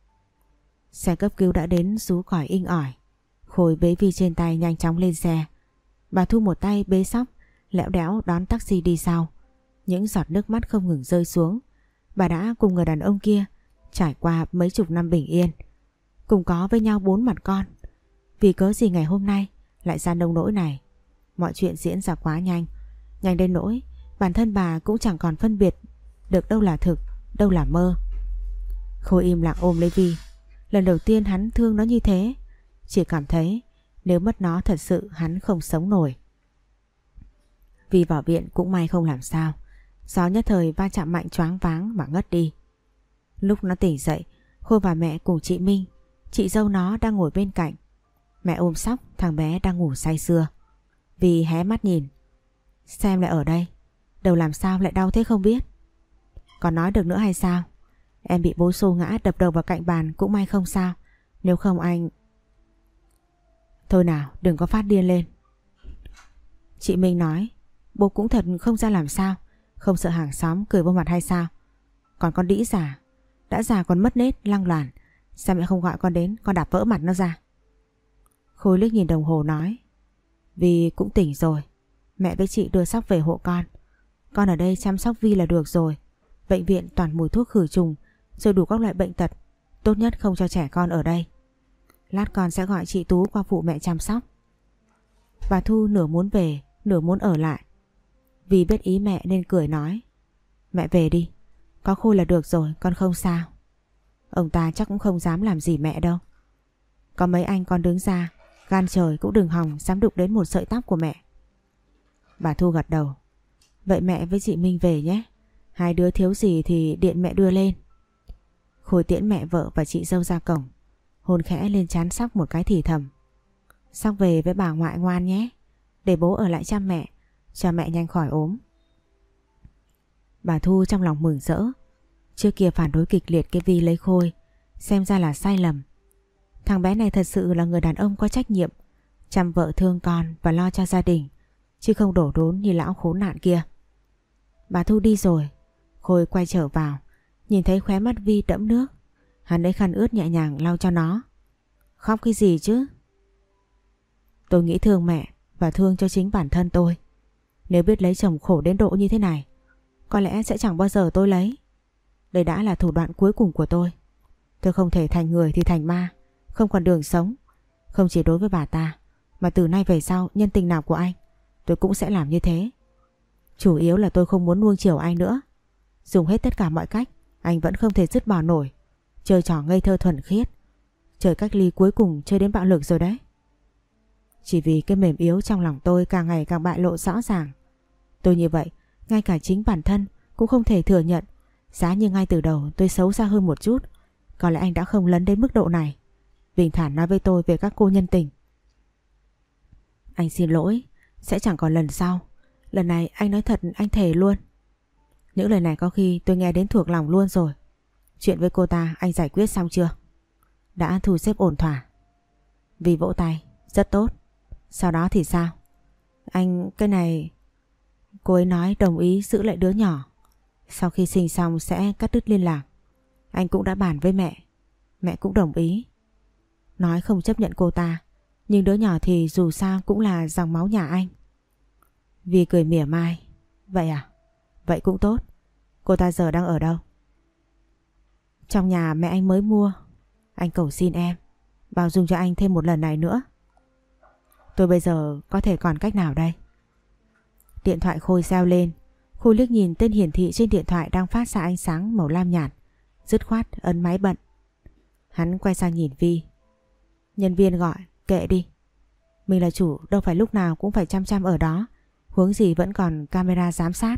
Xe cấp cứu đã đến rú còi inh ỏi. Khôi bế Vi trên tay nhanh chóng lên xe. Bà Thu một tay bế sóc, lẽo đẽo đón taxi đi sau. Những giọt nước mắt không ngừng rơi xuống. Bà đã cùng người đàn ông kia trải qua mấy chục năm bình yên, cùng có với nhau bốn mặt con. Vì cớ gì ngày hôm nay lại ra nông nỗi này? Mọi chuyện diễn ra quá nhanh, nhanh đến nỗi bản thân bà cũng chẳng còn phân biệt được đâu là thực, đâu là mơ. Khôi im lặng ôm lấy Vi. Lần đầu tiên hắn thương nó như thế, chỉ cảm thấy nếu mất nó thật sự hắn không sống nổi. Vi vào viện cũng may không làm sao. Gió nhất thời va chạm mạnh choáng váng mà ngất đi. Lúc nó tỉnh dậy, Khôi và mẹ cùng chị Minh, chị dâu nó đang ngồi bên cạnh. Mẹ ôm Sóc, thằng bé đang ngủ say sưa. Vi hé mắt nhìn. Xem lại ở đây, đầu làm sao lại đau thế không biết. Còn nói được nữa hay sao? Em bị bố xô ngã đập đầu vào cạnh bàn cũng may không sao. Nếu không anh... Thôi nào, đừng có phát điên lên. Chị Minh nói. Bố cũng thật không ra làm sao. Không sợ hàng xóm cười vô mặt hay sao? Còn con đĩ già, đã già còn mất nết lăng loàn. Sao mẹ không gọi con đến, con đạp vỡ mặt nó ra. Khôi liếc nhìn đồng hồ nói. Vi cũng tỉnh rồi, mẹ với chị đưa Sóc về hộ con. Con ở đây chăm sóc Vi là được rồi. Bệnh viện toàn mùi thuốc khử trùng, rồi đủ các loại bệnh tật. Tốt nhất không cho trẻ con ở đây. Lát con sẽ gọi chị Tú qua phụ mẹ chăm sóc. Bà Thu nửa muốn về, nửa muốn ở lại. Vì biết ý mẹ nên cười nói. Mẹ về đi, có Khôi là được rồi, con không sao. Ông ta chắc cũng không dám làm gì mẹ đâu. Có mấy anh con đứng ra, gan trời cũng đừng hòng dám đụng đến một sợi tóc của mẹ. Bà Thu gật đầu. Vậy mẹ với chị Minh về nhé. Hai đứa thiếu gì thì điện mẹ đưa lên. Khôi tiễn mẹ vợ và chị dâu ra cổng, hôn khẽ lên trán Sóc một cái thì thầm. Sóc về với bà ngoại ngoan nhé, để bố ở lại chăm mẹ, cho mẹ nhanh khỏi ốm. Bà Thu trong lòng mừng rỡ. Trước kia phản đối kịch liệt cái Vi lấy Khôi, xem ra là sai lầm. Thằng bé này thật sự là người đàn ông có trách nhiệm, chăm vợ thương con và lo cho gia đình, chứ không đổ đốn như lão khốn nạn kia. Bà Thu đi rồi, Khôi quay trở vào, nhìn thấy khóe mắt Vi đẫm nước. Hắn lấy khăn ướt nhẹ nhàng lau cho nó. Khóc cái gì chứ? Tôi nghĩ thương mẹ và thương cho chính bản thân tôi. Nếu biết lấy chồng khổ đến độ như thế này, có lẽ sẽ chẳng bao giờ tôi lấy. Đây đã là thủ đoạn cuối cùng của tôi. Tôi không thể thành người thì thành ma, không còn đường sống. Không chỉ đối với bà ta, mà từ nay về sau nhân tình nào của anh, tôi cũng sẽ làm như thế. Chủ yếu là tôi không muốn nuông chiều anh nữa. Dùng hết tất cả mọi cách, anh vẫn không thể dứt bỏ nổi. Chơi trò ngây thơ thuần khiết. Trời cách ly cuối cùng chơi đến bạo lực rồi đấy. Chỉ vì cái mềm yếu trong lòng tôi càng ngày càng bại lộ rõ ràng. Tôi như vậy, ngay cả chính bản thân cũng không thể thừa nhận. Giá như ngay từ đầu tôi xấu xa hơn một chút, có lẽ anh đã không lấn đến mức độ này. Bình thản nói với tôi về các cô nhân tình. Anh xin lỗi, sẽ chẳng còn lần sau. Lần này anh nói thật, anh thề luôn. Những lời này có khi tôi nghe đến thuộc lòng luôn rồi. Chuyện với cô ta anh giải quyết xong chưa? Đã thu xếp ổn thỏa. Vì vỗ tay, rất tốt. Sau đó thì sao? Anh, cái này... Cô ấy nói đồng ý giữ lại đứa nhỏ. Sau khi sinh xong sẽ cắt đứt liên lạc. Anh cũng đã bàn với mẹ. Mẹ cũng đồng ý. Nói không chấp nhận cô ta, nhưng đứa nhỏ thì dù sao cũng là dòng máu nhà anh. Vi cười mỉa mai. Vậy à? Vậy cũng tốt. Cô ta giờ đang ở đâu? Trong nhà mẹ anh mới mua. Anh cầu xin em bao dung cho anh thêm một lần này nữa. Tôi bây giờ có thể còn cách nào đây? Điện thoại Khôi reo lên. Khôi liếc nhìn tên hiển thị trên điện thoại đang phát ra ánh sáng màu lam nhạt, dứt khoát ấn máy bận. Hắn quay sang nhìn Vi. Nhân viên gọi, kệ đi. Mình là chủ, đâu phải lúc nào cũng phải chăm chăm ở đó. Huống gì vẫn còn camera giám sát.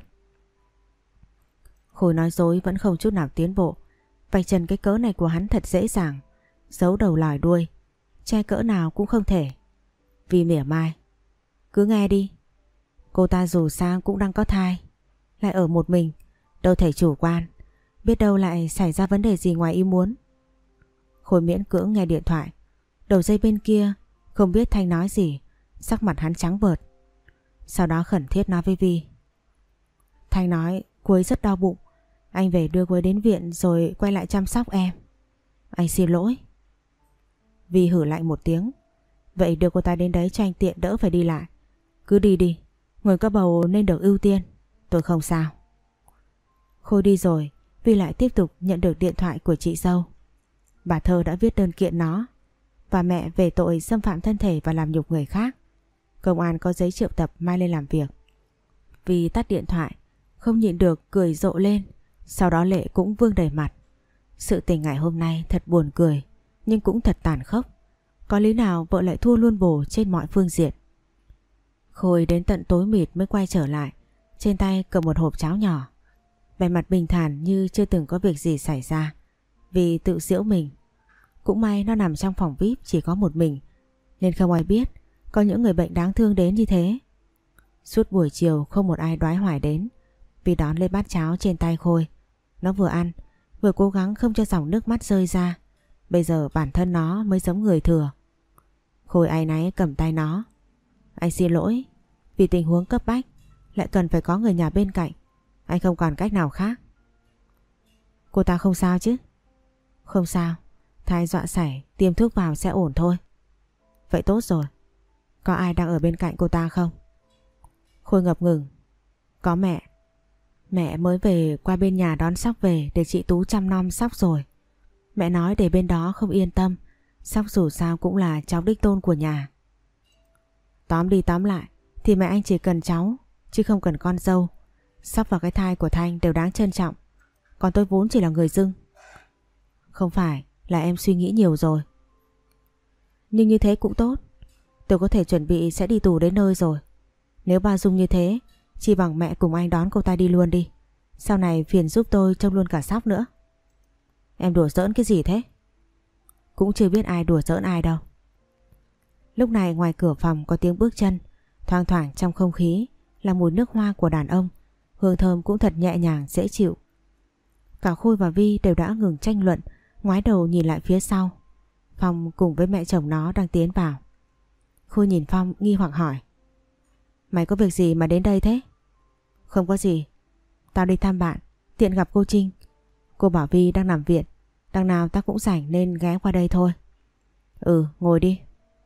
Khôi nói dối vẫn không chút nào tiến bộ. Vạch trần cái cớ này của hắn thật dễ dàng. Giấu đầu lòi đuôi, che cỡ nào cũng không thể. Vi mỉa mai. Cứ nghe đi. Cô ta dù sao cũng đang có thai, lại ở một mình, đâu thể chủ quan. Biết đâu lại xảy ra vấn đề gì ngoài ý muốn. Khôi miễn cưỡng nghe điện thoại. Đầu dây bên kia không biết Thanh nói gì, sắc mặt hắn trắng bợt. Sau đó khẩn thiết nói với Vi. Thanh nói cô ấy rất đau bụng, anh về đưa cô ấy đến viện rồi quay lại chăm sóc em. Anh xin lỗi. Vi hử lạnh một tiếng. Vậy đưa cô ta đến đấy cho anh tiện đỡ phải đi lại. Cứ đi đi, người có bầu nên được ưu tiên. Tôi không sao. Khôi đi rồi, Vi lại tiếp tục nhận được điện thoại của chị dâu. Bà Thơ đã viết đơn kiện nó và mẹ về tội xâm phạm thân thể và làm nhục người khác. Công an có giấy triệu tập mai lên làm việc. Vi tắt điện thoại, không nhịn được cười rộ lên. Sau đó lệ cũng vương đầy mặt. Sự tình ngày hôm nay thật buồn cười, nhưng cũng thật tàn khốc. Có lý nào vợ lại thua luôn bồ trên mọi phương diện. Khôi đến tận tối mịt mới quay trở lại. Trên tay cầm một hộp cháo nhỏ. Vẻ mặt bình thản như chưa từng có việc gì xảy ra. Vì tự giễu mình. Cũng may nó nằm trong phòng vi ai pi chỉ có một mình, nên không ai biết có những người bệnh đáng thương đến như thế. Suốt buổi chiều không một ai đoái hoài đến. Vi đón lên bát cháo trên tay Khôi. Nó vừa ăn vừa cố gắng không cho dòng nước mắt rơi ra. Bây giờ bản thân nó mới giống người thừa. Khôi áy náy cầm tay nó. Anh xin lỗi, vì tình huống cấp bách lại cần phải có người nhà bên cạnh. Anh không còn cách nào khác. Cô ta không sao chứ? Không sao, thai dọa sảy, tiêm thuốc vào sẽ ổn thôi. Vậy tốt rồi. Có ai đang ở bên cạnh cô ta không? Khôi ngập ngừng. Có mẹ. Mẹ mới về qua bên nhà đón Sóc về để chị Tú chăm nom Sóc rồi. Mẹ nói để bên đó không yên tâm. Sóc dù sao cũng là cháu đích tôn của nhà. Tóm đi tóm lại thì mẹ anh chỉ cần cháu, chứ không cần con dâu. Sóc và cái thai của Thanh đều đáng trân trọng. Còn tôi vốn chỉ là người dưng. Không phải, là em suy nghĩ nhiều rồi. Nhưng như thế cũng tốt. Tôi có thể chuẩn bị sẽ đi tù đến nơi rồi. Nếu bao dung như thế, chỉ bằng mẹ cùng anh đón cô ta đi luôn đi. Sau này phiền giúp tôi trông luôn cả Sóc nữa. Em đùa giỡn cái gì thế? Cũng chưa biết ai đùa giỡn ai đâu. Lúc này ngoài cửa phòng có tiếng bước chân. Thoang thoảng trong không khí là mùi nước hoa của đàn ông. Hương thơm cũng thật nhẹ nhàng dễ chịu. Cả Khôi và Vi đều đã ngừng tranh luận, ngoái đầu nhìn lại phía sau. Phong cùng với mẹ chồng nó đang tiến vào. Khôi nhìn Phong nghi hoặc hỏi. Mày có việc gì mà đến đây thế? Không có gì. Tao đi thăm bạn, tiện gặp cô Trinh. Cô bảo Vi đang nằm viện, đằng nào tao cũng rảnh nên ghé qua đây thôi. Ừ, ngồi đi.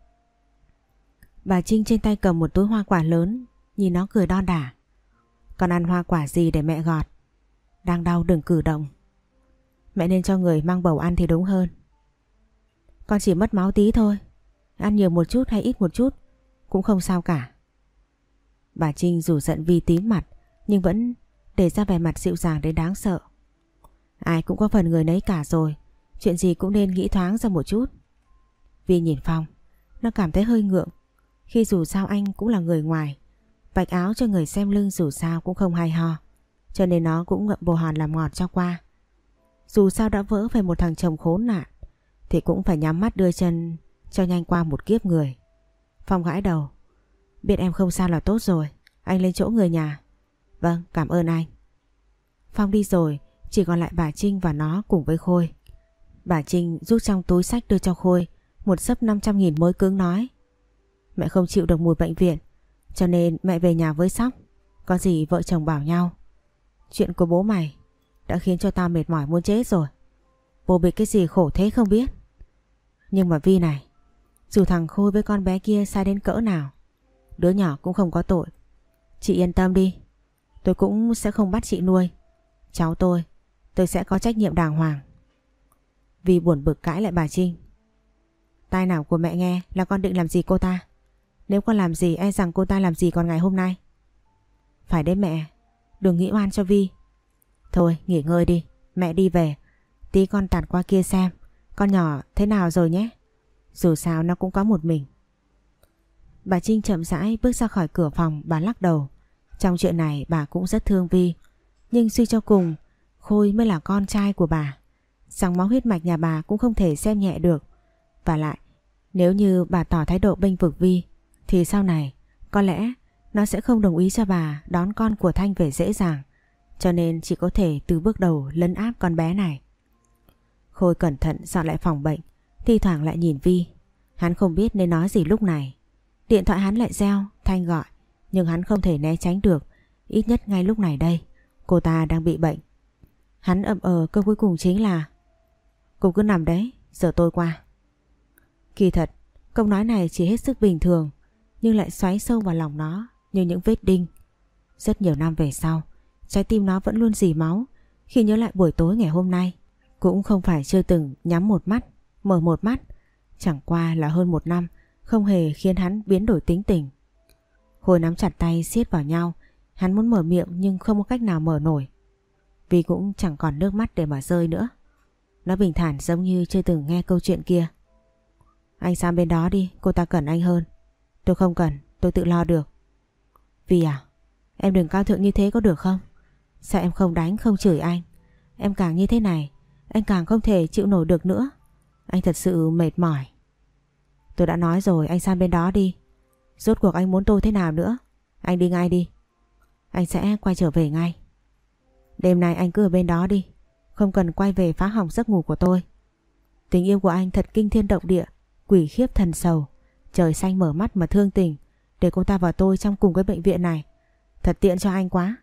Bà Trinh trên tay cầm một túi hoa quả lớn, nhìn nó cười đon đả. Con ăn hoa quả gì để mẹ gọt? Đang đau đừng cử động. Mẹ nên cho người mang bầu ăn thì đúng hơn. Con chỉ mất máu tí thôi, ăn nhiều một chút hay ít một chút cũng không sao cả. Bà Trinh dù giận Vi tím mặt nhưng vẫn để ra vẻ mặt dịu dàng đến đáng sợ. Ai cũng có phần người nấy cả rồi. Chuyện gì cũng nên nghĩ thoáng ra một chút. Vi nhìn Phong, nó cảm thấy hơi ngượng. Khi dù sao anh cũng là người ngoài, vạch áo cho người xem lưng dù sao cũng không hay ho. Cho nên nó cũng ngậm bồ hòn làm ngọt cho qua. Dù sao đã vỡ phải một thằng chồng khốn nạn thì cũng phải nhắm mắt đưa chân cho nhanh qua một kiếp người. Phong gãi đầu. Biết em không sao là tốt rồi. Anh lên chỗ người nhà. Vâng, cảm ơn anh. Phong đi rồi, chỉ còn lại bà Trinh và nó cùng với Khôi. Bà Trinh rút trong túi xách đưa cho Khôi một xấp năm trăm nghìn mới cứng nói: Mẹ không chịu được mùi bệnh viện, cho nên mẹ về nhà với Sóc. Có gì vợ chồng bảo nhau. Chuyện của bố mày đã khiến cho tao mệt mỏi muốn chết rồi. Bố bị cái gì khổ thế không biết. Nhưng mà Vi này, dù thằng Khôi với con bé kia sai đến cỡ nào, đứa nhỏ cũng không có tội. Chị yên tâm đi, tôi cũng sẽ không bắt chị nuôi. Cháu tôi, tôi sẽ có trách nhiệm đàng hoàng. Vi buồn bực cãi lại bà Trinh. Tai nào của mẹ nghe là con định làm gì cô ta. Nếu con làm gì e rằng cô ta làm gì còn ngày hôm nay. Phải đấy mẹ, đừng nghĩ oan cho Vi. Thôi nghỉ ngơi đi, mẹ đi về. Tí con tạt qua kia xem con nhỏ thế nào rồi nhé. Dù sao nó cũng có một mình. Bà Trinh chậm rãi bước ra khỏi cửa phòng. Bà lắc đầu. Trong chuyện này bà cũng rất thương Vi, nhưng suy cho cùng Khôi mới là con trai của bà. Dòng máu huyết mạch nhà bà cũng không thể xem nhẹ được. Và lại, nếu như bà tỏ thái độ bênh vực Vi thì sau này có lẽ nó sẽ không đồng ý cho bà đón con của Thanh về dễ dàng. Cho nên chỉ có thể từ bước đầu lấn áp con bé này. Khôi cẩn thận dọn lại phòng bệnh, thi thoảng lại nhìn Vi. Hắn không biết nên nói gì lúc này. Điện thoại hắn lại reo, Thanh gọi, nhưng hắn không thể né tránh được. Ít nhất ngay lúc này đây, cô ta đang bị bệnh. Hắn ậm ờ câu cuối cùng chính là: Cô cứ nằm đấy, giờ tôi qua. Kỳ thật, câu nói này chỉ hết sức bình thường, nhưng lại xoáy sâu vào lòng nó như những vết đinh. Rất nhiều năm về sau, trái tim nó vẫn luôn rỉ máu khi nhớ lại buổi tối ngày hôm nay. Cũng không phải chưa từng nhắm một mắt, mở một mắt. Chẳng qua là hơn một năm không hề khiến hắn biến đổi tính tình. Khôi nắm chặt tay siết vào nhau. Hắn muốn mở miệng nhưng không có cách nào mở nổi. Vì cũng chẳng còn nước mắt để mà rơi nữa. Nó bình thản giống như chưa từng nghe câu chuyện kia. Anh sang bên đó đi, cô ta cần anh hơn. Tôi không cần, tôi tự lo được. Vì à, em đừng cao thượng như thế có được không? Sao em không đánh không chửi anh? Em càng như thế này anh càng không thể chịu nổi được nữa. Anh thật sự mệt mỏi. Tôi đã nói rồi, anh sang bên đó đi. Rốt cuộc anh muốn tôi thế nào nữa? Anh đi ngay đi. Anh sẽ quay trở về ngay. Đêm nay anh cứ ở bên đó đi, không cần quay về phá hỏng giấc ngủ của tôi. Tình yêu của anh thật kinh thiên động địa, quỷ khiếp thần sầu. Trời xanh mở mắt mà thương tình, để cô ta và tôi trong cùng cái bệnh viện này. Thật tiện cho anh quá.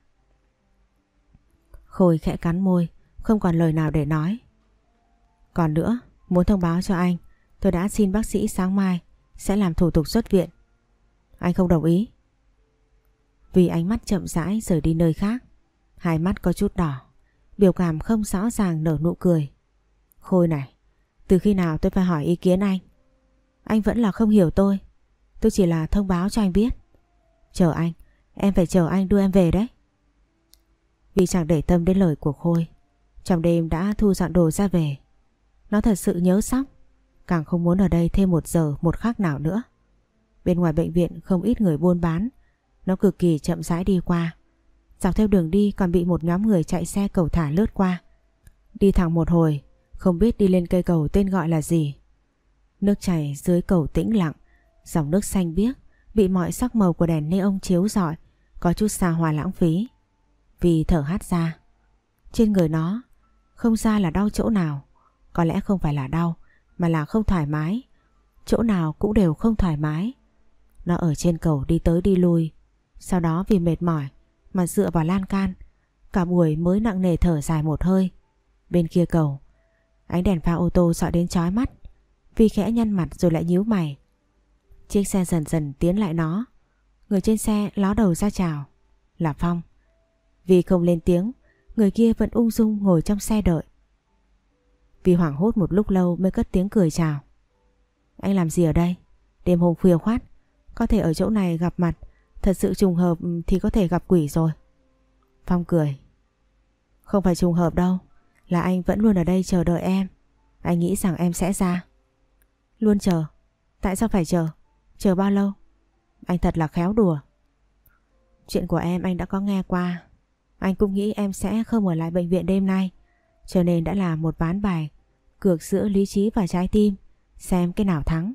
Khôi khẽ cắn môi, không còn lời nào để nói. Còn nữa, muốn thông báo cho anh, tôi đã xin bác sĩ sáng mai sẽ làm thủ tục xuất viện. Anh không đồng ý. Vì ánh mắt chậm rãi rời đi nơi khác. Hai mắt có chút đỏ, biểu cảm không rõ ràng nở nụ cười. Khôi này, từ khi nào tôi phải hỏi ý kiến anh? Anh vẫn là không hiểu tôi. Tôi chỉ là thông báo cho anh biết. Chờ anh, em phải chờ anh đưa em về đấy. Vì chẳng để tâm đến lời của Khôi, trong đêm đã thu dọn đồ ra về. Nó thật sự nhớ Sóc, càng không muốn ở đây thêm một giờ một khắc nào nữa. Bên ngoài bệnh viện không ít người buôn bán. Nó cực kỳ chậm rãi đi qua. Dọc theo đường đi còn bị một nhóm người chạy xe cầu thả lướt qua. Đi thẳng một hồi, không biết đi lên cây cầu tên gọi là gì. Nước chảy dưới cầu tĩnh lặng, dòng nước xanh biếc bị mọi sắc màu của đèn neon chiếu rọi, có chút xa hoa lãng phí. Vì thở hắt ra. Trên người nó không ra là đau chỗ nào. Có lẽ không phải là đau, mà là không thoải mái. Chỗ nào cũng đều không thoải mái. Nó ở trên cầu đi tới đi lui. Sau đó vì mệt mỏi mà dựa vào lan can. Cả buổi mới nặng nề thở dài một hơi. Bên kia cầu, ánh đèn pha ô tô dọi đến chói mắt. Vi khẽ nhăn mặt rồi lại nhíu mày. Chiếc xe dần dần tiến lại nó. Người trên xe ló đầu ra chào. Là Phong. Vi không lên tiếng, người kia vẫn ung dung ngồi trong xe đợi. Vi hoảng hốt một lúc lâu mới cất tiếng cười chào. Anh làm gì ở đây? Đêm hôm khuya khoát, có thể ở chỗ này gặp mặt. Thật sự trùng hợp thì có thể gặp quỷ rồi. Phong cười. Không phải trùng hợp đâu, là anh vẫn luôn ở đây chờ đợi em. Anh nghĩ rằng em sẽ ra. Luôn chờ? Tại sao phải chờ? Chờ bao lâu? Anh thật là khéo đùa. Chuyện của em anh đã có nghe qua. Anh cũng nghĩ em sẽ không ở lại bệnh viện đêm nay, cho nên đã làm một ván bài cược giữa lý trí và trái tim, xem cái nào thắng.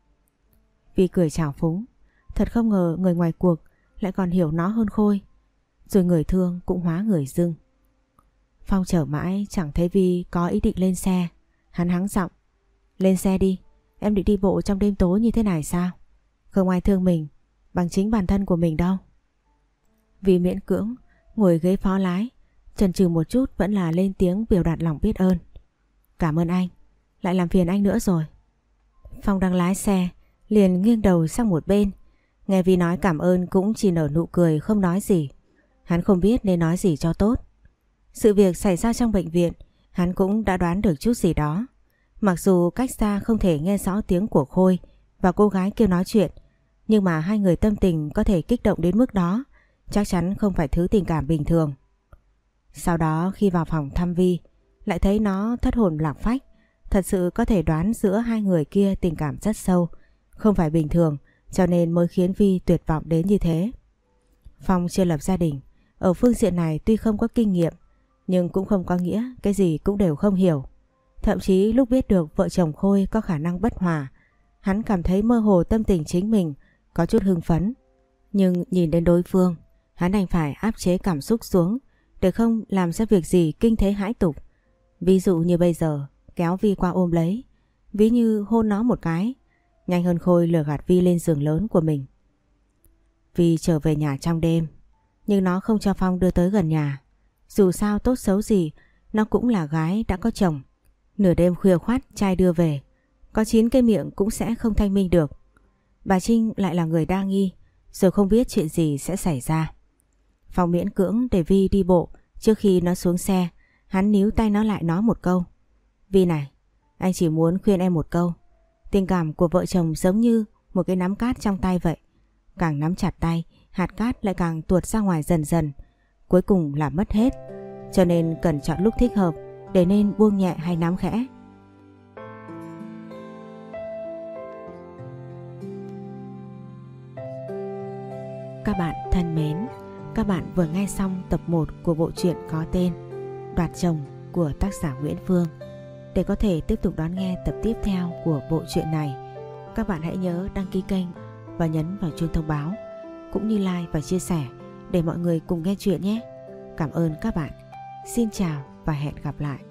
Vi cười trào phúng. Thật không ngờ người ngoài cuộc lại còn hiểu nó hơn Khôi. Rồi người thương cũng hóa người dưng. Phong chờ mãi chẳng thấy Vi có ý định lên xe. Hắn hắng giọng. Lên xe đi, em định đi bộ trong đêm tối như thế này sao? Không ai thương mình bằng chính bản thân của mình đâu. Vi miễn cưỡng ngồi ghế phó lái, chần chừ một chút vẫn là lên tiếng biểu đạt lòng biết ơn. Cảm ơn anh, lại làm phiền anh nữa rồi. Phong đang lái xe, liền nghiêng đầu sang một bên. Nghe Vi nói cảm ơn cũng chỉ nở nụ cười không nói gì. Hắn không biết nên nói gì cho tốt. Sự việc xảy ra trong bệnh viện, hắn cũng đã đoán được chút gì đó. Mặc dù cách xa không thể nghe rõ tiếng của Khôi và cô gái kêu nói chuyện, nhưng mà hai người tâm tình có thể kích động đến mức đó, chắc chắn không phải thứ tình cảm bình thường. Sau đó khi vào phòng thăm Vi, lại thấy nó thất hồn lạc phách. Thật sự có thể đoán giữa hai người kia tình cảm rất sâu, không phải bình thường, cho nên mới khiến Vi tuyệt vọng đến như thế. Phong chưa lập gia đình, ở phương diện này tuy không có kinh nghiệm, nhưng cũng không có nghĩa cái gì cũng đều không hiểu. Thậm chí lúc biết được vợ chồng Khôi có khả năng bất hòa, hắn cảm thấy mơ hồ tâm tình chính mình có chút hưng phấn. Nhưng nhìn đến đối phương, hắn đành phải áp chế cảm xúc xuống để không làm ra việc gì kinh thế hãi tục. Ví dụ như bây giờ kéo Vi qua ôm lấy, ví như hôn nó một cái, nhanh hơn Khôi lừa gạt Vi lên giường lớn của mình. Vi trở về nhà trong đêm, nhưng nó không cho Phong đưa tới gần nhà. Dù sao tốt xấu gì, nó cũng là gái đã có chồng. Nửa đêm khuya khoắt trai đưa về, có chín cái miệng cũng sẽ không thanh minh được. Bà Trinh lại là người đa nghi, rồi không biết chuyện gì sẽ xảy ra. Phong miễn cưỡng để Vi đi bộ. Trước khi nó xuống xe, hắn níu tay nó lại nói một câu. Vi này, anh chỉ muốn khuyên em một câu. Tình cảm của vợ chồng giống như một cái nắm cát trong tay vậy. Càng nắm chặt tay, hạt cát lại càng tuột ra ngoài dần dần, cuối cùng là mất hết. Cho nên cần chọn lúc thích hợp để nên buông nhẹ hay nắm khẽ. Các bạn thân mến, các bạn vừa nghe xong tập một của bộ truyện có tên Đoạt Chồng của tác giả Nguyễn Phương. Để có thể tiếp tục đón nghe tập tiếp theo của bộ truyện này, các bạn hãy nhớ đăng ký kênh và nhấn vào chuông thông báo, cũng như like và chia sẻ để mọi người cùng nghe chuyện nhé. Cảm ơn các bạn. Xin chào và hẹn gặp lại.